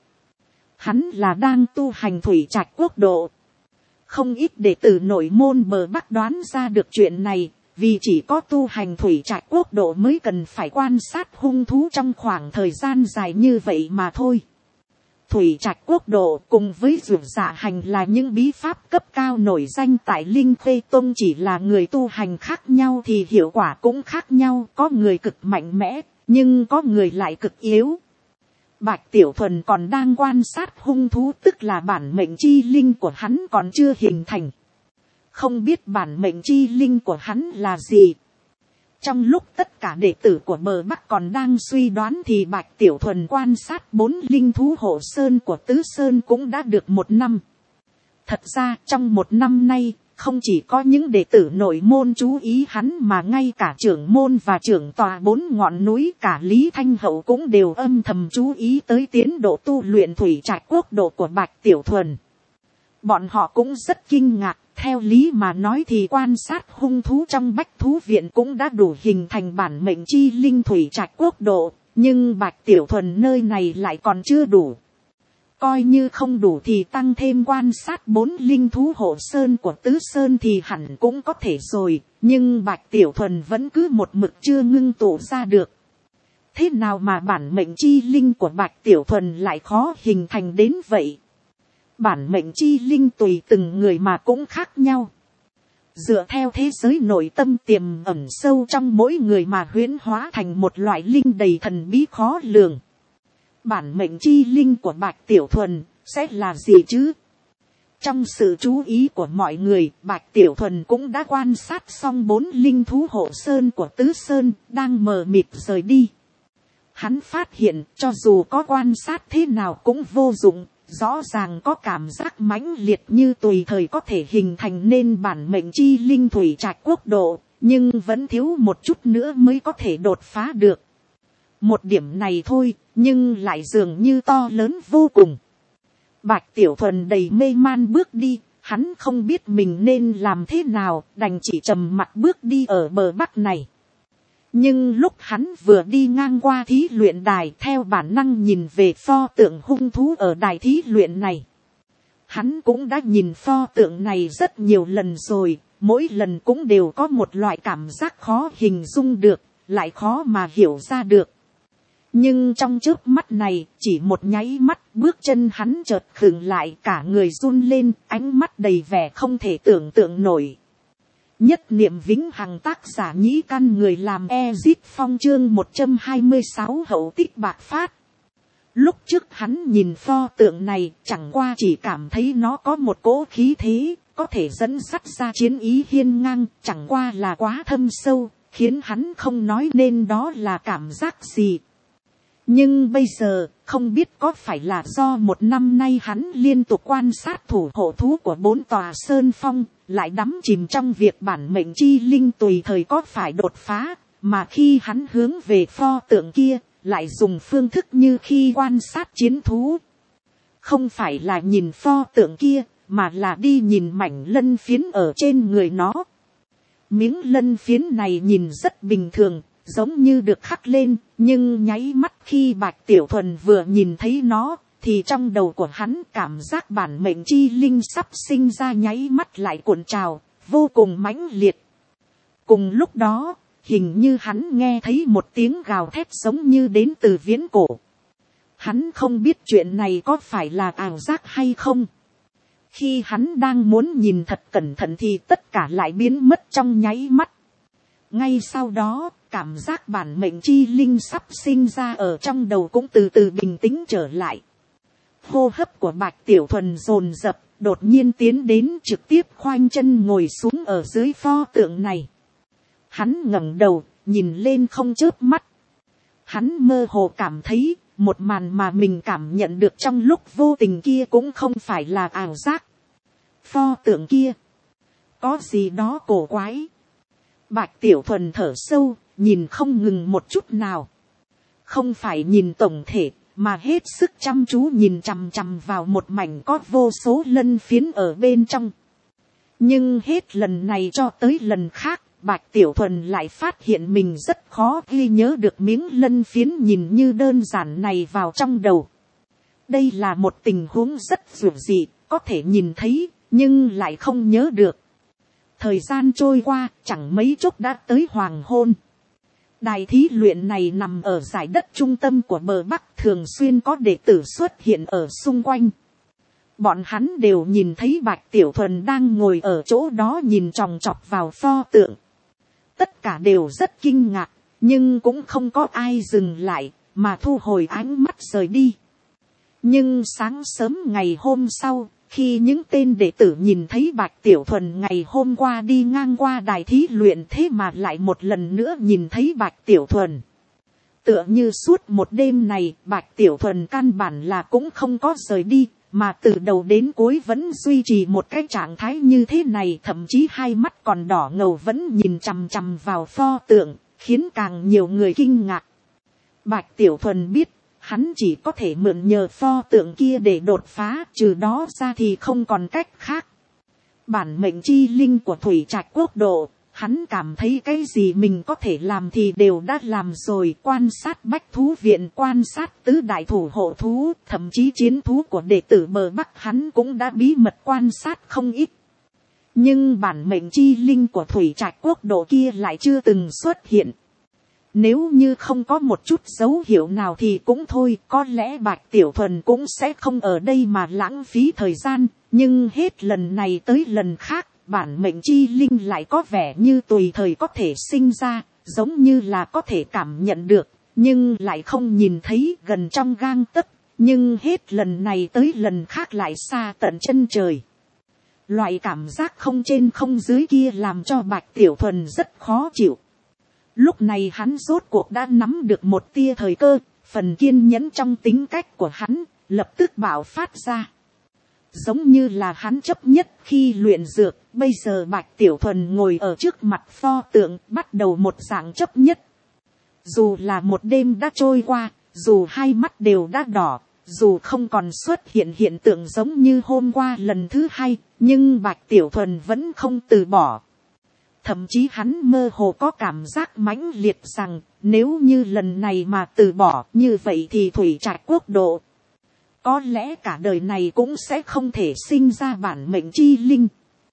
Hắn là đang tu hành thủy trạch quốc độ. Không ít đệ tử nội môn bờ bắc đoán ra được chuyện này, vì chỉ có tu hành thủy trạch quốc độ mới cần phải quan sát hung thú trong khoảng thời gian dài như vậy mà thôi. Thủy trạch quốc độ cùng với Dược Dạ Hành là những bí pháp cấp cao nổi danh tại Linh Khê Tông, chỉ là người tu hành khác nhau thì hiệu quả cũng khác nhau, có người cực mạnh mẽ, nhưng có người lại cực yếu. Bạch Tiểu Thuần còn đang quan sát hung thú, tức là bản mệnh chi linh của hắn còn chưa hình thành. Không biết bản mệnh chi linh của hắn là gì. Trong lúc tất cả đệ tử của bờ bắc còn đang suy đoán thì Bạch Tiểu Thuần quan sát 4 linh thú hộ sơn của Tứ Sơn cũng đã được 1 năm. Thật ra trong 1 năm nay, không chỉ có những đệ tử nội môn chú ý hắn mà ngay cả trưởng môn và trưởng tòa 4 ngọn núi cả Lý Thanh Hậu cũng đều âm thầm chú ý tới tiến độ tu luyện thủy trạch quốc độ của Bạch Tiểu Thuần. Bọn họ cũng rất kinh ngạc, theo lý mà nói thì quan sát hung thú trong Bách Thú Viện cũng đã đủ hình thành bản mệnh chi linh thủy trạch quốc độ, nhưng Bạch Tiểu Thuần nơi này lại còn chưa đủ. Coi như không đủ thì tăng thêm quan sát 4 linh thú hộ sơn của Tứ Sơn thì hẳn cũng có thể rồi, nhưng Bạch Tiểu Thuần vẫn cứ một mực chưa ngưng tụ ra được. Thế nào mà bản mệnh chi linh của Bạch Tiểu Thuần lại khó hình thành đến vậy? Bản mệnh chi linh tùy từng người mà cũng khác nhau. Dựa theo thế giới nội tâm tiềm ẩn sâu trong mỗi người mà huyễn hóa thành một loại linh đầy thần bí khó lường. Bản mệnh chi linh của Bạch Tiểu Thuần sẽ là gì chứ? Trong sự chú ý của mọi người, Bạch Tiểu Thuần cũng đã quan sát xong 4 linh thú hộ sơn của Tứ Sơn đang mờ mịt rời đi. Hắn phát hiện cho dù có quan sát thế nào cũng vô dụng. Rõ ràng có cảm giác mãnh liệt như tùy thời có thể hình thành nên bản mệnh chi linh thủy trạch quốc độ, nhưng vẫn thiếu một chút nữa mới có thể đột phá được. Một điểm này thôi, nhưng lại dường như to lớn vô cùng. Bạch Tiểu Thuần đầy mê man bước đi, hắn không biết mình nên làm thế nào, đành chỉ trầm mặc bước đi ở bờ bắc này. Nhưng lúc hắn vừa đi ngang qua thí luyện đài, theo bản năng nhìn về pho tượng hung thú ở đài thí luyện này. Hắn cũng đã nhìn pho tượng này rất nhiều lần rồi, mỗi lần cũng đều có một loại cảm giác khó hình dung được, lại khó mà hiểu ra được. Nhưng trong chớp mắt này, chỉ một nháy mắt, bước chân hắn chợt khựng lại, cả người run lên, ánh mắt đầy vẻ không thể tưởng tượng nổi. Nhất niệm vĩnh hằng, tác giả Nhĩ Căn, người làm Ezit Phong, chương 126 hậu tích bạc phát. Lúc trước hắn nhìn pho tượng này, chẳng qua chỉ cảm thấy nó có một cỗ khí thế, có thể dẫn dắt ra chiến ý hiên ngang, chẳng qua là quá thâm sâu, khiến hắn không nói nên đó là cảm giác gì. Nhưng bây giờ, không biết có phải là do 1 năm nay hắn liên tục quan sát thủ hộ thú của 4 tòa sơn phong, lại đắm chìm trong việc bản mệnh chi linh tùy thời có phải đột phá, mà khi hắn hướng về pho tượng kia, lại dùng phương thức như khi quan sát chiến thú. Không phải là nhìn pho tượng kia, mà là đi nhìn mảnh lân phiến ở trên người nó. Miếng lân phiến này nhìn rất bình thường, giống như được khắc lên, nhưng nháy mắt khi Bạch Tiểu Thuần vừa nhìn thấy nó, thì trong đầu của hắn cảm giác bản mệnh chi linh sắp sinh ra nháy mắt lại cuộn trào, vô cùng mãnh liệt. Cùng lúc đó, hình như hắn nghe thấy một tiếng gào thét giống như đến từ viễn cổ. Hắn không biết chuyện này có phải là ảo giác hay không. Khi hắn đang muốn nhìn thật cẩn thận thì tất cả lại biến mất trong nháy mắt. Ngay sau đó, cảm giác bản mệnh chi linh sắp sinh ra ở trong đầu cũng từ từ bình tĩnh trở lại. Hô hấp của Bạch Tiểu Thuần dồn dập, đột nhiên tiến đến trực tiếp khoanh chân ngồi xuống ở dưới pho tượng này. Hắn ngẩng đầu, nhìn lên không chớp mắt. Hắn mơ hồ cảm thấy, một màn mà mình cảm nhận được trong lúc vô tình kia cũng không phải là ảo giác. Pho tượng kia, có gì đó cổ quái. Bạch Tiểu Thuần thở sâu, nhìn không ngừng một chút nào. Không phải nhìn tổng thể, mà hết sức chăm chú nhìn chằm chằm vào một mảnh có vô số lân phiến ở bên trong. Nhưng hết lần này cho tới lần khác, Bạch Tiểu Thuần lại phát hiện mình rất khó ghi nhớ được miếng lân phiến nhìn như đơn giản này vào trong đầu. Đây là một tình huống rất dữ dị, có thể nhìn thấy, nhưng lại không nhớ được. Thời gian trôi qua, chẳng mấy chốc đã tới hoàng hôn. Đài thí luyện này nằm ở dải đất trung tâm của bờ Bắc, thường xuyên có đệ tử xuất hiện ở xung quanh. Bọn hắn đều nhìn thấy Bạch Tiểu Thuần đang ngồi ở chỗ đó nhìn chòng chọc vào pho tượng. Tất cả đều rất kinh ngạc, nhưng cũng không có ai dừng lại, mà thu hồi ánh mắt rời đi. Nhưng sáng sớm ngày hôm sau, khi những tên đệ tử nhìn thấy Bạch Tiểu Thuần ngày hôm qua đi ngang qua đài thí luyện, thế mà lại một lần nữa nhìn thấy Bạch Tiểu Thuần. Tựa như suốt một đêm này, Bạch Tiểu Thuần căn bản là cũng không có rời đi, mà từ đầu đến cuối vẫn duy trì một cái trạng thái như thế này, thậm chí hai mắt còn đỏ ngầu vẫn nhìn chằm chằm vào pho tượng, khiến càng nhiều người kinh ngạc. Bạch Tiểu Thuần biết, hắn chỉ có thể mượn nhờ pho tượng kia để đột phá, trừ đó ra thì không còn cách khác. Bản mệnh chi linh của Thủy Trạch Quốc độ, hắn cảm thấy cái gì mình có thể làm thì đều đã làm rồi. Quan sát bách thú viện, quan sát tứ đại thủ hộ thú, thậm chí chiến thú của đệ tử bờ Bắc hắn cũng đã bí mật quan sát không ít. Nhưng bản mệnh chi linh của Thủy Trạch Quốc độ kia lại chưa từng xuất hiện. Nếu như không có một chút dấu hiệu nào thì cũng thôi, có lẽ Bạch Tiểu Thuần cũng sẽ không ở đây mà lãng phí thời gian. Nhưng hết lần này tới lần khác, bản mệnh chi linh lại có vẻ như tùy thời có thể sinh ra, giống như là có thể cảm nhận được, nhưng lại không nhìn thấy, gần trong gang tấc. Nhưng hết lần này tới lần khác lại xa tận chân trời. Loại cảm giác không trên không dưới kia làm cho Bạch Tiểu Thuần rất khó chịu. Lúc này hắn rốt cuộc đã nắm được một tia thời cơ, phần kiên nhẫn trong tính cách của hắn lập tức bạo phát ra. Giống như là hắn chấp nhất khi luyện dược, bây giờ Bạch Tiểu Thuần ngồi ở trước mặt pho tượng, bắt đầu một dạng chấp nhất. Dù là một đêm đã trôi qua, dù hai mắt đều đã đỏ, dù không còn xuất hiện hiện tượng giống như hôm qua lần thứ hai, nhưng Bạch Tiểu Thuần vẫn không từ bỏ. Thậm chí hắn mơ hồ có cảm giác mãnh liệt rằng, nếu như lần này mà từ bỏ như vậy thì Thủy Trạch Quốc độ, có lẽ cả đời này cũng sẽ không thể sinh ra bản mệnh chi linh.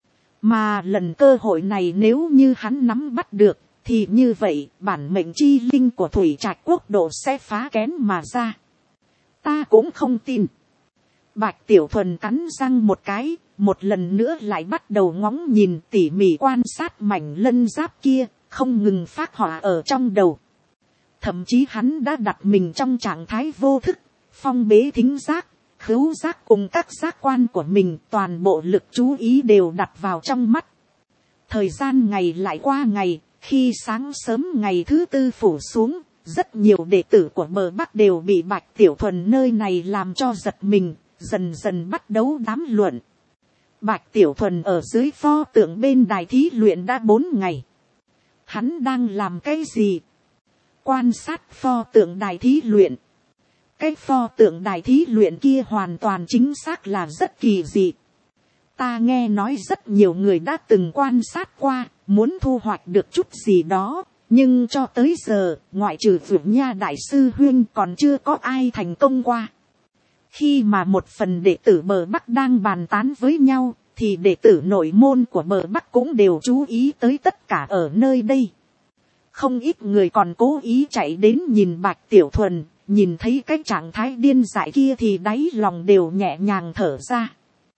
Mà lần cơ hội này nếu như hắn nắm bắt được, thì như vậy bản mệnh chi linh của Thủy Trạch Quốc độ sẽ phá kén mà ra. Ta cũng không tin. Bạch Tiểu Thuần cắn răng một cái, một lần nữa lại bắt đầu ngóng nhìn tỉ mỉ quan sát mảnh lân giáp kia, không ngừng phát họa ở trong đầu. Thậm chí hắn đã đặt mình trong trạng thái vô thức, phong bế thính giác, khứu giác cùng các giác quan của mình, toàn bộ lực chú ý đều đặt vào trong mắt. Thời gian ngày lại qua ngày, khi sáng sớm ngày thứ tư phủ xuống, rất nhiều đệ tử của bờ Bắc đều bị Bạch Tiểu Thuần nơi này làm cho giật mình, dần dần bắt đấu đám luận. Bạch Tiểu Thuần ở dưới pho tượng bên đài thí luyện đã 4 ngày. Hắn đang làm cái gì? Quan sát pho tượng đài thí luyện. Cái pho tượng đài thí luyện kia hoàn toàn chính xác là rất kỳ dị. Ta nghe nói rất nhiều người đã từng quan sát qua, muốn thu hoạch được chút gì đó. Nhưng cho tới giờ, ngoại trừ Vượt Nha Đại sư Huyên còn chưa có ai thành công qua. Khi mà một phần đệ tử bờ Bắc đang bàn tán với nhau, thì đệ tử nội môn của bờ Bắc cũng đều chú ý tới tất cả ở nơi đây. Không ít người còn cố ý chạy đến nhìn Bạch Tiểu Thuần, nhìn thấy cái trạng thái điên dại kia thì đáy lòng đều nhẹ nhàng thở ra.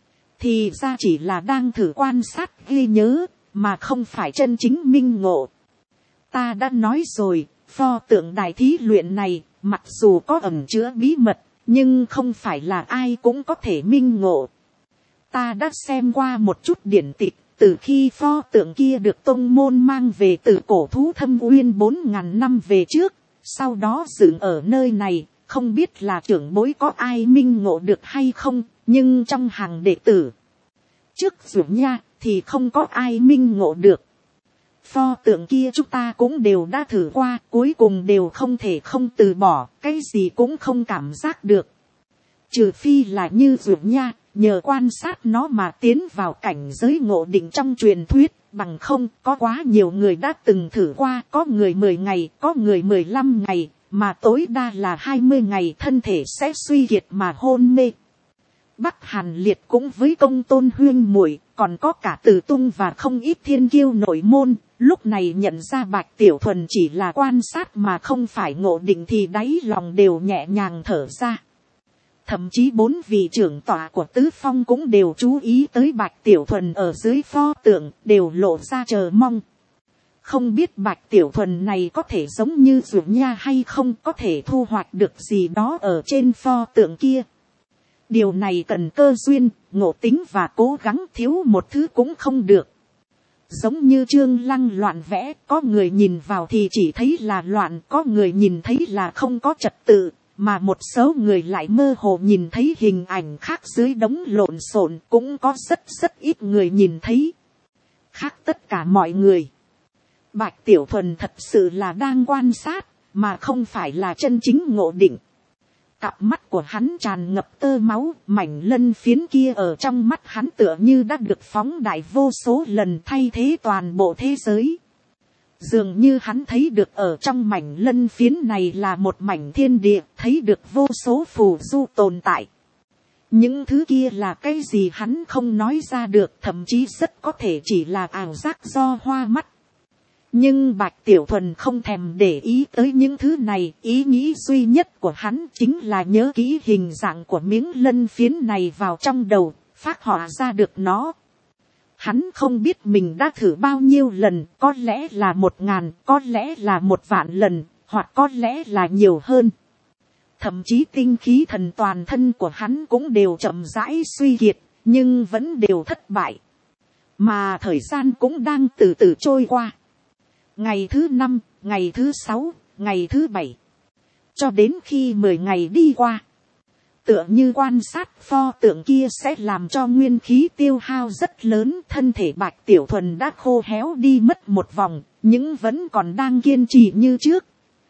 Thì ra chỉ là đang thử quan sát ghi nhớ, mà không phải chân chính minh ngộ. Ta đã nói rồi, pho tượng đại thí luyện này, mặc dù có ẩn chứa bí mật, nhưng không phải là ai cũng có thể minh ngộ. Ta đã xem qua một chút điển tịch, từ khi pho tượng kia được tông môn mang về từ cổ thú Thâm Uyên 4.000 năm về trước, sau đó dựng ở nơi này, không biết là trưởng bối có ai minh ngộ được hay không, nhưng trong hàng đệ tử trước dù nha thì không có ai minh ngộ được. Pho tượng kia chúng ta cũng đều đã thử qua, cuối cùng đều không thể không từ bỏ, cái gì cũng không cảm giác được. Trừ phi là như dù nha, nhờ quan sát nó mà tiến vào cảnh giới ngộ định trong truyền thuyết, bằng không có quá nhiều người đã từng thử qua, có người 10 ngày, có người 15 ngày, mà tối đa là 20 ngày thân thể sẽ suy kiệt mà hôn mê. Bắc Hàn Liệt cũng với Công Tôn huyên muội, còn có cả Từ Tung và không ít thiên kiêu nội môn, lúc này nhận ra Bạch Tiểu Thuần chỉ là quan sát mà không phải ngộ định thì đáy lòng đều nhẹ nhàng thở ra. Thậm chí 4 vị trưởng tọa của Tứ Phong cũng đều chú ý tới Bạch Tiểu Thuần ở dưới pho tượng, đều lộ ra chờ mong. Không biết Bạch Tiểu Thuần này có thể giống như Dụ Nha hay không, có thể thu hoạch được gì đó ở trên pho tượng kia. Điều này cần cơ duyên, ngộ tính và cố gắng, thiếu một thứ cũng không được. Giống như Trương Lăng loạn vẽ, có người nhìn vào thì chỉ thấy là loạn, có người nhìn thấy là không có trật tự, mà một số người lại mơ hồ nhìn thấy hình ảnh khác dưới đống lộn xộn, cũng có rất ít người nhìn thấy. Khác tất cả mọi người. Bạch Tiểu Thuần thật sự là đang quan sát, mà không phải là chân chính ngộ định. Cặp mắt của hắn tràn ngập tơ máu, mảnh lân phiến kia ở trong mắt hắn tựa như đã được phóng đại vô số lần, thay thế toàn bộ thế giới. Dường như hắn thấy được ở trong mảnh lân phiến này là một mảnh thiên địa, thấy được vô số phù du tồn tại. Những thứ kia là cái gì hắn không nói ra được, thậm chí rất có thể chỉ là ảo giác do hoa mắt. Nhưng Bạch Tiểu Thuần không thèm để ý tới những thứ này, ý nghĩ duy nhất của hắn chính là nhớ kỹ hình dạng của miếng lân phiến này vào trong đầu, phác họa ra được nó. Hắn không biết mình đã thử bao nhiêu lần, có lẽ là 1000, có lẽ là 1.000 lần, hoặc có lẽ là nhiều hơn. Thậm chí tinh khí thần toàn thân của hắn cũng đều chậm rãi suy kiệt, nhưng vẫn đều thất bại. Mà thời gian cũng đang từ từ trôi qua. Ngày thứ 5, ngày thứ 6, ngày thứ 7. Cho đến khi 10 ngày đi qua. Tựa như quan sát pho tượng kia sẽ làm cho nguyên khí tiêu hao rất lớn. Thân thể Bạch Tiểu Thuần đã khô héo đi mất một vòng, nhưng vẫn còn đang kiên trì như trước.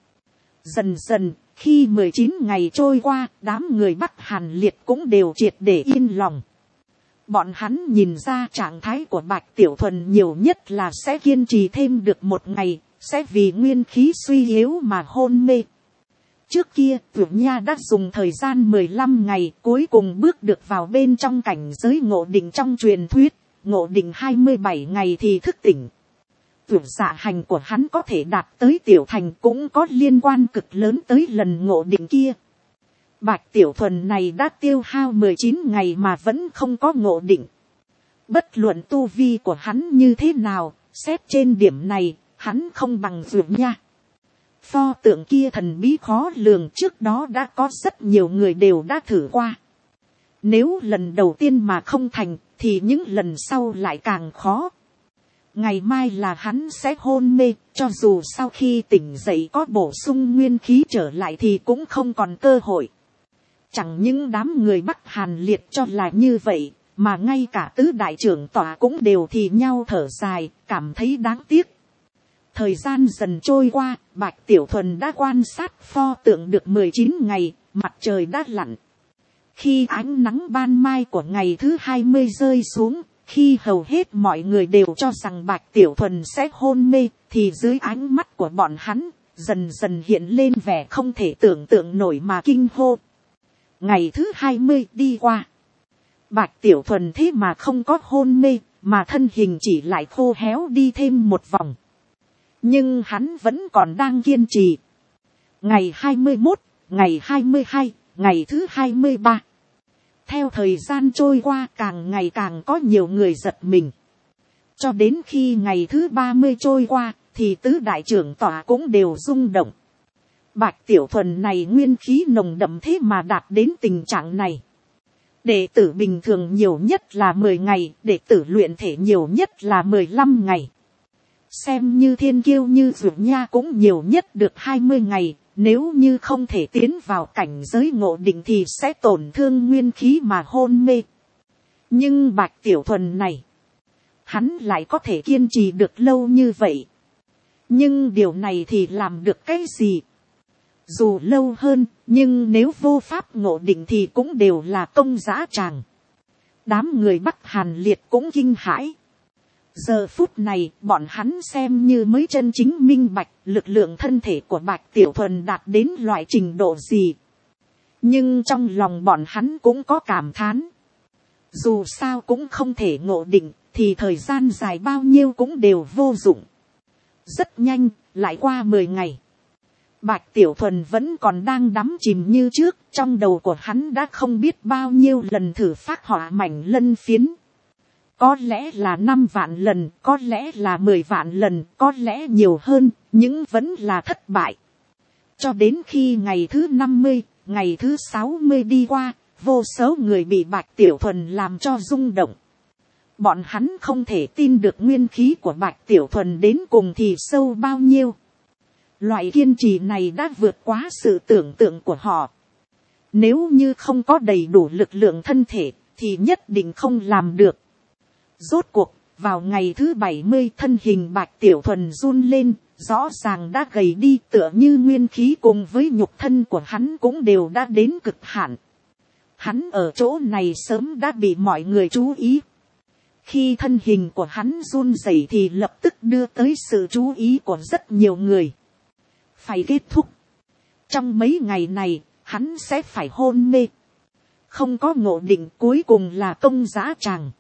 Dần dần, khi 19 ngày trôi qua, đám người Bắc Hàn Liệt cũng đều triệt để yên lòng. Bọn hắn nhìn ra trạng thái của Bạch Tiểu Thuần nhiều nhất là sẽ kiên trì thêm được 1 ngày, sẽ vì nguyên khí suy yếu mà hôn mê. Trước kia, Tử Nha đã dùng thời gian 15 ngày cuối cùng bước được vào bên trong cảnh giới ngộ định trong truyền thuyết, ngộ định 27 ngày thì thức tỉnh. Tưởng dạ hành của hắn có thể đạt tới tiểu thành cũng có liên quan cực lớn tới lần ngộ định kia. Bạch Tiểu Thuần này đã tiêu hao 19 ngày mà vẫn không có ngộ định. Bất luận tu vi của hắn như thế nào, xét trên điểm này, hắn không bằng Dụ Nha. Pho tượng kia thần bí khó lường, trước đó đã có rất nhiều người đều đã thử qua. Nếu lần đầu tiên mà không thành, thì những lần sau lại càng khó. Ngày mai là hắn sẽ hôn mê, cho dù sau khi tỉnh dậy có bổ sung nguyên khí trở lại thì cũng không còn cơ hội. Chẳng những đám người Bắc Hàn Liệt cho là như vậy, mà ngay cả tứ đại trưởng tọa cũng đều thì nhau thở dài, cảm thấy đáng tiếc. Thời gian dần trôi qua, Bạch Tiểu Thuần đã quan sát pho tượng được 19 ngày, mặt trời đã lặn. Khi ánh nắng ban mai của ngày thứ 20 rơi xuống, khi hầu hết mọi người đều cho rằng Bạch Tiểu Thuần sẽ hôn mê, thì dưới ánh mắt của bọn hắn, dần dần hiện lên vẻ không thể tưởng tượng nổi mà kinh hô. Ngày thứ 20 đi qua. Bạch Tiểu Thuần thế mà không có hôn mê, mà thân hình chỉ lại khô héo đi thêm một vòng. Nhưng hắn vẫn còn đang kiên trì. Ngày 21, ngày 22, ngày thứ 23. Theo thời gian trôi qua càng ngày càng có nhiều người giật mình. Cho đến khi ngày thứ 30 trôi qua, thì tứ đại trưởng tọa cũng đều rung động. Bạch Tiểu Thuần này nguyên khí nồng đậm thế mà đạt đến tình trạng này. Đệ tử bình thường nhiều nhất là 10 ngày, đệ tử luyện thể nhiều nhất là 15 ngày. Xem như thiên kiêu như Dược Nha cũng nhiều nhất được 20 ngày, nếu như không thể tiến vào cảnh giới ngộ định thì sẽ tổn thương nguyên khí mà hôn mê. Nhưng Bạch Tiểu Thuần này, hắn lại có thể kiên trì được lâu như vậy. Nhưng điều này thì làm được cái gì? Dù lâu hơn, nhưng nếu vô pháp ngộ định thì cũng đều là công dã tràng. Đám người Bắc Hàn Liệt cũng kinh hãi. Giờ phút này, bọn hắn xem như mới chân chính minh bạch lực lượng thân thể của Bạch Tiểu Thuần đạt đến loại trình độ gì. Nhưng trong lòng bọn hắn cũng có cảm thán. Dù sao cũng không thể ngộ định, thì thời gian dài bao nhiêu cũng đều vô dụng. Rất nhanh, lại qua 10 ngày. Bạch Tiểu Thuần vẫn còn đang đắm chìm như trước, trong đầu của hắn đã không biết bao nhiêu lần thử phát họa mảnh lân phiến. Có lẽ là 5 vạn lần, có lẽ là 10 vạn lần, có lẽ nhiều hơn, nhưng vẫn là thất bại. Cho đến khi ngày thứ 50, ngày thứ 60 đi qua, vô số người bị Bạch Tiểu Thuần làm cho rung động. Bọn hắn không thể tin được nguyên khí của Bạch Tiểu Thuần đến cùng thì sâu bao nhiêu. Loại kiên trì này đã vượt quá sự tưởng tượng của họ. Nếu như không có đầy đủ lực lượng thân thể, thì nhất định không làm được. Rốt cuộc, vào ngày thứ 70 thân hình Bạch Tiểu Thuần run lên, rõ ràng đã gầy đi tựa như nguyên khí cùng với nhục thân của hắn cũng đều đã đến cực hạn. Hắn ở chỗ này sớm đã bị mọi người chú ý. Khi thân hình của hắn run rẩy thì lập tức đưa tới sự chú ý của rất nhiều người. Phải kết thúc. Trong mấy ngày này, hắn sẽ phải hôn mê. Không có ngộ định, cuối cùng là công dã tràng.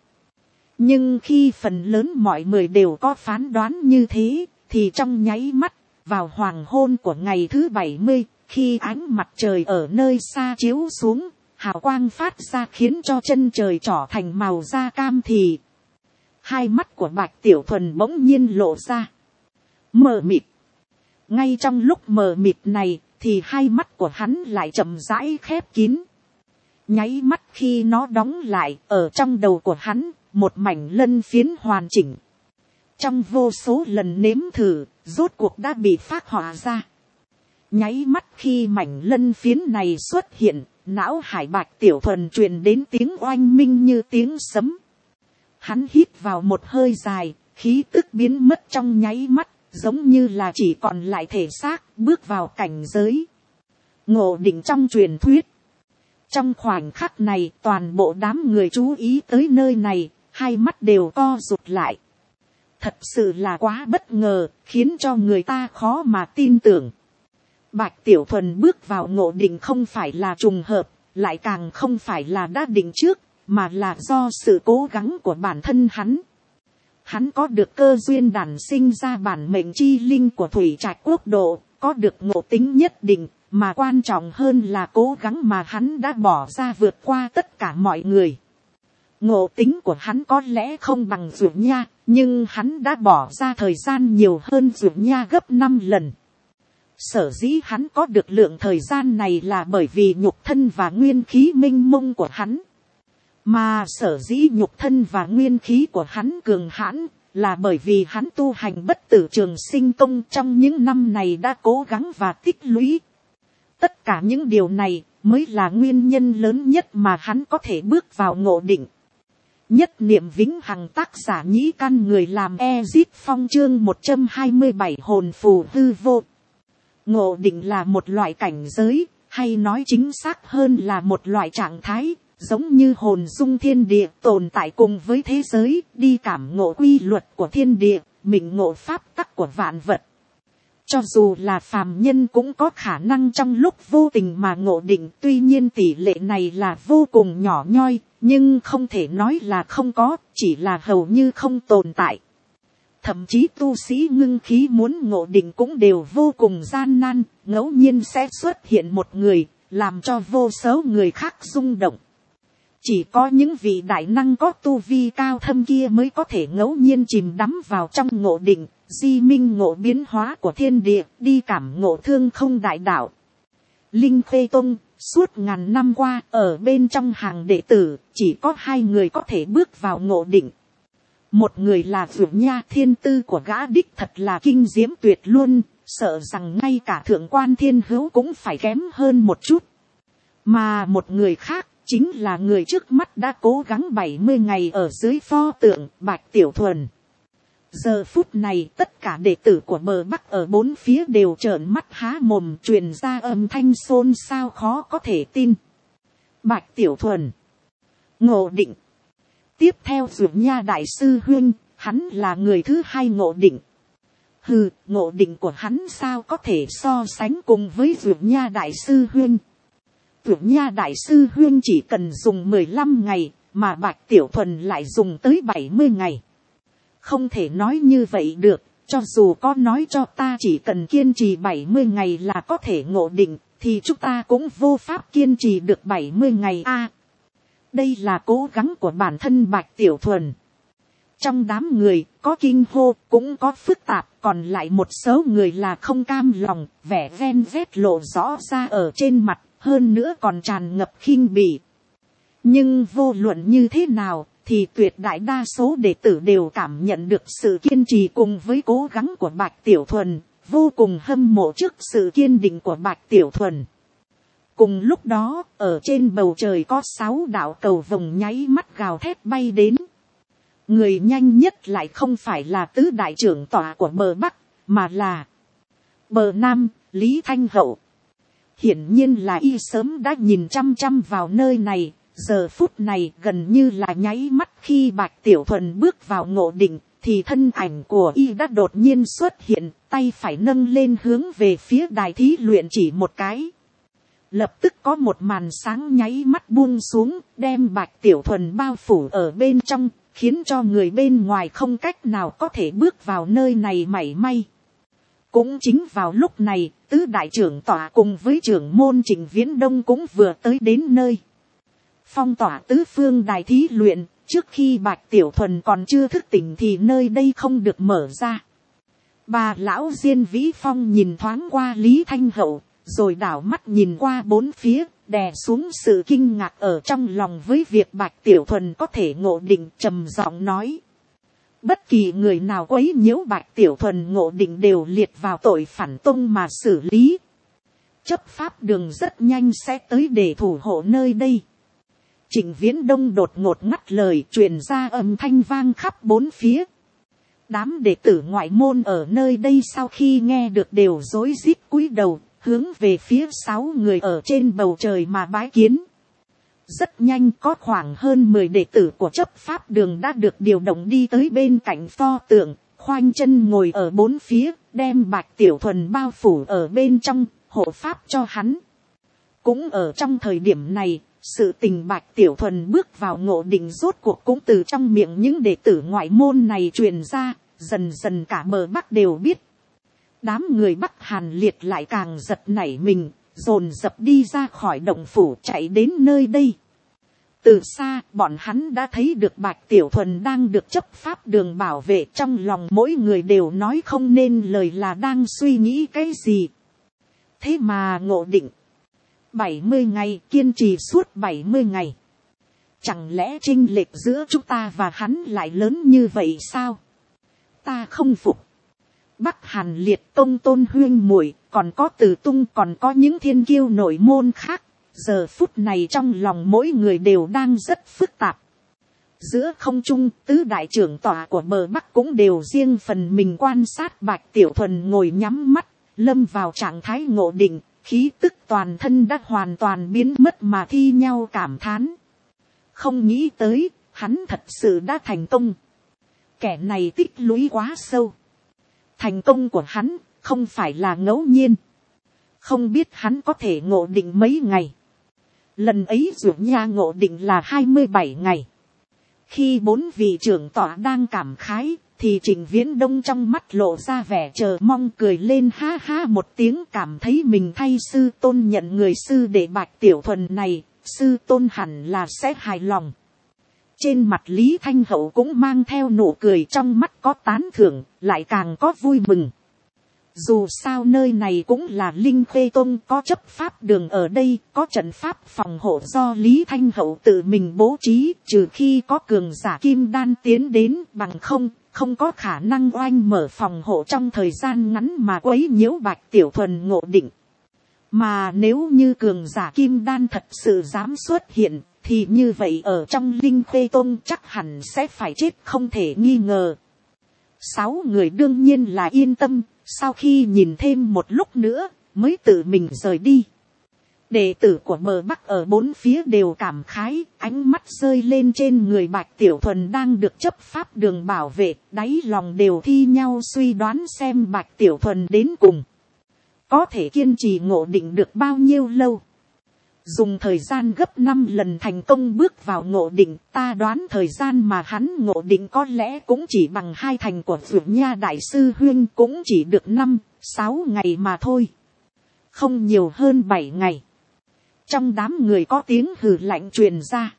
Nhưng khi phần lớn mọi người đều có phán đoán như thế, thì trong nháy mắt, vào hoàng hôn của ngày thứ 70, khi ánh mặt trời ở nơi xa chiếu xuống, hào quang phát ra khiến cho chân trời trở thành màu da cam thì hai mắt của Bạch Tiểu Thuần bỗng nhiên lộ ra. Mờ mịt. Ngay trong lúc mờ mịt này, thì hai mắt của hắn lại chậm rãi khép kín. Nháy mắt khi nó đóng lại, ở trong đầu của hắn, một mảnh lân phiến hoàn chỉnh. Trong vô số lần nếm thử, rốt cuộc đã bị phác họa ra. Nháy mắt khi mảnh lân phiến này xuất hiện, não hải Bạch Tiểu Thuần truyền đến tiếng oanh minh như tiếng sấm. Hắn hít vào một hơi dài, khí tức biến mất trong nháy mắt, giống như là chỉ còn lại thể xác, bước vào cảnh giới ngộ định trong truyền thuyết. Trong khoảnh khắc này, toàn bộ đám người chú ý tới nơi này, hai mắt đều co rụt lại. Thật sự là quá bất ngờ, khiến cho người ta khó mà tin tưởng. Bạch Tiểu Thuần bước vào ngộ định không phải là trùng hợp, lại càng không phải là đã định trước, mà là do sự cố gắng của bản thân hắn. Hắn có được cơ duyên đản sinh ra bản mệnh chi linh của Thủy Trạch Quốc độ, có được ngộ tính nhất định, mà quan trọng hơn là cố gắng mà hắn đã bỏ ra vượt qua tất cả mọi người. Ngộ tính của hắn có lẽ không bằng Dược Nha, nhưng hắn đã bỏ ra thời gian nhiều hơn Dược Nha gấp 5 lần. Sở dĩ hắn có được lượng thời gian này là bởi vì nhục thân và nguyên khí minh mông của hắn. Mà sở dĩ nhục thân và nguyên khí của hắn cường hãn là bởi vì hắn tu hành bất tử trường sinh công trong những năm này đã cố gắng và tích lũy. Tất cả những điều này mới là nguyên nhân lớn nhất mà hắn có thể bước vào ngộ định. Nhất niệm vĩnh hằng tác giả Nhĩ Căn người làm Ezip Phong chương 127 hồn phù hư vô. Ngộ định là một loại cảnh giới, hay nói chính xác hơn là một loại trạng thái, giống như hồn dung thiên địa tồn tại cùng với thế giới, đi cảm ngộ quy luật của thiên địa, mình ngộ pháp tắc của vạn vật. Cho dù là phàm nhân cũng có khả năng trong lúc vô tình mà ngộ định, tuy nhiên tỷ lệ này là vô cùng nhỏ nhoi, nhưng không thể nói là không có, chỉ là hầu như không tồn tại. Thậm chí tu sĩ ngưng khí muốn ngộ định cũng đều vô cùng gian nan, ngẫu nhiên sẽ xuất hiện một người, làm cho vô số người khác rung động. Chỉ có những vị đại năng có tu vi cao thâm kia mới có thể ngẫu nhiên chìm đắm vào trong ngộ định, di minh ngộ biến hóa của thiên địa, đi cảm ngộ thương không đại đạo. Linh Khê Tông, suốt ngàn năm qua, ở bên trong hàng đệ tử, chỉ có 2 người có thể bước vào ngộ định. Một người là Vượng Nha, thiên tư của gã đích thật là kinh diễm tuyệt luôn, sợ rằng ngay cả thượng quan Thiên Hữu cũng phải kém hơn một chút. Mà một người khác, chính là người trước mắt đã cố gắng 70 ngày ở dưới pho tượng Bạch Tiểu Thuần. Giờ phút này tất cả đệ tử của bờ Bắc ở 4 phía đều trợn mắt há mồm, truyền ra âm thanh xôn xao khó có thể tin. Bạch Tiểu Thuần ngộ định. Tiếp theo Dược Nha đại sư huynh, hắn là người thứ 2 ngộ định. Hừ, ngộ định của hắn sao có thể so sánh cùng với Dược Nha đại sư huynh. Dược Nha đại sư huynh chỉ cần dùng 15 ngày, mà Bạch Tiểu Thuần lại dùng tới 70 ngày. Không thể nói như vậy được, cho dù có nói cho ta chỉ cần kiên trì 70 ngày là có thể ngộ định, thì chúng ta cũng vô pháp kiên trì được 70 ngày a. Đây là cố gắng của bản thân Bạch Tiểu Thuần. Trong đám người, có kinh hô, cũng có phức tạp, còn lại một số người là không cam lòng, vẻ ven vét lộ rõ ra ở trên mặt, hơn nữa còn tràn ngập khinh bỉ. Nhưng vô luận như thế nào, thì tuyệt đại đa số đệ tử đều cảm nhận được sự kiên trì cùng với cố gắng của Bạch Tiểu Thuần, vô cùng hâm mộ trước sự kiên định của Bạch Tiểu Thuần. Cùng lúc đó, ở trên bầu trời có 6 đạo cầu vồng nháy mắt gào thét bay đến. Người nhanh nhất lại không phải là tứ đại trưởng tọa của bờ Bắc, mà là bờ Nam, Lý Thanh Hậu. Hiển nhiên là y sớm đã nhìn chăm chăm vào nơi này, giờ phút này gần như là nháy mắt khi Bạch Tiểu Thuần bước vào ngộ định, thì thân ảnh của y đã đột nhiên xuất hiện, tay phải nâng lên hướng về phía đài thí luyện chỉ một cái. Lập tức có một màn sáng nháy mắt buông xuống, đem Bạch Tiểu Thuần bao phủ ở bên trong, khiến cho người bên ngoài không cách nào có thể bước vào nơi này mảy may. Cũng chính vào lúc này, tứ đại trưởng tọa cùng với trưởng môn Trịnh Viễn Đông cũng vừa tới đến nơi. Phong tỏa tứ phương đài thí luyện, trước khi Bạch Tiểu Thuần còn chưa thức tỉnh thì nơi đây không được mở ra. Bà lão Diên Vĩ Phong nhìn thoáng qua Lý Thanh Hậu, rồi đảo mắt nhìn qua 4 phía, đè xuống sự kinh ngạc ở trong lòng với việc Bạch Tiểu Thuần có thể ngộ định, trầm giọng nói. Bất kỳ người nào quấy nhiễu Bạch Tiểu Thuần ngộ định đều liệt vào tội phản tông mà xử lý. Chấp pháp đường rất nhanh sẽ tới để thủ hộ nơi đây. Trịnh Viễn Đông đột ngột ngắt lời, truyền ra âm thanh vang khắp 4 phía. Đám đệ tử ngoại môn ở nơi đây sau khi nghe được đều rối rít cúi đầu, hướng về phía 6 người ở trên bầu trời mà bái kiến. Rất nhanh có khoảng hơn 10 đệ tử của chấp pháp đường đã được điều động đi tới bên cạnh pho tượng, khoanh chân ngồi ở 4 phía, đem Bạch Tiểu Thuần bao phủ ở bên trong, hộ pháp cho hắn. Cũng ở trong thời điểm này, sự tình Bạch Tiểu Thuần bước vào ngộ định rốt cuộc cũng từ trong miệng những đệ tử ngoại môn này truyền ra, dần dần cả bờ Bắc đều biết. Đám người Bắc Hàn Liệt lại càng giật nảy mình, dồn dập đi ra khỏi động phủ chạy đến nơi đây. Từ xa, bọn hắn đã thấy được Bạch Tiểu Thuần đang được chấp pháp đường bảo vệ, trong lòng mỗi người đều nói không nên lời là đang suy nghĩ cái gì. Thế mà ngộ định 70 ngày, kiên trì suốt 70 ngày. Chẳng lẽ chênh lệch giữa chúng ta và hắn lại lớn như vậy sao? Ta không phục. Bắc Hàn Liệt Tông Tôn huyên muội, còn có Từ Tung, còn có những thiên kiêu nội môn khác. Giờ phút này trong lòng mỗi người đều đang rất phức tạp. Giữa không trung, tứ đại trưởng tọa của bờ Bắc cũng đều riêng phần mình quan sát Bạch Tiểu Thuần ngồi nhắm mắt, lâm vào trạng thái ngộ định, khí tức toàn thân đã hoàn toàn biến mất mà thi nhau cảm thán. Không nghĩ tới, hắn thật sự đã thành công. Kẻ này tích lũy quá sâu. Thành công của hắn không phải là ngẫu nhiên. Không biết hắn có thể ngộ định mấy ngày. Lần ấy Dược Nha ngộ định là 27 ngày. Khi 4 vị trưởng tọa đang cảm khái, thì Trịnh Viễn Đông trong mắt lộ ra vẻ chờ mong, cười lên ha ha một tiếng, cảm thấy mình thay sư tôn nhận người sư đệ Bạch Tiểu Thuần này, sư tôn hẳn là sẽ hài lòng. Trên mặt Lý Thanh Hậu cũng mang theo nụ cười, trong mắt có tán thưởng, lại càng có vui mừng. Dù sao nơi này cũng là Linh Khê Tông, có chấp pháp đường ở đây, có trận pháp phòng hộ do Lý Thanh Hậu tự mình bố trí, trừ khi có cường giả kim đan tiến đến, bằng không có khả năng oanh mở phòng hộ trong thời gian ngắn mà quấy nhiễu Bạch Tiểu Thuần ngộ định. Mà nếu như cường giả kim đan thật sự dám xuất hiện, thì như vậy ở trong Linh Khê Tông chắc hẳn sẽ phải chết không thể nghi ngờ. 6 người đương nhiên là yên tâm, sau khi nhìn thêm một lúc nữa, mới tự mình rời đi. Đệ tử của bờ Bắc ở bốn phía đều cảm khái, ánh mắt rơi lên trên người Bạch Tiểu Thuần đang được chấp pháp đường bảo vệ, đáy lòng đều thi nhau suy đoán xem Bạch Tiểu Thuần đến cùng có thể kiên trì ngộ định được bao nhiêu lâu. Dùng thời gian gấp 5 lần thành công bước vào ngộ định, ta đoán thời gian mà hắn ngộ định có lẽ cũng chỉ bằng 2 thành của Dược Nha Đại Sư Huyên, cũng chỉ được 5-6 ngày mà thôi. Không nhiều hơn 7 ngày. Trong đám người có tiếng hừ lạnh truyền ra.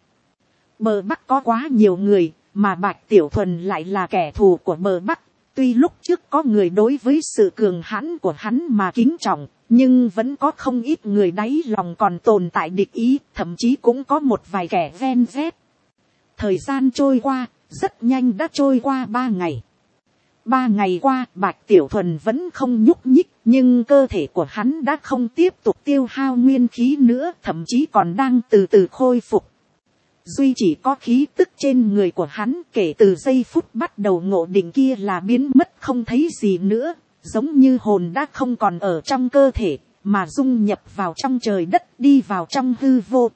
Bờ Bắc có quá nhiều người, mà Bạch Tiểu Thuần lại là kẻ thù của bờ Bắc. Tuy lúc trước có người đối với sự cường hãn của hắn mà kính trọng, nhưng vẫn có không ít người đáy lòng còn tồn tại địch ý, thậm chí cũng có một vài kẻ ven vét. Thời gian trôi qua, rất nhanh đã trôi qua 3 ngày. 3 ngày qua, Bạch Tiểu Thuần vẫn không nhúc nhích, nhưng cơ thể của hắn đã không tiếp tục tiêu hao nguyên khí nữa, thậm chí còn đang từ từ khôi phục. Duy chỉ có khí tức trên người của hắn kể từ giây phút bắt đầu ngộ định kia là biến mất không thấy gì nữa, giống như hồn đã không còn ở trong cơ thể, mà dung nhập vào trong trời đất, đi vào trong hư vô.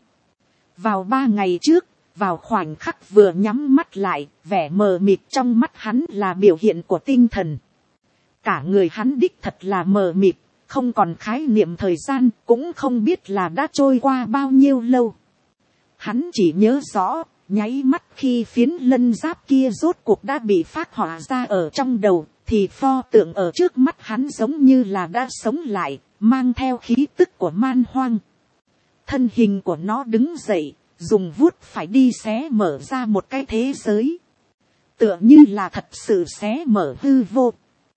Vào 3 ngày trước, vào khoảnh khắc vừa nhắm mắt lại, vẻ mờ mịt trong mắt hắn là biểu hiện của tinh thần. Cả người hắn đích thật là mờ mịt, không còn khái niệm thời gian, cũng không biết là đã trôi qua bao nhiêu lâu. Hắn chỉ nhớ rõ, nháy mắt khi phiến lân giáp kia rốt cuộc đã bị phát họa ra ở trong đầu, thì pho tượng ở trước mắt hắn giống như là đã sống lại, mang theo khí tức của man hoang. Thân hình của nó đứng dậy, dùng vuốt phải đi xé mở ra một cái thế giới. Tựa như là thật sự xé mở hư vô.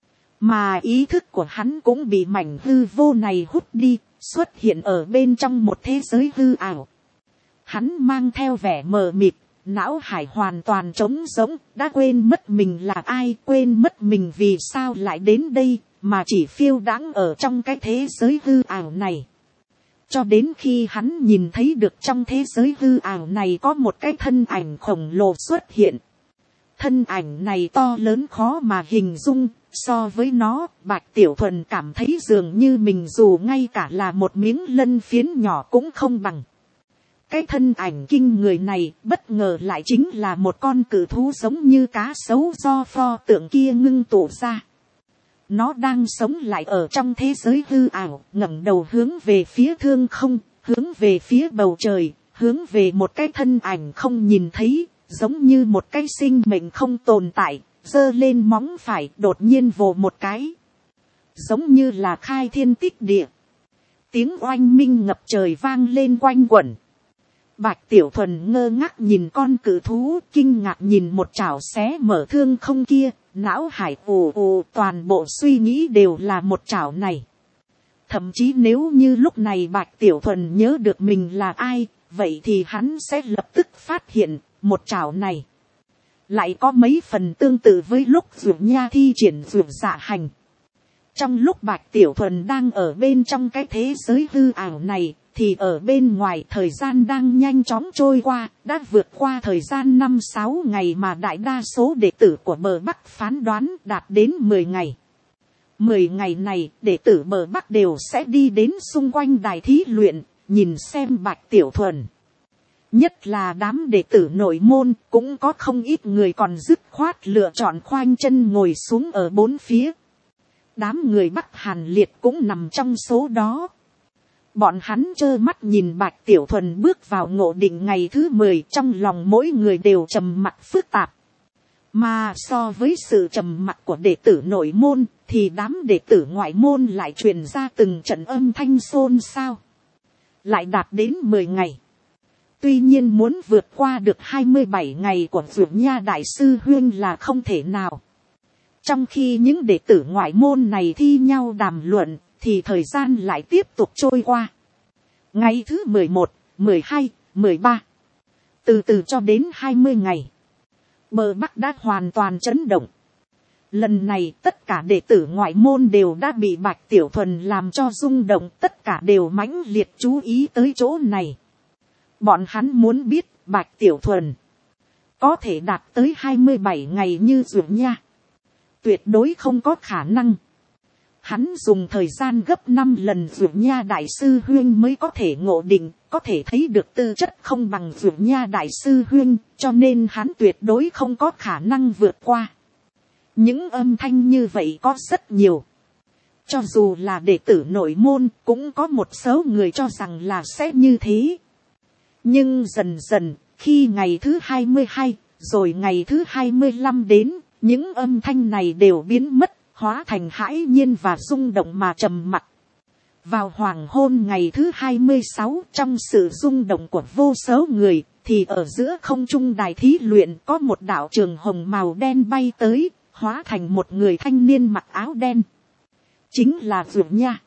Mà ý thức của hắn cũng bị mảnh hư vô này hút đi, xuất hiện ở bên trong một thế giới hư ảo. Hắn mang theo vẻ mờ mịt, não hải hoàn toàn trống rỗng, đã quên mất mình là ai, quên mất mình vì sao lại đến đây, mà chỉ phiêu đãng ở trong cái thế giới hư ảo này. Cho đến khi hắn nhìn thấy được trong thế giới hư ảo này có một cái thân ảnh khổng lồ xuất hiện. Thân ảnh này to lớn khó mà hình dung, so với nó, Bạch Tiểu Thuần cảm thấy dường như mình dù ngay cả là một miếng lân phiến nhỏ cũng không bằng. Cái thân ảnh kinh người này bất ngờ lại chính là một con cự thú giống như cá sấu do pho tượng kia ngưng tụ ra. Nó đang sống lại ở trong thế giới hư ảo, ngẩng đầu hướng về phía thương không, hướng về phía bầu trời, hướng về một cái thân ảnh không nhìn thấy, giống như một cái sinh mệnh không tồn tại, giơ lên móng phải đột nhiên vồ một cái. Giống như là khai thiên tích địa. Tiếng oanh minh ngập trời vang lên quanh quẩn. Bạch Tiểu Thuần ngơ ngác nhìn con cự thú, kinh ngạc nhìn một chảo xé mở thương không kia, não hải ù ù, toàn bộ suy nghĩ đều là một chảo này. Thậm chí nếu như lúc này Bạch Tiểu Thuần nhớ được mình là ai, vậy thì hắn sẽ lập tức phát hiện, một chảo này lại có mấy phần tương tự với lúc Dược Nha thi triển Dược Dạ Hành. Trong lúc Bạch Tiểu Thuần đang ở bên trong cái thế giới hư ảo này, thì ở bên ngoài thời gian đang nhanh chóng trôi qua, đã vượt qua thời gian 5-6 ngày mà đại đa số đệ tử của bờ Bắc phán đoán đạt đến 10 ngày. 10 ngày này, đệ tử bờ Bắc đều sẽ đi đến xung quanh đài thí luyện, nhìn xem Bạch Tiểu Thuần. Nhất là đám đệ tử nội môn, cũng có không ít người còn dứt khoát lựa chọn khoanh chân ngồi xuống ở bốn phía. Đám người Bắc Hàn Liệt cũng nằm trong số đó. Bọn hắn trơ mắt nhìn Bạch Tiểu Thuần bước vào ngộ định ngày thứ 10, trong lòng mỗi người đều trầm mặc phức tạp. Mà so với sự trầm mặc của đệ tử nội môn, thì đám đệ tử ngoại môn lại truyền ra từng trận âm thanh xôn xao. Lại đạt đến 10 ngày. Tuy nhiên muốn vượt qua được 27 ngày của Dược Nha Đại sư Huyên là không thể nào. Trong khi những đệ tử ngoại môn này thi nhau đàm luận, thì thời gian lại tiếp tục trôi qua. Ngày thứ 11, 12, 13. Từ từ cho đến 20 ngày. Bờ Bắc đã hoàn toàn chấn động. Lần này tất cả đệ tử ngoại môn đều đã bị Bạch Tiểu Thuần làm cho rung động. Tất cả đều mãnh liệt chú ý tới chỗ này. Bọn hắn muốn biết Bạch Tiểu Thuần có thể đạt tới 27 ngày như Dược Nha. Tuyệt đối không có khả năng. Hắn dùng thời gian gấp 5 lần Dược Nha Đại sư Huyên mới có thể ngộ định, có thể thấy được tư chất không bằng Dược Nha Đại sư Huyên, cho nên hắn tuyệt đối không có khả năng vượt qua. Những âm thanh như vậy có rất nhiều. Cho dù là đệ tử nội môn, cũng có một số người cho rằng là sẽ như thế. Nhưng dần dần, khi ngày thứ 22, rồi ngày thứ 25 đến, những âm thanh này đều biến mất, hóa thành hãi nhiên và rung động mà trầm mặc. Vào hoàng hôn ngày thứ 26, trong sự rung động của vô số người, thì ở giữa không trung đài thí luyện có một đạo trường hồng màu đen bay tới, hóa thành một người thanh niên mặc áo đen. Chính là Dược Nha.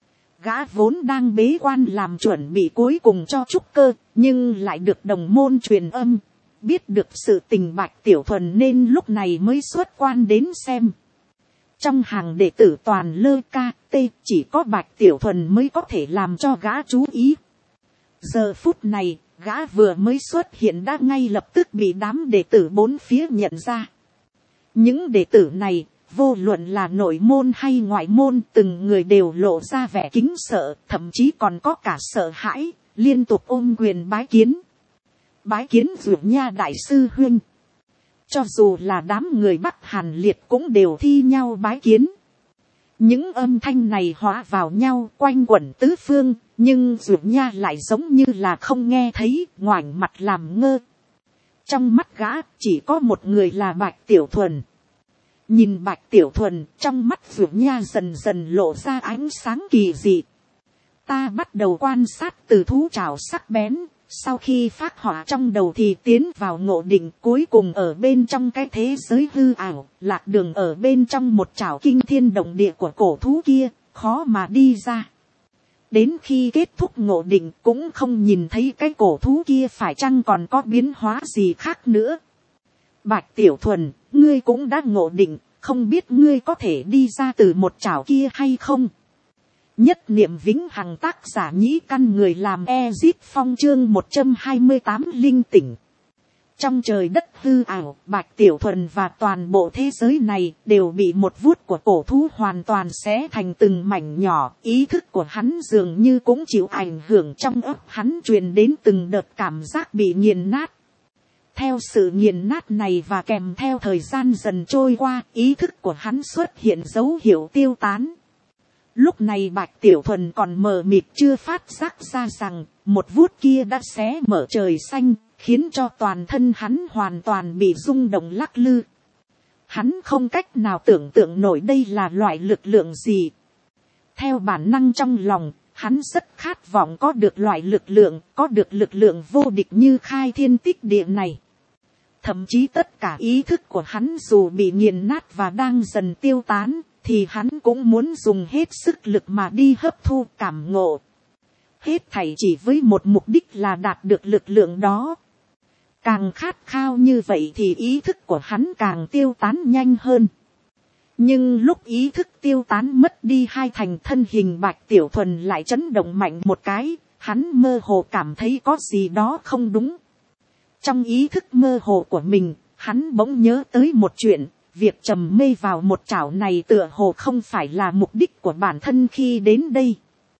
Gã vốn đang bế quan làm chuẩn bị cuối cùng cho trúc cơ, nhưng lại được đồng môn truyền âm. Biết được sự tình Bạch Tiểu Thuần nên lúc này mới xuất quan đến xem. Trong hàng đệ tử toàn lơ ca tê chỉ có Bạch Tiểu Thuần mới có thể làm cho gã chú ý. Giờ phút này, gã vừa mới xuất hiện đã ngay lập tức bị đám đệ tử bốn phía nhận ra. Những đệ tử này, vô luận là nội môn hay ngoại môn, từng người đều lộ ra vẻ kính sợ, thậm chí còn có cả sợ hãi, liên tục ôm quyền bái kiến. Bái kiến Dược Nha Đại sư Huynh. Cho dù là đám người Bắc Hàn Liệt cũng đều thi nhau bái kiến. Những âm thanh này hóa vào nhau quanh quẩn tứ phương, nhưng Dược Nha lại giống như là không nghe thấy, ngoảnh mặt làm ngơ. Trong mắt gã chỉ có một người là Bạch Tiểu Thuần. Nhìn Bạch Tiểu Thuần, trong mắt Dược Nha dần dần lộ ra ánh sáng kỳ dị. Ta bắt đầu quan sát từ thú trảo sắc bén, sau khi phát họa trong đầu thì tiến vào ngộ định, cuối cùng ở bên trong cái thế giới hư ảo, lạc đường ở bên trong một trảo kinh thiên động địa của cổ thú kia, khó mà đi ra. Đến khi kết thúc ngộ định cũng không nhìn thấy cái cổ thú kia phải chăng còn có biến hóa gì khác nữa. Bạch Tiểu Thuần, ngươi cũng đã ngộ định, không biết ngươi có thể đi ra từ một trảo kia hay không? Nhất niệm vĩnh hằng, tác giả Nhĩ Căn, người làm Ezip Phong, chương 128 linh tỉnh. Trong trời đất hư ảo, Bạch Tiểu Thuần và toàn bộ thế giới này đều bị một vuốt của cổ thú hoàn toàn xé thành từng mảnh nhỏ. Ý thức của hắn dường như cũng chịu ảnh hưởng, trong óc hắn truyền đến từng đợt cảm giác bị nghiền nát. Theo sự nghiền nát này và kèm theo thời gian dần trôi qua, ý thức của hắn xuất hiện dấu hiệu tiêu tán. Lúc này Bạch Tiểu Thuần còn mờ mịt chưa phát giác ra rằng, một vuốt kia đã xé mở trời xanh, khiến cho toàn thân hắn hoàn toàn bị rung động lắc lư. Hắn không cách nào tưởng tượng nổi đây là loại lực lượng gì. Theo bản năng trong lòng, hắn rất khát vọng có được loại lực lượng, có được lực lượng vô địch như khai thiên tích địa này. Thậm chí tất cả ý thức của hắn dù bị nghiền nát và đang dần tiêu tán, thì hắn cũng muốn dùng hết sức lực mà đi hấp thu cảm ngộ. Hết thảy chỉ với một mục đích là đạt được lực lượng đó. Càng khát khao như vậy thì ý thức của hắn càng tiêu tán nhanh hơn. Nhưng lúc ý thức tiêu tán mất đi hai thành, thân hình Bạch Tiểu Thuần lại chấn động mạnh một cái, hắn mơ hồ cảm thấy có gì đó không đúng. Trong ý thức mơ hồ của mình, hắn bỗng nhớ tới một chuyện, việc trầm mê vào một chảo này tựa hồ không phải là mục đích của bản thân khi đến đây.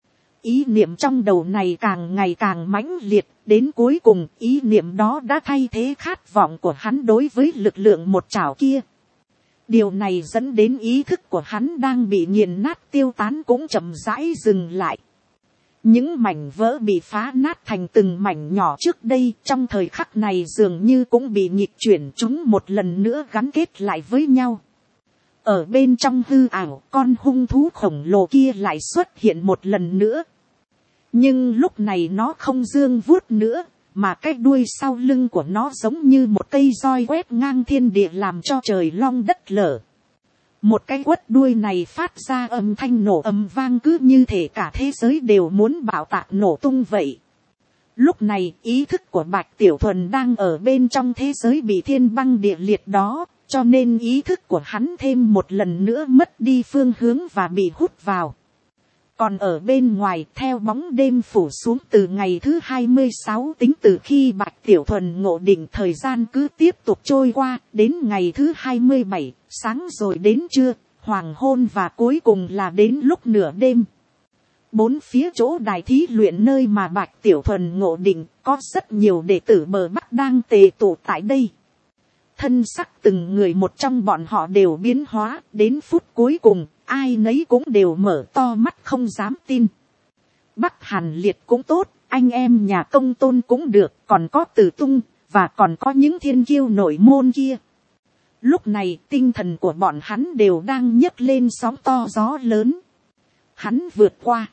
Ý niệm trong đầu này càng ngày càng mãnh liệt, đến cuối cùng ý niệm đó đã thay thế khát vọng của hắn đối với lực lượng một chảo kia. Điều này dẫn đến ý thức của hắn đang bị nghiền nát tiêu tán cũng chậm rãi dừng lại. Những mảnh vỡ bị phá nát thành từng mảnh nhỏ trước đây trong thời khắc này dường như cũng bị nhịp chuyển, chúng một lần nữa gắn kết lại với nhau. Ở bên trong hư ảo, con hung thú khổng lồ kia lại xuất hiện một lần nữa. Nhưng lúc này nó không giương vuốt nữa, mà cái đuôi sau lưng của nó giống như một cây roi quét ngang thiên địa làm cho trời long đất lở. Một cái quất đuôi này phát ra âm thanh nổ ầm vang, cứ như thể cả thế giới đều muốn bạo tạc nổ tung vậy. Lúc này ý thức của Bạch Tiểu Thuần đang ở bên trong thế giới bị thiên băng địa liệt đó, cho nên ý thức của hắn thêm một lần nữa mất đi phương hướng và bị hút vào. Còn ở bên ngoài, theo bóng đêm phủ xuống từ ngày thứ 26 tính từ khi Bạch Tiểu Thuần ngộ định, thời gian cứ tiếp tục trôi qua, đến ngày thứ 27, sáng rồi đến trưa, hoàng hôn và cuối cùng là đến lúc nửa đêm. Bốn phía chỗ đài thí luyện nơi mà Bạch Tiểu Thuần ngộ định, có rất nhiều đệ tử bờ Bắc đang tề tụ tại đây. Thân sắc từng người một trong bọn họ đều biến hóa, đến phút cuối cùng, ai nấy cũng đều mở to mắt không dám tin. Bắc Hàn Liệt cũng tốt, anh em nhà Công Tôn cũng được, còn có Tử Tung, và còn có những thiên kiêu nội môn kia. Lúc này tinh thần của bọn hắn đều đang nhấc lên sóng to gió lớn. Hắn vượt qua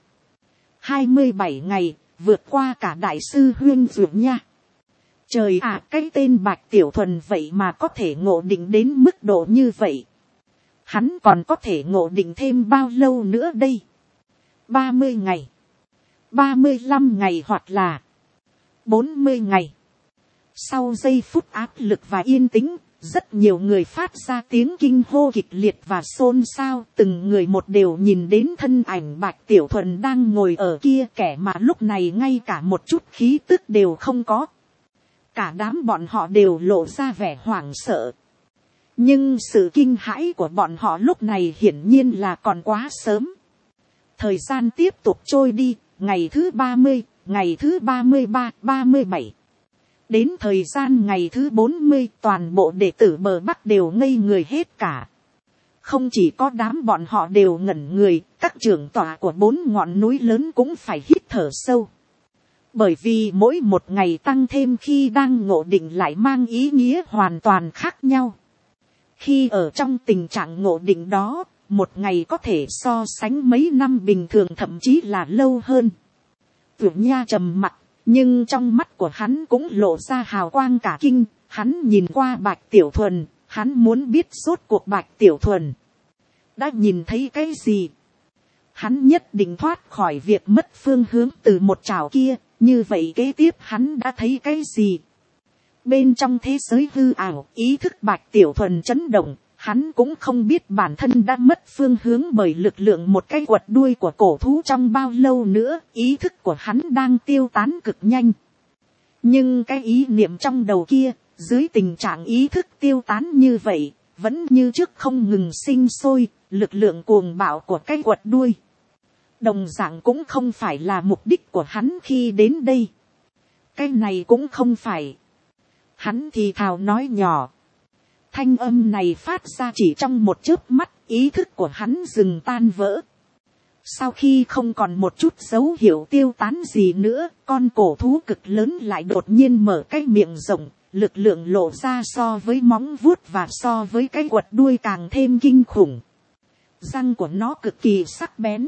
27 ngày, vượt qua cả đại sư Huyên Dược nha. Trời ạ, cái tên Bạch Tiểu Thuần vậy mà có thể ngộ định đến mức độ như vậy. Hắn còn có thể ngộ định thêm bao lâu nữa đây? 30 ngày, 35 ngày hoặc là 40 ngày. Sau giây phút áp lực và yên tĩnh, rất nhiều người phát ra tiếng kinh hô kịch liệt và xôn xao. Từng người một đều nhìn đến thân ảnh Bạch Tiểu Thuần đang ngồi ở kia, kẻ mà lúc này ngay cả một chút khí tức đều không có. Cả đám bọn họ đều lộ ra vẻ hoảng sợ. Nhưng sự kinh hãi của bọn họ lúc này hiển nhiên là còn quá sớm. Thời gian tiếp tục trôi đi, ngày thứ 30, ngày thứ 33, 37. Đến thời gian ngày thứ 40, toàn bộ đệ tử bờ Bắc đều ngây người hết cả. Không chỉ có đám bọn họ đều ngẩn người, các trưởng tọa của 4 ngọn núi lớn cũng phải hít thở sâu. Bởi vì mỗi một ngày tăng thêm khi đang ngộ định lại mang ý nghĩa hoàn toàn khác nhau. Khi ở trong tình trạng ngộ định đó, một ngày có thể so sánh mấy năm bình thường, thậm chí là lâu hơn. Tưởng Nha trầm mặt, nhưng trong mắt của hắn cũng lộ ra hào quang cả kinh. Hắn nhìn qua Bạch Tiểu Thuần, hắn muốn biết rốt cuộc Bạch Tiểu Thuần đã nhìn thấy cái gì. Hắn nhất định thoát khỏi việc mất phương hướng từ một chảo kia, như vậy kế tiếp hắn đã thấy cái gì? Bên trong thế giới hư ảo, ý thức Bạch Tiểu Thuần chấn động, hắn cũng không biết bản thân đã mất phương hướng bởi lực lượng một cái quật đuôi của cổ thú trong bao lâu nữa. Ý thức của hắn đang tiêu tán cực nhanh. Nhưng cái ý niệm trong đầu kia, dưới tình trạng ý thức tiêu tán như vậy, vẫn như trước không ngừng sinh sôi. Lực lượng cuồng bạo của cái quật đuôi đồng dạng cũng không phải là mục đích của hắn khi đến đây. Cái này cũng không phải. Hắn thì thào nói nhỏ. Thanh âm này phát ra chỉ trong một chớp mắt, ý thức của hắn dừng tan vỡ. Sau khi không còn một chút dấu hiệu tiêu tán gì nữa, con cổ thú cực lớn lại đột nhiên mở cái miệng rộng, lực lượng lộ ra so với móng vuốt và so với cái quật đuôi càng thêm kinh khủng. Răng của nó cực kỳ sắc bén.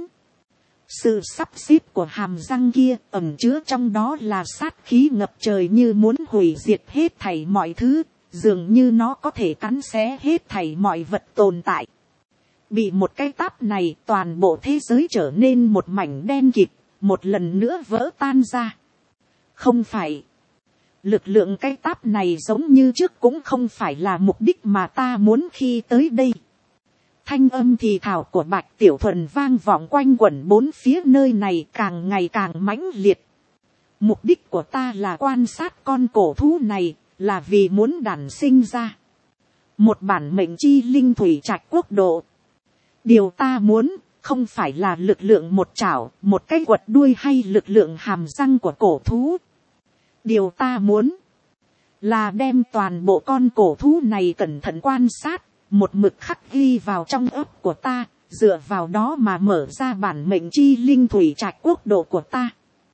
Sự sắp xếp của hàm răng kia ẩn chứa trong đó là sát khí ngập trời như muốn hủy diệt hết thảy mọi thứ, dường như nó có thể cắn xé hết thảy mọi vật tồn tại. Bị một cái táp này, toàn bộ thế giới trở nên một mảnh đen kịt, một lần nữa vỡ tan ra. Không phải. Lực lượng cái táp này giống như trước cũng không phải là mục đích mà ta muốn khi tới đây. Thanh âm thì thào của Bạch Tiểu Thuần vang vọng quanh quẩn bốn phía nơi này càng ngày càng mãnh liệt. Mục đích của ta là quan sát con cổ thú này, là vì muốn đản sinh ra một bản mệnh chi linh thủy trạch quốc độ. Điều ta muốn không phải là lực lượng một chảo, một cái quật đuôi hay lực lượng hàm răng của cổ thú. Điều ta muốn là đem toàn bộ con cổ thú này cẩn thận quan sát, một mực khắc ghi vào trong óc của ta, dựa vào đó mà mở ra bản mệnh chi linh thủy trạch quốc độ của ta.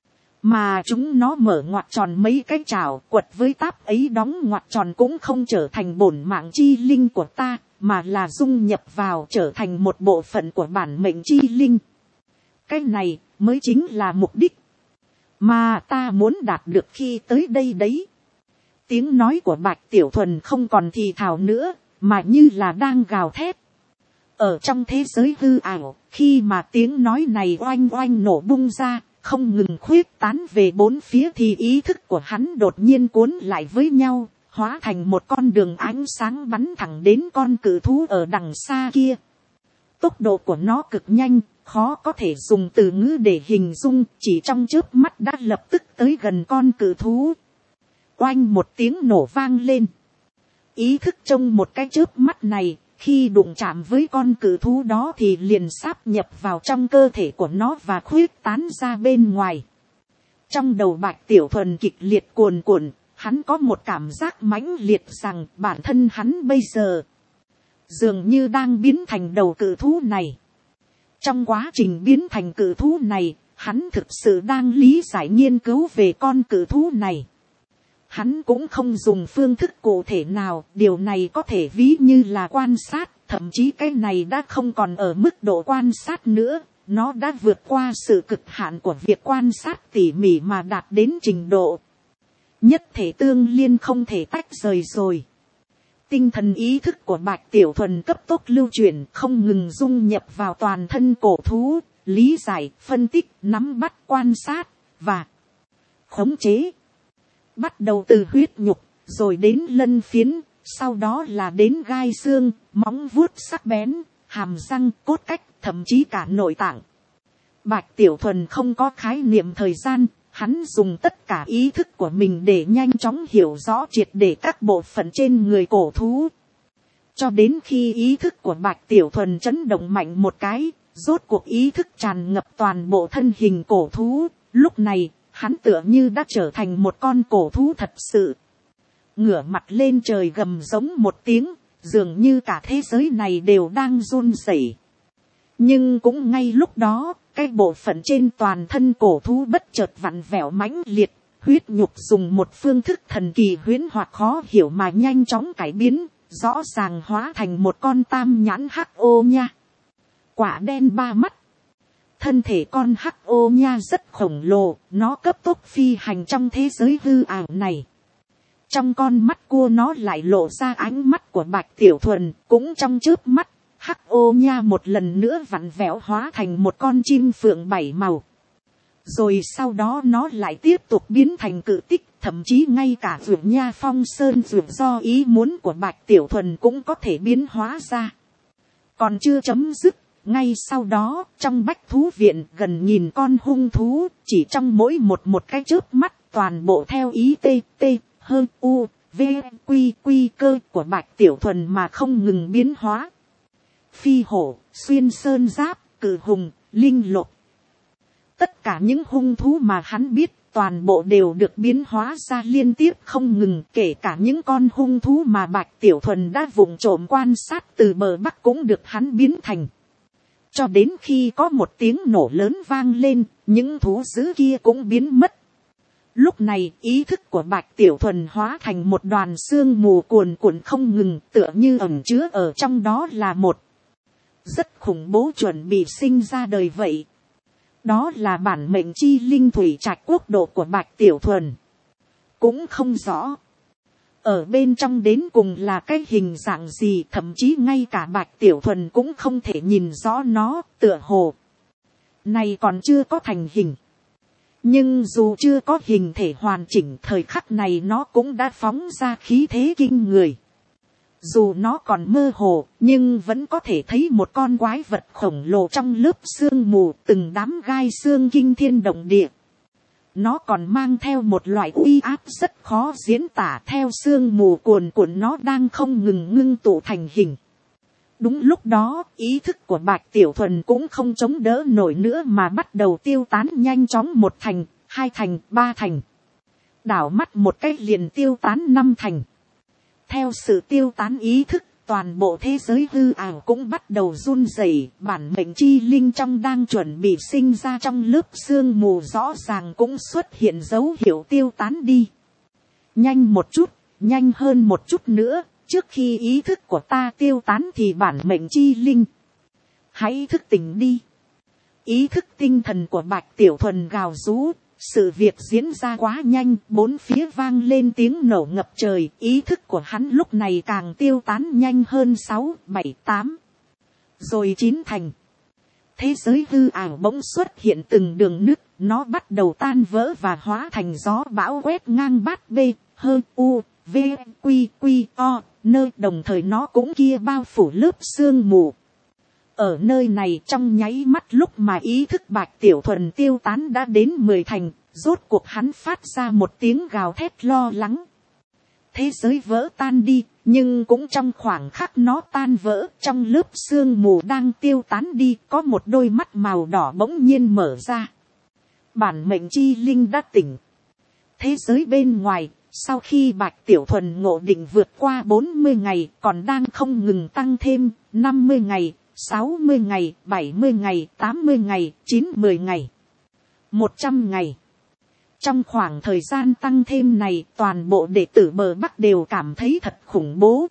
Mà chúng nó mở ngoặt tròn mấy cái chảo quật với táp ấy đóng ngoặt tròn cũng không trở thành bổn mạng chi linh của ta, mà là dung nhập vào trở thành một bộ phận của bản mệnh chi linh. Cái này mới chính là mục đích mà ta muốn đạt được khi tới đây đấy. Tiếng nói của Bạch Tiểu Thuần không còn thì thào nữa, mà như là đang gào thét. Ở trong thế giới hư ảo, khi mà tiếng nói này oanh oanh nổ bung ra, không ngừng khuyết tán về bốn phía thì ý thức của hắn đột nhiên cuốn lại với nhau, hóa thành một con đường ánh sáng bắn thẳng đến con cự thú ở đằng xa kia. Tốc độ của nó cực nhanh, khó có thể dùng từ ngữ để hình dung, chỉ trong chớp mắt đã lập tức tới gần con cự thú. Oanh một tiếng nổ vang lên. Ý thức trong một cái chớp mắt này, khi đụng chạm với con cự thú đó thì liền sáp nhập vào trong cơ thể của nó và khuyết tán ra bên ngoài. Trong đầu Bạch Tiểu Thuần kịch liệt cuồn cuộn, hắn có một cảm giác mãnh liệt rằng bản thân hắn bây giờ dường như đang biến thành đầu cự thú này. Trong quá trình biến thành cự thú này, hắn thực sự đang lý giải nghiên cứu về con cự thú này. Hắn cũng không dùng phương thức cụ thể nào, điều này có thể ví như là quan sát, thậm chí cái này đã không còn ở mức độ quan sát nữa, nó đã vượt qua sự cực hạn của việc quan sát tỉ mỉ mà đạt đến trình độ nhất thể tương liên không thể tách rời rồi. Tinh thần ý thức của Bạch Tiểu Thuần cấp tốc lưu chuyển, không ngừng dung nhập vào toàn thân cổ thú, lý giải, phân tích, nắm bắt, quan sát và khống chế. Bắt đầu từ huyết nhục, rồi đến lân phiến, sau đó là đến gai xương, móng vuốt sắc bén, hàm răng, cốt cách, thậm chí cả nội tạng. Bạch Tiểu Thuần không có khái niệm thời gian, hắn dùng tất cả ý thức của mình để nhanh chóng hiểu rõ triệt để các bộ phận trên người cổ thú. Cho đến khi ý thức của Bạch Tiểu Thuần chấn động mạnh một cái, rốt cuộc ý thức tràn ngập toàn bộ thân hình cổ thú, lúc này, hắn tựa như đã trở thành một con cổ thú thật sự. Ngửa mặt lên trời gầm giống một tiếng, dường như cả thế giới này đều đang run rẩy. Nhưng cũng ngay lúc đó, cái bộ phận trên toàn thân cổ thú bất chợt vặn vẹo mãnh liệt, huyết nhục dùng một phương thức thần kỳ huyễn hoặc khó hiểu mà nhanh chóng cải biến, rõ ràng hóa thành một con tam nhãn hắc ô nha. Quả đen ba mắt. Thân thể con hắc ô nha rất khổng lồ, nó cấp tốc phi hành trong thế giới hư ảo này. Trong con mắt cua nó lại lộ ra ánh mắt của Bạch Tiểu Thuần, cũng trong chớp mắt, hắc ô nha một lần nữa vặn vẹo hóa thành một con chim phượng bảy màu. Rồi sau đó nó lại tiếp tục biến thành cự tích, thậm chí ngay cả vượt nha phong sơn vượt do ý muốn của Bạch Tiểu Thuần cũng có thể biến hóa ra. Còn chưa chấm dứt, ngay sau đó, trong bách thú viện gần nghìn con hung thú, chỉ trong mỗi một cái chớp mắt, toàn bộ theo ý t hơn u, v, quy cơ của Bạch Tiểu Thuần mà không ngừng biến hóa. Phi hổ, xuyên sơn giáp, cử hùng, linh lục. Tất cả những hung thú mà hắn biết, toàn bộ đều được biến hóa ra liên tiếp không ngừng, kể cả những con hung thú mà Bạch Tiểu Thuần đã vụng trộm quan sát từ bờ bắc cũng được hắn biến thành. Cho đến khi có một tiếng nổ lớn vang lên, những thú dữ kia cũng biến mất. Lúc này ý thức của Bạch Tiểu Thuần hóa thành một đoàn sương mù cuồn cuộn không ngừng, tựa như ẩn chứa ở trong đó là một rất khủng bố chuẩn bị sinh ra đời vậy. Đó là bản mệnh chi linh thủy trạch quốc độ của Bạch Tiểu Thuần. Cũng không rõ ở bên trong đến cùng là cái hình dạng gì, thậm chí ngay cả Bạch Tiểu Thuần cũng không thể nhìn rõ nó, tựa hồ này còn chưa có thành hình. Nhưng dù chưa có hình thể hoàn chỉnh, thời khắc này nó cũng đã phóng ra khí thế kinh người. Dù nó còn mơ hồ, nhưng vẫn có thể thấy một con quái vật khổng lồ trong lớp sương mù, từng đám gai xương kinh thiên động địa. Nó còn mang theo một loại uy áp rất khó diễn tả, theo sương mù cuồn cuộn nó đang không ngừng ngưng tụ thành hình. Đúng lúc đó, ý thức của Bạch Tiểu Thuần cũng không chống đỡ nổi nữa mà bắt đầu tiêu tán nhanh chóng, một thành, hai thành, ba thành. Đảo mắt một cách liền tiêu tán năm thành. Theo sự tiêu tán ý thức, toàn bộ thế giới hư ảo cũng bắt đầu run rẩy, bản mệnh chi linh trong đang chuẩn bị sinh ra trong lớp sương mù rõ ràng cũng xuất hiện dấu hiệu tiêu tán đi. Nhanh một chút, nhanh hơn một chút nữa, trước khi ý thức của ta tiêu tán thì bản mệnh chi linh. Hãy thức tỉnh đi. Ý thức tinh thần của Bạch Tiểu Thuần gào rú. Sự việc diễn ra quá nhanh, bốn phía vang lên tiếng nổ ngập trời, ý thức của hắn lúc này càng tiêu tán nhanh hơn 6, 7, 8, rồi 9 thành. Thế giới hư ảo bỗng xuất hiện từng đường nứt, nó bắt đầu tan vỡ và hóa thành gió bão quét ngang bát B, hơ, u, v, quy, quy, o, nơi đồng thời nó cũng kia bao phủ lớp sương mù. Ở nơi này trong nháy mắt lúc mà ý thức Bạch Tiểu Thuần tiêu tán đã đến 10 thành, rốt cuộc hắn phát ra một tiếng gào thét lo lắng. Thế giới vỡ tan đi, nhưng cũng trong khoảng khắc nó tan vỡ, trong lớp sương mù đang tiêu tán đi, có một đôi mắt màu đỏ bỗng nhiên mở ra. Bản mệnh chi linh đã tỉnh. Thế giới bên ngoài, sau khi Bạch Tiểu Thuần ngộ định vượt qua 40 ngày, còn đang không ngừng tăng thêm, 50 ngày. 60 ngày, 70 ngày, 80 ngày, 90 ngày, 100 ngày. Trong khoảng thời gian tăng thêm này, toàn bộ đệ tử bờ Bắc đều cảm thấy thật khủng bố.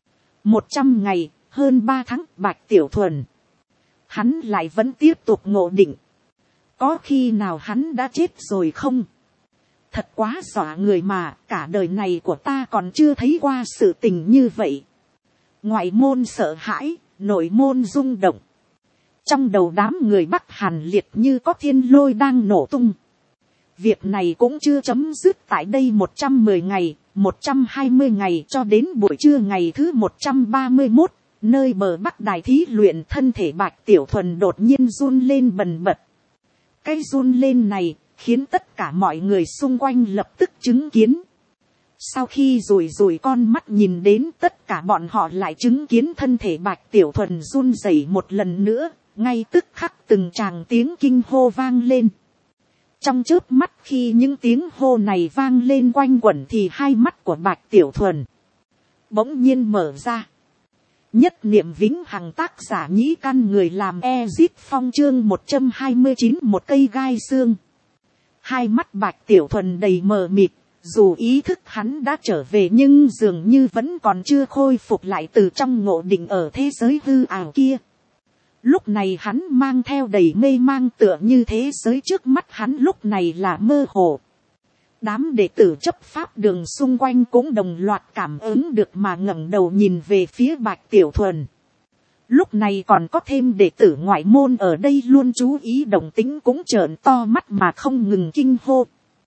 100 ngày, hơn 3 tháng, Bạch Tiểu Thuần. Hắn lại vẫn tiếp tục ngộ định. Có khi nào hắn đã chết rồi không? Thật quá dọa người mà, cả đời này của ta còn chưa thấy qua sự tình như vậy. Ngoại môn sợ hãi. Nội môn rung động. Trong đầu đám người Bắc Hàn liệt như có thiên lôi đang nổ tung. Việc này cũng chưa chấm dứt tại đây 110 ngày, 120 ngày cho đến buổi trưa ngày thứ 131, nơi bờ Bắc Đài thí luyện thân thể Bạch Tiểu Thuần đột nhiên run lên bần bật. Cái run lên này khiến tất cả mọi người xung quanh lập tức chứng kiến. Sau khi rủi con mắt nhìn đến, tất cả bọn họ lại chứng kiến thân thể Bạch Tiểu Thuần run rẩy một lần nữa, ngay tức khắc từng tràng tiếng kinh hô vang lên. Trong chớp mắt khi những tiếng hô này vang lên quanh quẩn thì hai mắt của Bạch Tiểu Thuần bỗng nhiên mở ra. Nhất niệm vĩnh hằng, tác giả Nhĩ Căn, người làm Ezip Phong, chương 129, một cây gai xương. Hai mắt Bạch Tiểu Thuần đầy mờ mịt. Dù ý thức hắn đã trở về nhưng dường như vẫn còn chưa khôi phục lại từ trong ngộ định ở thế giới hư ảo kia. Lúc này hắn mang theo đầy mê mang, tựa như thế giới trước mắt hắn lúc này là mơ hồ. Đám đệ tử chấp pháp đường xung quanh cũng đồng loạt cảm ứng được mà ngẩng đầu nhìn về phía Bạch Tiểu Thuần. Lúc này còn có thêm đệ tử ngoại môn ở đây luôn chú ý động tĩnh cũng trợn to mắt mà không ngừng kinh hô.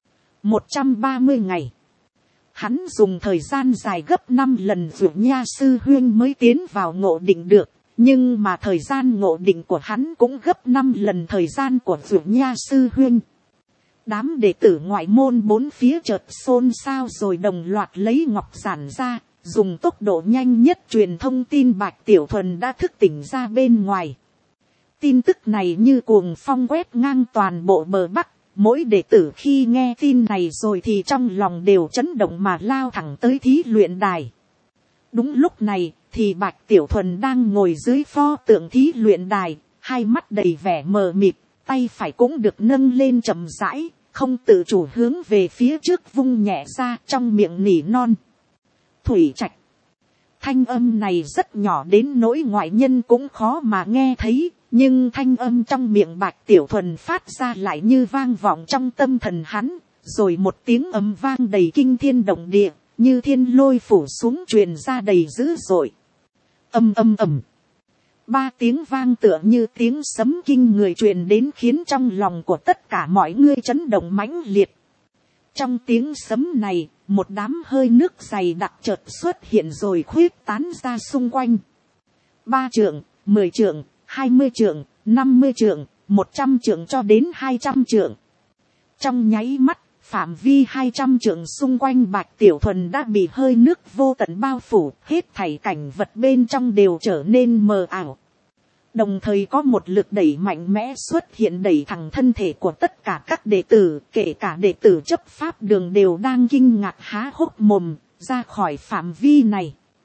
130 ngày. Hắn dùng thời gian dài gấp 5 lần Dụ Nha sư huynh mới tiến vào ngộ định được. Nhưng mà thời gian ngộ định của hắn cũng gấp 5 lần thời gian của Dụ Nha sư huynh. Đám đệ tử ngoại môn bốn phía chợt xôn xao rồi đồng loạt lấy ngọc giản ra. Dùng tốc độ nhanh nhất truyền thông tin Bạch Tiểu Thuần đã thức tỉnh ra bên ngoài. Tin tức này như cuồng phong quét ngang toàn bộ bờ Bắc. Mỗi đệ tử khi nghe tin này rồi thì trong lòng đều chấn động mà lao thẳng tới thí luyện đài. Đúng lúc này thì Bạch Tiểu Thuần đang ngồi dưới pho tượng thí luyện đài, hai mắt đầy vẻ mờ mịt, tay phải cũng được nâng lên chậm rãi, không tự chủ hướng về phía trước vung nhẹ ra, trong miệng nỉ non. Thủy Trạch. Thanh âm này rất nhỏ đến nỗi ngoại nhân cũng khó mà nghe thấy. Nhưng thanh âm trong miệng Bạch Tiểu Thuần phát ra lại như vang vọng trong tâm thần hắn, rồi một tiếng ầm vang đầy kinh thiên động địa, như thiên lôi phủ xuống truyền ra đầy dữ dội. Ầm ầm ầm. 3 tiếng vang tựa như tiếng sấm kinh người truyền đến khiến trong lòng của tất cả mọi người chấn động mãnh liệt. Trong tiếng sấm này, một đám hơi nước dày đặc chợt xuất hiện rồi khuyết tán ra xung quanh. 3 trượng, 10 trượng. 20 trượng, 50 trượng, 100 trượng cho đến 200 trượng. Trong nháy mắt, phạm vi 200 trượng xung quanh Bạch Tiểu Thuần đã bị hơi nước vô tận bao phủ, hết thảy cảnh vật bên trong đều trở nên mờ ảo. Đồng thời có một lực đẩy mạnh mẽ xuất hiện đẩy thẳng thân thể của tất cả các đệ tử, kể cả đệ tử chấp pháp đường đều đang kinh ngạc há hốc mồm, ra khỏi phạm vi này.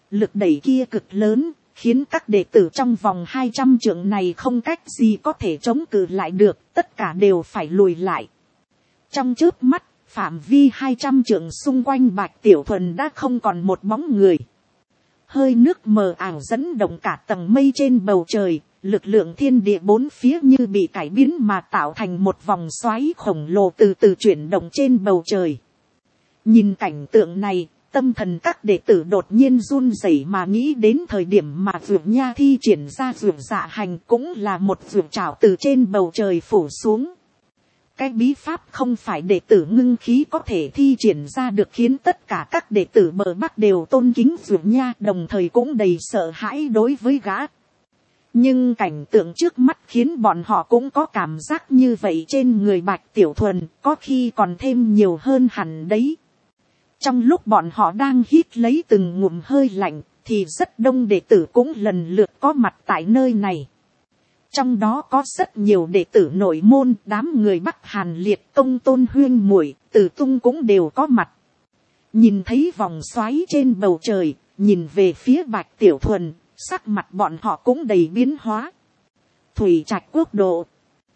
Lực đẩy kia cực lớn, khiến các đệ tử trong vòng 200 trượng này không cách gì có thể chống cự lại được, tất cả đều phải lùi lại. Trong chớp mắt, phạm vi 200 trượng xung quanh Bạch Tiểu Thuần đã không còn một bóng người. Hơi nước mờ ảo dẫn động cả tầng mây trên bầu trời, lực lượng thiên địa bốn phía như bị cải biến mà tạo thành một vòng xoáy khổng lồ từ từ chuyển động trên bầu trời. Nhìn cảnh tượng này, tâm thần các đệ tử đột nhiên run rẩy mà nghĩ đến thời điểm mà Dược Nha thi triển ra Dược Dạ Hành cũng là một dược trảo từ trên bầu trời phủ xuống. Cái bí pháp không phải đệ tử ngưng khí có thể thi triển ra được, khiến tất cả các đệ tử bờ Bắc đều tôn kính Dược Nha, đồng thời cũng đầy sợ hãi đối với gã. Nhưng cảnh tượng trước mắt khiến bọn họ cũng có cảm giác như vậy trên người Bạch Tiểu Thuần, có khi còn thêm nhiều hơn hẳn đấy. Trong lúc bọn họ đang hít lấy từng ngụm hơi lạnh, thì rất đông đệ tử cũng lần lượt có mặt tại nơi này. Trong đó có rất nhiều đệ tử nội môn, đám người Bắc Hàn Liệt, Công Tôn Huyên Muội, Tử Tung cũng đều có mặt. Nhìn thấy vòng xoáy trên bầu trời, nhìn về phía Bạch Tiểu Thuần, sắc mặt bọn họ cũng đầy biến hóa. Thủy Trạch quốc độ.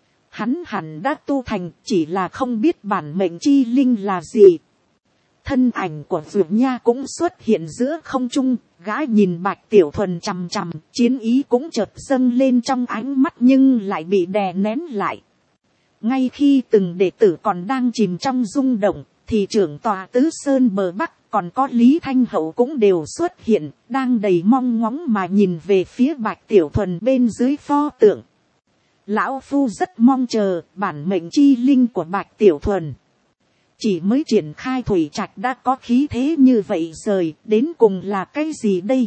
Hắn hẳn đã tu thành, chỉ là không biết bản mệnh chi linh là gì. Thân ảnh của Dược Nha cũng xuất hiện giữa không trung, gã nhìn Bạch Tiểu Thuần chằm chằm, chiến ý cũng chợt dâng lên trong ánh mắt nhưng lại bị đè nén lại. Ngay khi từng đệ tử còn đang chìm trong rung động, thì trưởng tòa Tứ Sơn bờ Bắc còn có Lý Thanh Hậu cũng đều xuất hiện, đang đầy mong ngóng mà nhìn về phía Bạch Tiểu Thuần bên dưới pho tượng. Lão Phu rất mong chờ bản mệnh chi linh của Bạch Tiểu Thuần. Chỉ mới triển khai Thủy Trạch đã có khí thế như vậy rồi, đến cùng là cái gì đây?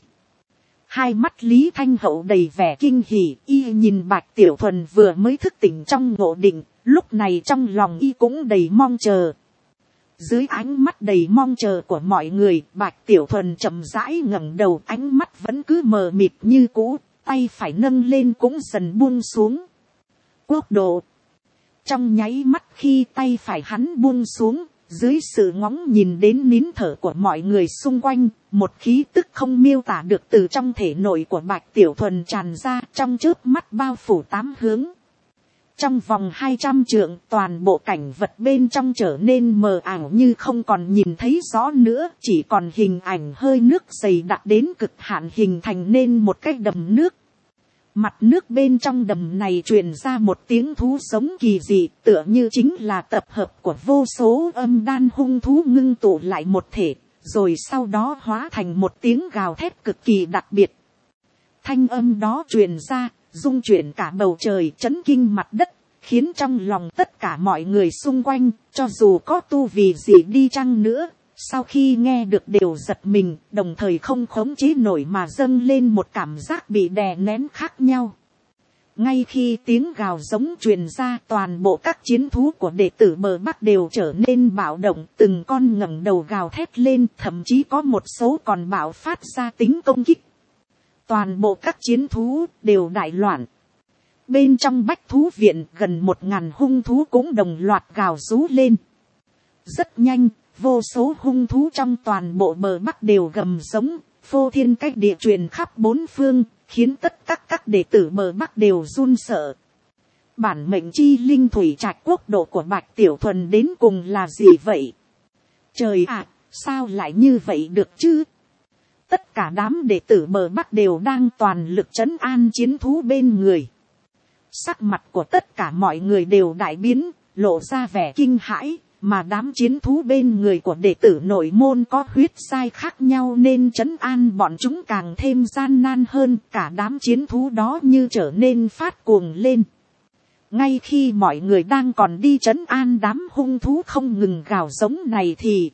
Hai mắt Lý Thanh Hậu đầy vẻ kinh hỉ, y nhìn Bạch Tiểu Thuần vừa mới thức tỉnh trong ngộ định, lúc này trong lòng y cũng đầy mong chờ. Dưới ánh mắt đầy mong chờ của mọi người, Bạch Tiểu Thuần chậm rãi ngẩng đầu, ánh mắt vẫn cứ mờ mịt như cũ, tay phải nâng lên cũng dần buông xuống. Quốc độ. Trong nháy mắt khi tay phải hắn buông xuống, dưới sự ngóng nhìn đến nín thở của mọi người xung quanh, một khí tức không miêu tả được từ trong thể nội của Bạch Tiểu Thuần tràn ra, trong chớp mắt bao phủ tám hướng. Trong vòng 200 trượng, toàn bộ cảnh vật bên trong trở nên mờ ảo như không còn nhìn thấy rõ nữa, chỉ còn hình ảnh hơi nước dày đặc đến cực hạn hình thành nên một cái đầm nước. Mặt nước bên trong đầm này truyền ra một tiếng thú sống kỳ dị, tựa như chính là tập hợp của vô số âm đan hung thú ngưng tụ lại một thể, rồi sau đó hóa thành một tiếng gào thét cực kỳ đặc biệt. Thanh âm đó truyền ra, rung chuyển cả bầu trời, chấn kinh mặt đất, khiến trong lòng tất cả mọi người xung quanh, cho dù có tu vì gì đi chăng nữa, sau khi nghe được đều giật mình, đồng thời không khống chế nổi mà dâng lên một cảm giác bị đè nén khác nhau. Ngay khi tiếng gào giống truyền ra, toàn bộ các chiến thú của đệ tử bờ Bắc đều trở nên bạo động, từng con ngẩng đầu gào thét lên, thậm chí có một số còn bạo phát ra tính công kích. Toàn bộ các chiến thú đều đại loạn. Bên trong Bách Thú Viện, gần 1000 hung thú cũng đồng loạt gào rú lên. Rất nhanh, vô số hung thú trong toàn bộ bờ Bắc đều gầm giống, phô thiên cách địa truyền khắp bốn phương, khiến tất cả các đệ tử bờ Bắc đều run sợ. Bản mệnh chi linh Thủy Trạch quốc độ của Bạch Tiểu Thuần đến cùng là gì vậy? Trời ạ, sao lại như vậy được chứ? Tất cả đám đệ tử bờ Bắc đều đang toàn lực trấn an chiến thú bên người. Sắc mặt của tất cả mọi người đều đại biến, lộ ra vẻ kinh hãi, mà đám chiến thú bên người của đệ tử nội môn có huyết sai khác nhau nên trấn an bọn chúng càng thêm gian nan hơn, cả đám chiến thú đó như trở nên phát cuồng lên. Ngay khi mọi người đang còn đi trấn an đám hung thú không ngừng gào giống này thì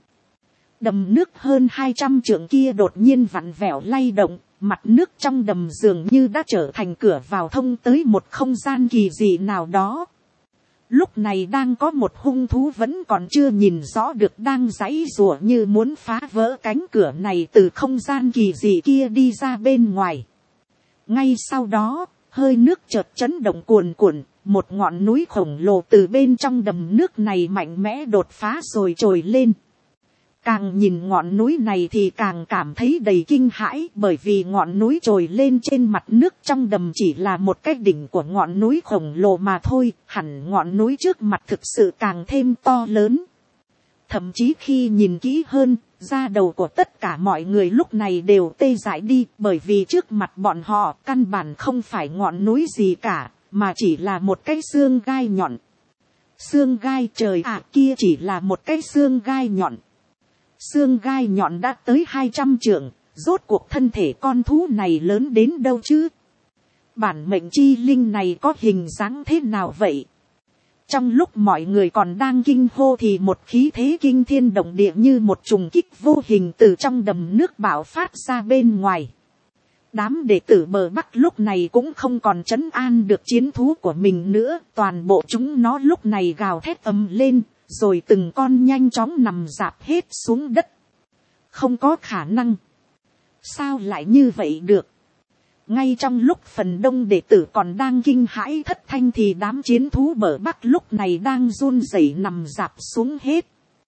đầm nước hơn 200 trượng kia đột nhiên vặn vẹo lay động, mặt nước trong đầm dường như đã trở thành cửa vào thông tới một không gian kỳ dị nào đó. Lúc này đang có một hung thú vẫn còn chưa nhìn rõ được đang giãy giụa như muốn phá vỡ cánh cửa này từ không gian kỳ dị kia đi ra bên ngoài. Ngay sau đó, hơi nước chợt chấn động cuồn cuộn, một ngọn núi khổng lồ từ bên trong đầm nước này mạnh mẽ đột phá rồi trồi lên. Càng nhìn ngọn núi này thì càng cảm thấy đầy kinh hãi, bởi vì ngọn núi trồi lên trên mặt nước trong đầm chỉ là một cái đỉnh của ngọn núi khổng lồ mà thôi, hẳn ngọn núi trước mặt thực sự càng thêm to lớn. Thậm chí khi nhìn kỹ hơn, da đầu của tất cả mọi người lúc này đều tê dại đi, bởi vì trước mặt bọn họ căn bản không phải ngọn núi gì cả, mà chỉ là một cái xương gai nhọn. Xương gai, trời ạ, kia chỉ là một cái xương gai nhọn. Xương gai nhọn đã tới 200 trượng, rốt cuộc thân thể con thú này lớn đến đâu chứ? Bản mệnh chi linh này có hình dáng thế nào vậy? Trong lúc mọi người còn đang kinh hô thì một khí thế kinh thiên động địa như một trùng kích vô hình từ trong đầm nước bạo phát ra bên ngoài. Đám đệ tử bờ Bắc lúc này cũng không còn trấn an được chiến thú của mình nữa, toàn bộ chúng nó lúc này gào thét ầm lên, rồi từng con nhanh chóng nằm rạp hết xuống đất. Không có khả năng. Sao lại như vậy được? Ngay trong lúc phần đông đệ tử còn đang kinh hãi thất thanh thì đám chiến thú bờ Bắc lúc này đang run rẩy nằm rạp xuống hết.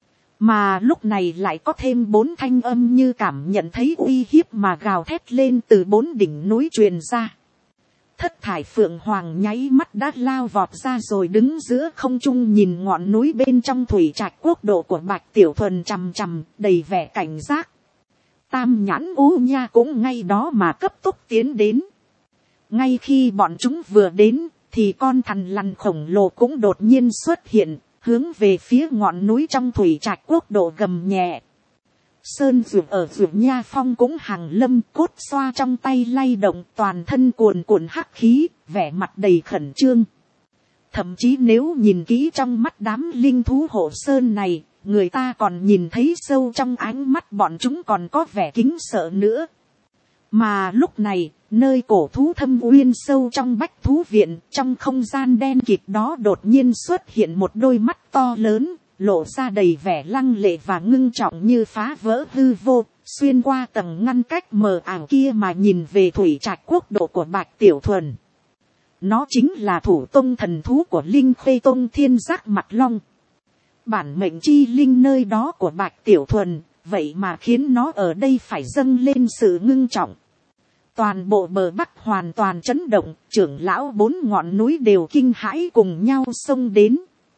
Mà lúc này lại có thêm 4 thanh âm như cảm nhận thấy uy hiếp mà gào thét lên từ 4 đỉnh núi truyền ra. Thất thải phượng hoàng nháy mắt đã lao vọt ra rồi đứng giữa không trung nhìn ngọn núi bên trong thủy trạch quốc độ của Bạch Tiểu Thuần chằm chằm, đầy vẻ cảnh giác. Tam nhãn U Nha cũng ngay đó mà cấp tốc tiến đến. Ngay khi bọn chúng vừa đến, thì con thằn lằn khổng lồ cũng đột nhiên xuất hiện, hướng về phía ngọn núi trong thủy trạch quốc độ gầm nhẹ. Sơn Dược ở Dược Nha Phong cũng hàng lâm, cốt xoa trong tay lay động, toàn thân cuồn cuộn hắc khí, vẻ mặt đầy khẩn trương. Thậm chí nếu nhìn kỹ trong mắt đám linh thú hộ sơn này, người ta còn nhìn thấy sâu trong ánh mắt bọn chúng còn có vẻ kính sợ nữa. Mà lúc này, nơi cổ thú thâm uyên sâu trong bách thú viện, trong không gian đen kịt đó đột nhiên xuất hiện một đôi mắt to lớn, lộ ra đầy vẻ lăng lệ và ngưng trọng như phá vỡ hư vô, xuyên qua tầng ngăn cách mờ ảo kia mà nhìn về thủy trạch quốc độ của Bạch Tiểu Thuần. Nó chính là thủ tông thần thú của Linh Khê Tông Thiên Giác Mặt Long. Bản mệnh chi linh nơi đó của Bạch Tiểu Thuần, vậy mà khiến nó ở đây phải dâng lên sự ngưng trọng. Toàn bộ bờ Bắc hoàn toàn chấn động, trưởng lão 4 ngọn núi đều kinh hãi cùng nhau xông đến.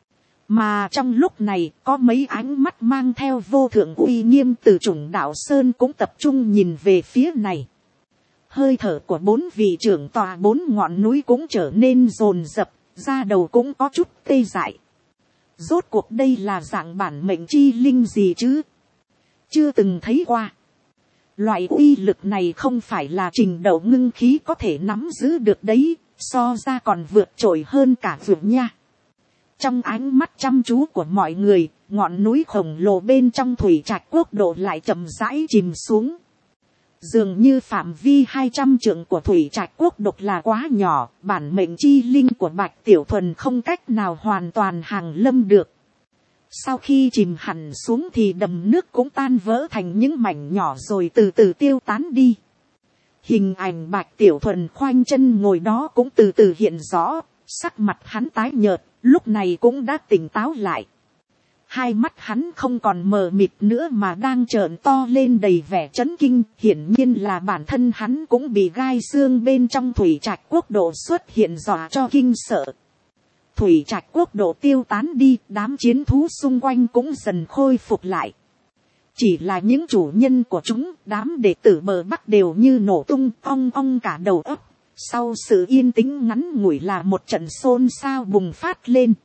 Mà trong lúc này, có mấy ánh mắt mang theo vô thượng uy nghiêm từ Trùng Đạo Sơn cũng tập trung nhìn về phía này. Hơi thở của 4 vị trưởng tòa 4 ngọn núi cũng trở nên dồn dập, da đầu cũng có chút tê dại. Rốt cuộc đây là dạng bản mệnh chi linh gì chứ? Chưa từng thấy qua. Loại uy lực này không phải là trình độ ngưng khí có thể nắm giữ được đấy, so ra còn vượt trội hơn cả vượt nha. Trong ánh mắt chăm chú của mọi người, ngọn núi khổng lồ bên trong thủy trạch quốc độ lại chậm rãi chìm xuống. Dường như phạm vi 200 trượng của thủy trạch quốc độ là quá nhỏ, bản mệnh chi linh của Bạch Tiểu Thuần không cách nào hoàn toàn hàng lâm được. Sau khi chìm hẳn xuống thì đầm nước cũng tan vỡ thành những mảnh nhỏ rồi từ từ tiêu tán đi. Hình ảnh Bạch Tiểu Thuần khoanh chân ngồi đó cũng từ từ hiện rõ, sắc mặt hắn tái nhợt, lúc này cũng đã tỉnh táo lại. Hai mắt hắn không còn mờ mịt nữa mà đang trợn to lên đầy vẻ chấn kinh, hiển nhiên là bản thân hắn cũng bị gai xương bên trong thủy trạch quốc độ xuất hiện dọa cho kinh sợ. Thủy trạch quốc độ tiêu tán đi, đám chiến thú xung quanh cũng dần khôi phục lại. Chỉ là những chủ nhân của chúng, đám đệ tử bờ Bắc đều như nổ tung ong ong cả đầu óc. Sau sự yên tĩnh ngắn ngủi là một trận xôn xao bùng phát lên.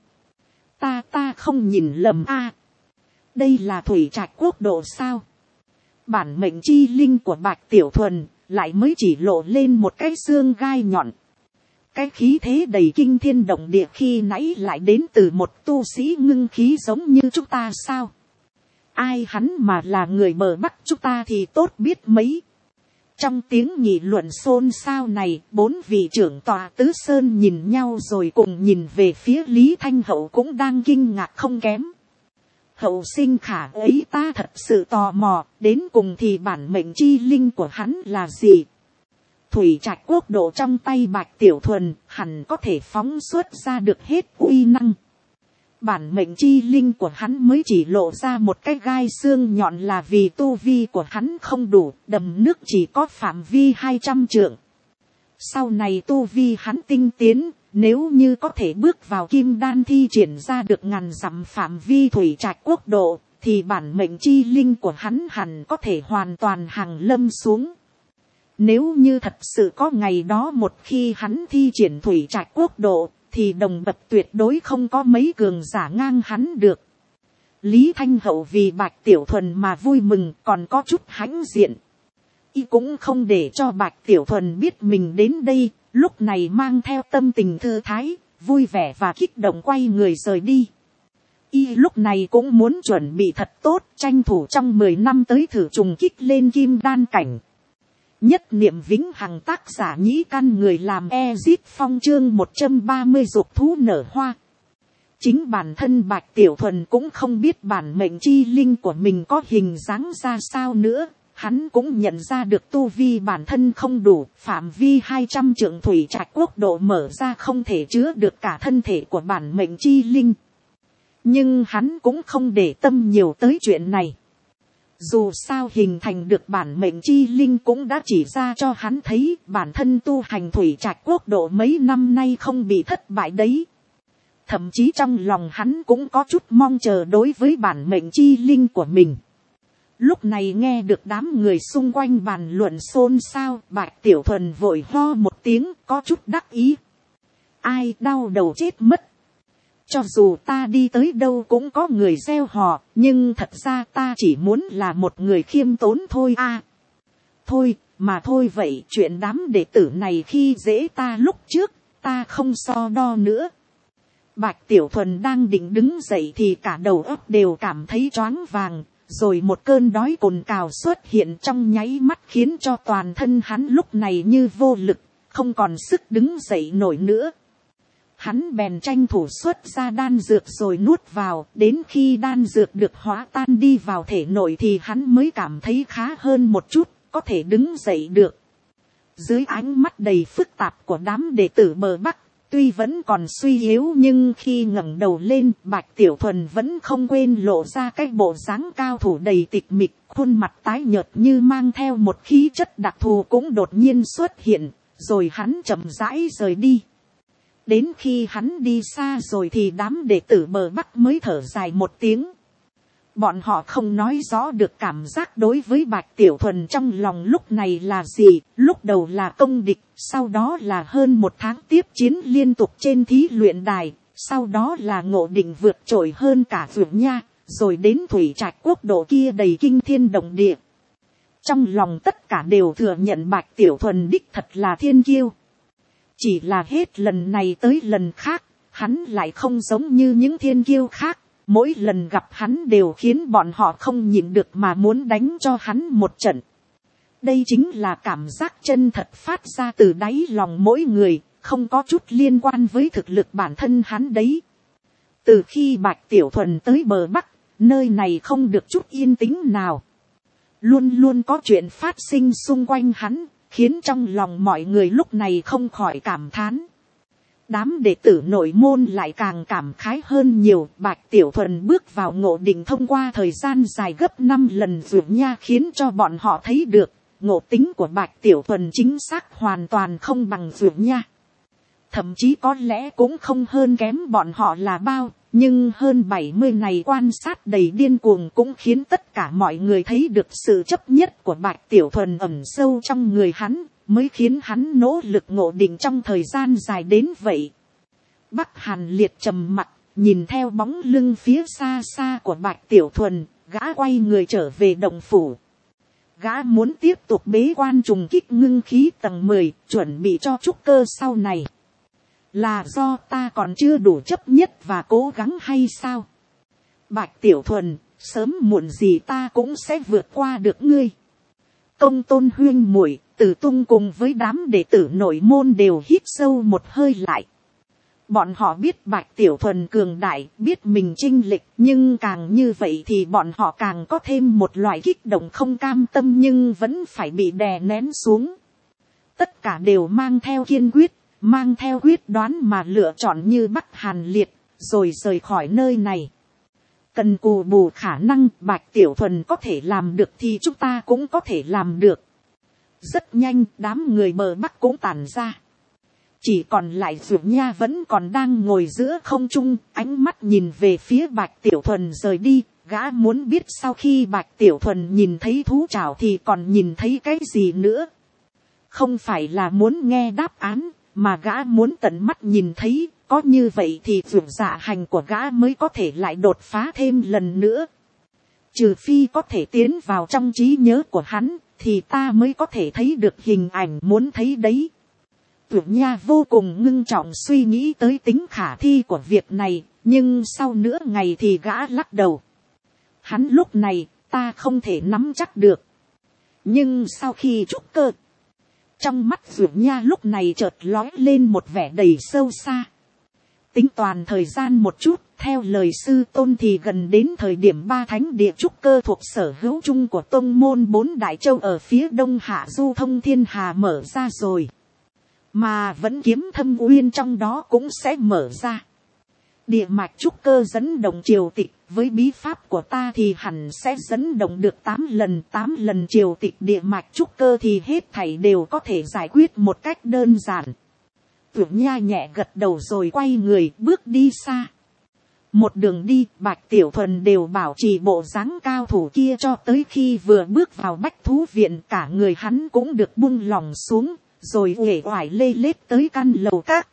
Ta không nhìn lầm a. Đây là thủy trạch quốc độ sao? Bản mệnh chi linh của Bạch Tiểu Thuần lại mới chỉ lộ lên một cái xương gai nhọn. Cái khí thế đầy kinh thiên động địa khi nãy lại đến từ một tu sĩ ngưng khí giống như chúng ta sao? Ai hắn mà là người bờ Bắc chúng ta thì tốt biết mấy. Trong tiếng nghị luận xôn xao này, 4 vị trưởng tòa tứ sơn nhìn nhau rồi cùng nhìn về phía Lý Thanh Hậu cũng đang kinh ngạc không kém. Hậu sinh khả ấy, ta thật sự tò mò, đến cùng thì bản mệnh chi linh của hắn là gì? Thủy trạch quốc độ trong tay Bạch Tiểu Thuần hẳn có thể phóng xuất ra được hết uy năng. Bản mệnh chi linh của hắn mới chỉ lộ ra một cái gai xương nhọn là vì tu vi của hắn không đủ, đầm nước chỉ có phạm vi 200 trượng. Sau này tu vi hắn tinh tiến, nếu như có thể bước vào kim đan thi triển ra được ngàn dặm phạm vi thủy trạch quốc độ, thì bản mệnh chi linh của hắn hẳn có thể hoàn toàn hàng lâm xuống. Nếu như thật sự có ngày đó một khi hắn thi triển thủy trạch quốc độ, thì đồng bậc tuyệt đối không có mấy cường giả ngang hắn được. Lý Thanh Hậu vì Bạch Tiểu Thuần mà vui mừng, còn có chút hãnh diện. Y cũng không để cho Bạch Tiểu Thuần biết mình đến đây, lúc này mang theo tâm tình thư thái, vui vẻ và kích động quay người rời đi. Y lúc này cũng muốn chuẩn bị thật tốt, tranh thủ trong 10 năm tới thử trùng kích lên kim đan cảnh. Nhất niệm vĩnh hằng, tác giả Nhĩ Căn, người làm Ezit Phong, chương 130 dục thú nở hoa. Chính bản thân Bạch Tiểu Thuần cũng không biết bản mệnh chi linh của mình có hình dáng ra sao nữa. Hắn cũng nhận ra được tu vi bản thân không đủ, phạm vi 200 trượng thủy trạch quốc độ mở ra không thể chứa được cả thân thể của bản mệnh chi linh. Nhưng hắn cũng không để tâm nhiều tới chuyện này. Dù sao hình thành được bản mệnh chi linh cũng đã chỉ ra cho hắn thấy bản thân tu hành thủy trạch quốc độ mấy năm nay không bị thất bại đấy. Thậm chí trong lòng hắn cũng có chút mong chờ đối với bản mệnh chi linh của mình. Lúc này nghe được đám người xung quanh bàn luận xôn xao, Bạch Tiểu Thuần vội ho một tiếng, có chút đắc ý. Ai đau đầu chết mất. Cho dù ta đi tới đâu cũng có người gieo họ, nhưng thật ra ta chỉ muốn là một người khiêm tốn thôi à. Thôi, mà thôi vậy, chuyện đám đệ tử này khi dễ ta lúc trước, ta không so đo nữa. Bạch Tiểu Thuần đang định đứng dậy thì cả đầu óc đều cảm thấy choáng vàng, rồi một cơn đói cồn cào xuất hiện trong nháy mắt khiến cho toàn thân hắn lúc này như vô lực, không còn sức đứng dậy nổi nữa. Hắn bèn tranh thủ xuất ra đan dược rồi nuốt vào, đến khi đan dược được hóa tan đi vào thể nội thì hắn mới cảm thấy khá hơn một chút, có thể đứng dậy được. Dưới ánh mắt đầy phức tạp của đám đệ tử bờ Bắc, tuy vẫn còn suy yếu nhưng khi ngẩng đầu lên, Bạch Tiểu Thuần vẫn không quên lộ ra cái bộ dáng cao thủ đầy tịch mịch, khuôn mặt tái nhợt như mang theo một khí chất đặc thù cũng đột nhiên xuất hiện, rồi hắn chậm rãi rời đi. Đến khi hắn đi xa rồi thì đám đệ tử bờ Bắc mới thở dài một tiếng. Bọn họ không nói rõ được cảm giác đối với Bạch Tiểu Thuần trong lòng lúc này là gì, lúc đầu là công địch, sau đó là hơn một tháng tiếp chiến liên tục trên thí luyện đài, sau đó là ngộ định vượt trội hơn cả Dược Nha, rồi đến thủy trạch quốc độ kia đầy kinh thiên động địa. Trong lòng tất cả đều thừa nhận Bạch Tiểu Thuần đích thật là thiên kiêu. Chỉ là hết lần này tới lần khác, hắn lại không giống như những thiên kiêu khác. Mỗi lần gặp hắn đều khiến bọn họ không nhịn được mà muốn đánh cho hắn một trận. Đây chính là cảm giác chân thật phát ra từ đáy lòng mỗi người, không có chút liên quan với thực lực bản thân hắn đấy. Từ khi Bạch Tiểu Thuần tới bờ Bắc, nơi này không được chút yên tĩnh nào. Luôn luôn có chuyện phát sinh xung quanh hắn, khiến trong lòng mọi người lúc này không khỏi cảm thán. Đám đệ tử nội môn lại càng cảm khái hơn nhiều. Bạch Tiểu Thuần bước vào ngộ định thông qua thời gian dài gấp 5 lần Dược Nha khiến cho bọn họ thấy được ngộ tính của Bạch Tiểu Thuần chính xác hoàn toàn không bằng Dược Nha. Thậm chí có lẽ cũng không hơn kém bọn họ là bao, nhưng hơn 70 này quan sát đầy điên cuồng cũng khiến tất cả mọi người thấy được sự chấp nhất của Bạch Tiểu Thuần ẩn sâu trong người hắn, mới khiến hắn nỗ lực ngộ định trong thời gian dài đến vậy. Bắc Hàn Liệt trầm mặc, nhìn theo bóng lưng phía xa xa của Bạch Tiểu Thuần, gã quay người trở về động phủ. Gã muốn tiếp tục bế quan trùng kích ngưng khí tầng 10, chuẩn bị cho trúc cơ sau này. Là do ta còn chưa đủ chấp nhất và cố gắng hay sao? Bạch Tiểu Thuần, sớm muộn gì ta cũng sẽ vượt qua được ngươi. Công Tôn huyên muội, Tử Tung cùng với đám đệ tử nội môn đều hít sâu một hơi lại. Bọn họ biết Bạch Tiểu Thuần cường đại, biết mình chênh lệch, nhưng càng như vậy thì bọn họ càng có thêm một loại kích động không cam tâm nhưng vẫn phải bị đè nén xuống. Tất cả đều mang theo kiên quyết, mang theo quyết đoán mà lựa chọn như Bắc Hàn Liệt, rồi rời khỏi nơi này. Cần cù bù khả năng Bạch Tiểu Thuần có thể làm được thì chúng ta cũng có thể làm được. Rất nhanh đám người bờ bắc cũng tản ra. Chỉ còn lại Dược Nha vẫn còn đang ngồi giữa không trung, ánh mắt nhìn về phía Bạch Tiểu Thuần rời đi. Gã muốn biết sau khi Bạch Tiểu Thuần nhìn thấy thú trảo thì còn nhìn thấy cái gì nữa. Không phải là muốn nghe đáp án, mà gã muốn tận mắt nhìn thấy. Có như vậy thì vượt dạ hành của gã mới có thể lại đột phá thêm lần nữa. Trừ phi có thể tiến vào trong trí nhớ của hắn, thì ta mới có thể thấy được hình ảnh muốn thấy đấy. Tuyệt Nha vô cùng ngưng trọng suy nghĩ tới tính khả thi của việc này, nhưng sau nửa ngày thì gã lắc đầu. Hắn lúc này, ta không thể nắm chắc được. Nhưng sau khi trúc cơ, trong mắt Tuyệt Nha lúc này chợt lóe lên một vẻ đầy sâu xa. Tính toàn thời gian một chút, theo lời sư tôn thì gần đến thời điểm 3 thánh địa trúc cơ thuộc sở hữu chung của tông môn 4 đại châu ở phía đông hạ du thông thiên hà mở ra rồi. Mà vẫn kiếm thâm uyên trong đó cũng sẽ mở ra. Địa mạch trúc cơ dẫn động triều tịch, với bí pháp của ta thì hẳn sẽ dẫn động được 8 lần triều tịch địa mạch trúc cơ thì hết thảy đều có thể giải quyết một cách đơn giản. Tuyệt Nha nhẹ gật đầu rồi quay người bước đi xa. Một đường đi, Bạch Tiểu Thuần đều bảo trì bộ dáng cao thủ kia cho tới khi vừa bước vào bách thú viện, cả người hắn cũng được buông lỏng xuống, rồi uể oải lê lết tới căn lầu các.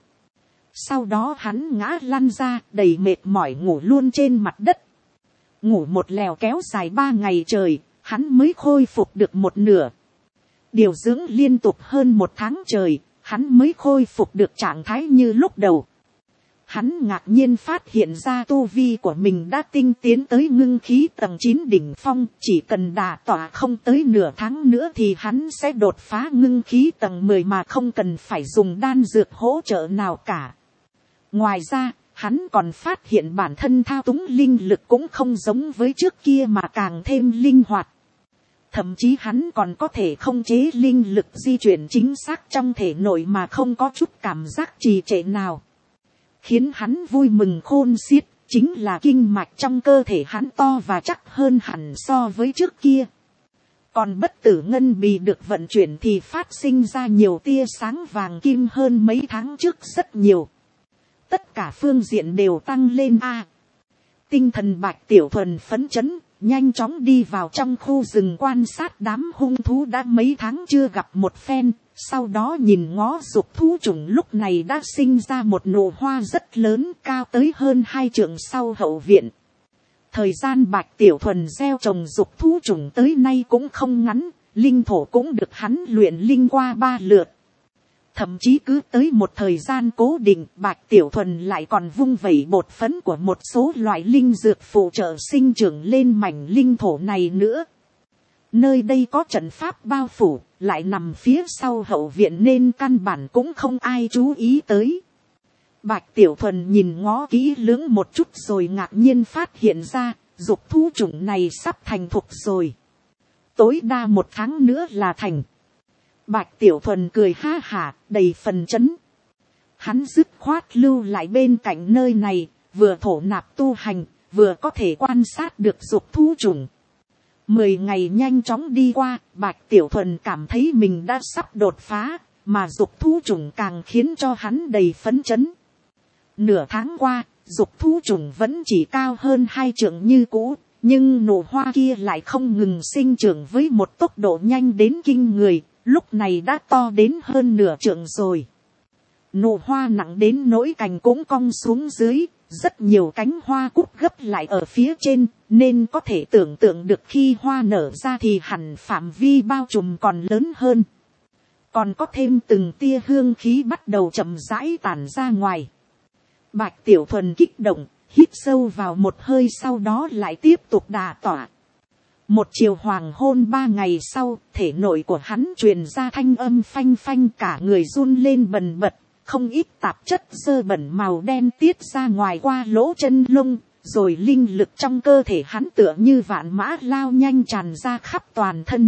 Sau đó hắn ngã lăn ra, đầy mệt mỏi ngủ luôn trên mặt đất. Ngủ một lèo kéo dài 3 ngày trời, hắn mới khôi phục được một nửa. Điều dưỡng liên tục hơn 1 tháng trời, hắn mới khôi phục được trạng thái như lúc đầu. Hắn ngạc nhiên phát hiện ra tu vi của mình đã tinh tiến tới ngưng khí tầng 9 đỉnh phong. Chỉ cần đả tỏa không tới nửa tháng nữa thì hắn sẽ đột phá ngưng khí tầng 10 mà không cần phải dùng đan dược hỗ trợ nào cả. Ngoài ra, hắn còn phát hiện bản thân thao túng linh lực cũng không giống với trước kia mà càng thêm linh hoạt. Thậm chí hắn còn có thể khống chế linh lực di chuyển chính xác trong thể nội mà không có chút cảm giác trì trệ nào. Khiến hắn vui mừng khôn xiết, chính là kinh mạch trong cơ thể hắn to và chắc hơn hẳn so với trước kia. Còn bất tử ngân bì được vận chuyển thì phát sinh ra nhiều tia sáng vàng kim hơn mấy tháng trước rất nhiều. Tất cả phương diện đều tăng lên a. Tinh thần Bạch Tiểu Thuần phấn chấn, nhanh chóng đi vào trong khu rừng quan sát đám hung thú đã mấy tháng chưa gặp một phen. Sau đó nhìn ngó dục thú trùng lúc này đã sinh ra một nụ hoa rất lớn cao tới hơn 2 trượng sau hậu viện. Thời gian Bạch Tiểu Thuần gieo trồng dục thú trùng tới nay cũng không ngắn, linh thổ cũng được hắn luyện linh qua 3 lượt. Thậm chí cứ tới một thời gian cố định, Bạch Tiểu Thuần lại còn vung vẩy bột phấn của một số loại linh dược phụ trợ sinh trưởng lên mảnh linh thổ này nữa. Nơi đây có trận pháp bao phủ, lại nằm phía sau hậu viện nên căn bản cũng không ai chú ý tới. Bạch Tiểu Thuần nhìn ngó kỹ lưỡng một chút rồi ngạc nhiên phát hiện ra, dục thú chủng này sắp thành thục rồi. Tối đa 1 tháng nữa là thành. Bạch Tiểu Thuần cười ha hả, đầy phần chấn. Hắn dứt khoát lưu lại bên cạnh nơi này, vừa thổ nạp tu hành, vừa có thể quan sát được dục thú chủng. 10 ngày nhanh chóng đi qua, Bạch Tiểu Thuần cảm thấy mình đã sắp đột phá, mà dục thú chủng càng khiến cho hắn đầy phấn chấn. Nửa tháng qua, dục thú chủng vẫn chỉ cao hơn 2 trượng như cũ, nhưng nụ hoa kia lại không ngừng sinh trưởng với một tốc độ nhanh đến kinh người, lúc này đã to đến hơn nửa trượng rồi. Nụ hoa nặng đến nỗi cành cũng cong xuống dưới, rất nhiều cánh hoa cút gấp lại ở phía trên, nên có thể tưởng tượng được khi hoa nở ra thì hẳn phạm vi bao trùm còn lớn hơn. Còn có thêm từng tia hương khí bắt đầu chậm rãi tản ra ngoài. Bạch Tiểu Thuần kích động, hít sâu vào một hơi, sau đó lại tiếp tục đà tỏa. Một chiều hoàng hôn 3 ngày sau, thể nội của hắn truyền ra thanh âm phanh phanh, cả người run lên bần bật, không ít tạp chất dơ bẩn màu đen tiết ra ngoài qua lỗ chân lông, rồi linh lực trong cơ thể hắn tựa như vạn mã lao nhanh tràn ra khắp toàn thân.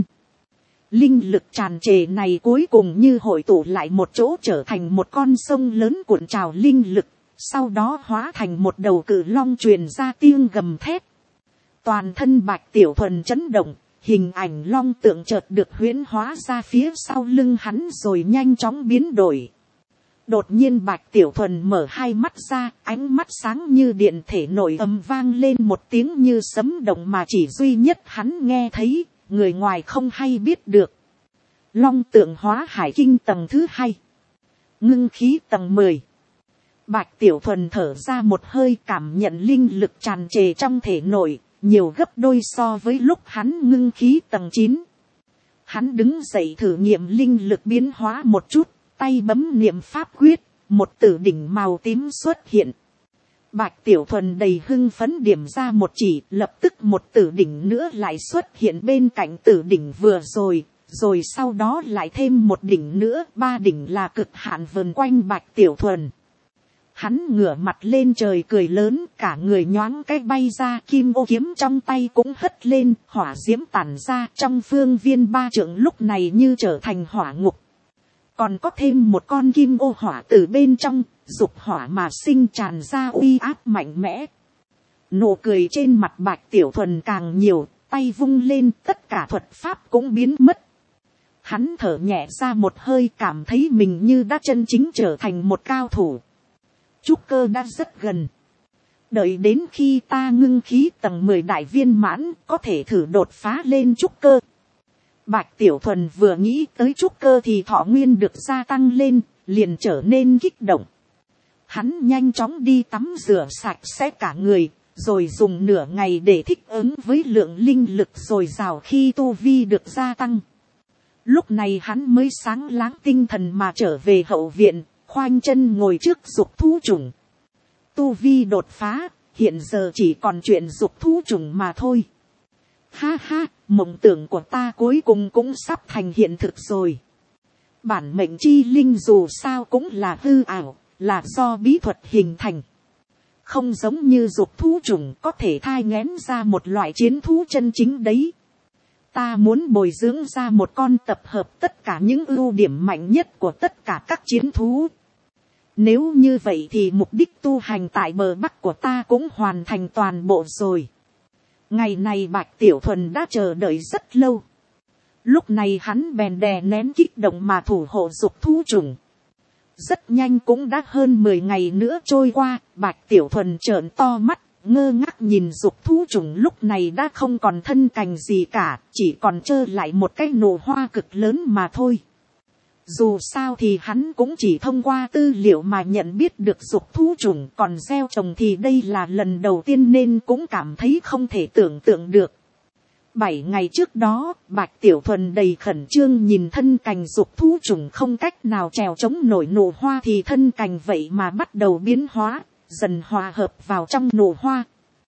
Linh lực tràn trề này cuối cùng như hội tụ lại một chỗ trở thành một con sông lớn cuộn trào linh lực, sau đó hóa thành một đầu cự long truyền ra tiếng gầm thét. Toàn thân Bạch Tiểu Thuần chấn động, hình ảnh long tượng chợt được huyễn hóa ra phía sau lưng hắn rồi nhanh chóng biến đổi. Đột nhiên Bạch Tiểu Thuần mở hai mắt ra, ánh mắt sáng như điện, thể nội ầm vang lên một tiếng như sấm động mà chỉ duy nhất hắn nghe thấy, người ngoài không hay biết được. Long tượng hóa hải kinh tầng thứ 2. Ngưng khí tầng 10. Bạch Tiểu Thuần thở ra một hơi, cảm nhận linh lực tràn trề trong thể nội, nhiều gấp đôi so với lúc hắn ngưng khí tầng 9. Hắn đứng dậy thử nghiệm linh lực biến hóa một chút, tay bấm niệm pháp quyết, một tử đỉnh màu tím xuất hiện. Bạch Tiểu Thuần đầy hưng phấn điểm ra một chỉ, lập tức một tử đỉnh nữa lại xuất hiện bên cạnh tử đỉnh vừa rồi sau đó lại thêm một đỉnh nữa, 3 đỉnh là cực hạn vờn quanh Bạch Tiểu Thuần. Hắn ngửa mặt lên trời cười lớn, cả người nhoáng cái bay ra, kim ô kiếm trong tay cũng hất lên, hỏa diễm tản ra, trong phương viên 3 trượng lúc này như trở thành hỏa ngục. Còn có thêm một con kim ô hỏa từ bên trong, dục hỏa mà sinh tràn ra uy áp mạnh mẽ. Nụ cười trên mặt Bạch Tiểu Thuần càng nhiều, tay vung lên, tất cả thuật pháp cũng biến mất. Hắn thở nhẹ ra một hơi, cảm thấy mình như đã chân chính trở thành một cao thủ. Trúc cơ đã rất gần. Đợi đến khi ta ngưng khí tầng 10 đại viên mãn, có thể thử đột phá lên trúc cơ. Bạch Tiểu Thuần vừa nghĩ tới trúc cơ thì thọ nguyên được gia tăng lên, liền trở nên kích động. Hắn nhanh chóng đi tắm rửa sạch sẽ cả người, rồi dùng nửa ngày để thích ứng với lượng linh lực dồi dào khi tu vi được gia tăng. Lúc này hắn mới sáng láng tinh thần mà trở về hậu viện, khoanh chân ngồi trước dục thú trùng. Tu vi đột phá, hiện giờ chỉ còn chuyện dục thú trùng mà thôi. Ha ha, mộng tưởng của ta cuối cùng cũng sắp thành hiện thực rồi. Bản mệnh chi linh dù sao cũng là hư ảo, là do bí thuật hình thành. Không giống như dục thú trùng có thể thai nghén ra một loại chiến thú chân chính đấy. Ta muốn bồi dưỡng ra một con tập hợp tất cả những ưu điểm mạnh nhất của tất cả các chiến thú. Nếu như vậy thì mục đích tu hành tại bờ bắc của ta cũng hoàn thành toàn bộ rồi. Ngày này Bạch Tiểu Thuần đã chờ đợi rất lâu. Lúc này hắn bèn đè nén kích động mà thủ hộ dục thú trùng. Rất nhanh cũng đã hơn 10 ngày nữa trôi qua, Bạch Tiểu Thuần trợn to mắt, ngơ ngác nhìn dục thú trùng lúc này đã không còn thân cành gì cả, chỉ còn trơ lại một cái nụ hoa cực lớn mà thôi. Dù sao thì hắn cũng chỉ thông qua tư liệu mà nhận biết được dục thú trùng, còn gieo trồng thì đây là lần đầu tiên nên cũng cảm thấy không thể tưởng tượng được. 7 ngày trước đó, Bạch Tiểu Thuần đầy khẩn trương nhìn thân cành dục thú trùng không cách nào trèo chống nổi nụ hoa thì thân cành vậy mà bắt đầu biến hóa, dần hòa hợp vào trong nụ hoa.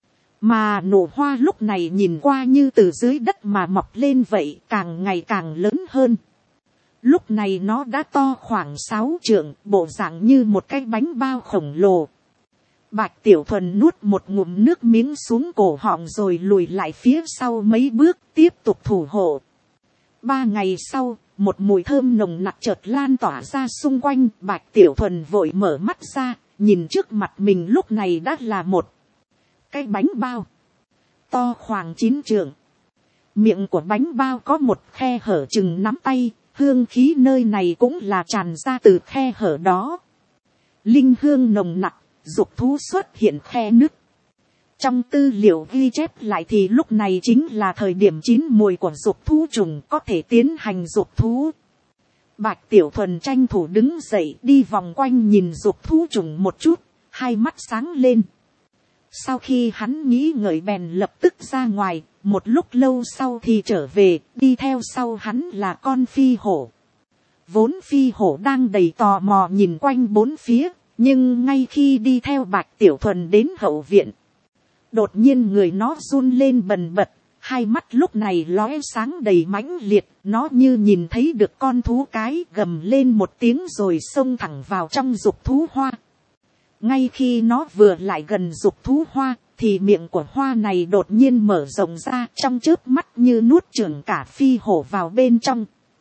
Mà nụ hoa lúc này nhìn qua như từ dưới đất mà mọc lên vậy, càng ngày càng lớn hơn. Lúc này nó đã to khoảng 6 trượng, bộ dạng như một cái bánh bao khổng lồ. Bạch Tiểu Thuần nuốt một ngụm nước miếng xuống cổ họng rồi lùi lại phía sau mấy bước, tiếp tục thủ hộ. 3 ngày sau, một mùi thơm nồng nặc chợt lan tỏa ra xung quanh. Bạch Tiểu Thuần vội mở mắt ra, nhìn trước mặt mình lúc này đã là một cái bánh bao to khoảng 9 trượng. Miệng của bánh bao có một khe hở chừng nắm tay, hương khí nơi này cũng là tràn ra từ khe hở đó. Linh hương nồng nặc, dục thú xuất hiện khe nứt. Trong tư liệu ghi chép lại thì lúc này chính là thời điểm chín mùi của dục thú trùng, có thể tiến hành dục thú. Bạch Tiểu Thuần tranh thủ đứng dậy đi vòng quanh nhìn dục thú trùng một chút, hai mắt sáng lên. Sau khi hắn nghĩ ngợi bèn lập tức ra ngoài, một lúc lâu sau thì trở về, đi theo sau hắn là con phi hổ. Vốn phi hổ đang đầy tò mò nhìn quanh bốn phía, nhưng ngay khi đi theo Bạch Tiểu Thuần đến hậu viện, đột nhiên người nó run lên bần bật, hai mắt lúc này lóe sáng đầy mãnh liệt, nó như nhìn thấy được con thú cái, gầm lên một tiếng rồi xông thẳng vào trong dục thú hoa. Ngay khi nó vừa lại gần dục thú hoa, thì miệng của hoa này đột nhiên mở rộng ra, trong chớp mắt như nuốt chửng cả phi hổ vào bên trong.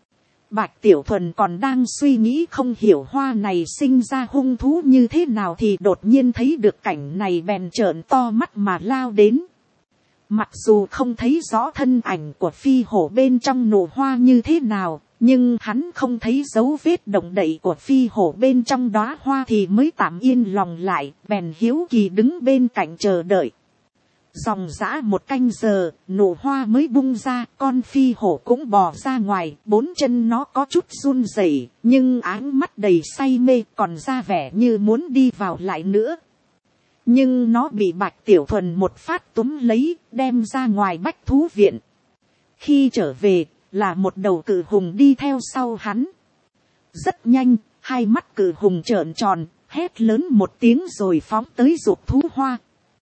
Bạch Tiểu Thuần còn đang suy nghĩ không hiểu hoa này sinh ra hung thú như thế nào thì đột nhiên thấy được cảnh này bèn trợn to mắt mà lao đến. Mặc dù không thấy rõ thân ảnh của phi hổ bên trong nụ hoa như thế nào, nhưng hắn không thấy dấu vết động đậy của phi hổ bên trong đóa hoa thì mới tạm yên lòng lại, bèn hiếu kỳ đứng bên cạnh chờ đợi. Dòng dã 1 canh giờ, nụ hoa mới bung ra, con phi hổ cũng bò ra ngoài, 4 chân nó có chút run rẩy, nhưng áng mắt đầy say mê, còn ra vẻ như muốn đi vào lại nữa. Nhưng nó bị Bạch Tiểu Thuần một phát túm lấy, đem ra ngoài bách thú viện. Khi trở về, là một đầu cự hùng đi theo sau hắn. Rất nhanh, 2 mắt cự hùng trợn tròn, hét lớn một tiếng rồi phóng tới ruột thú hoa.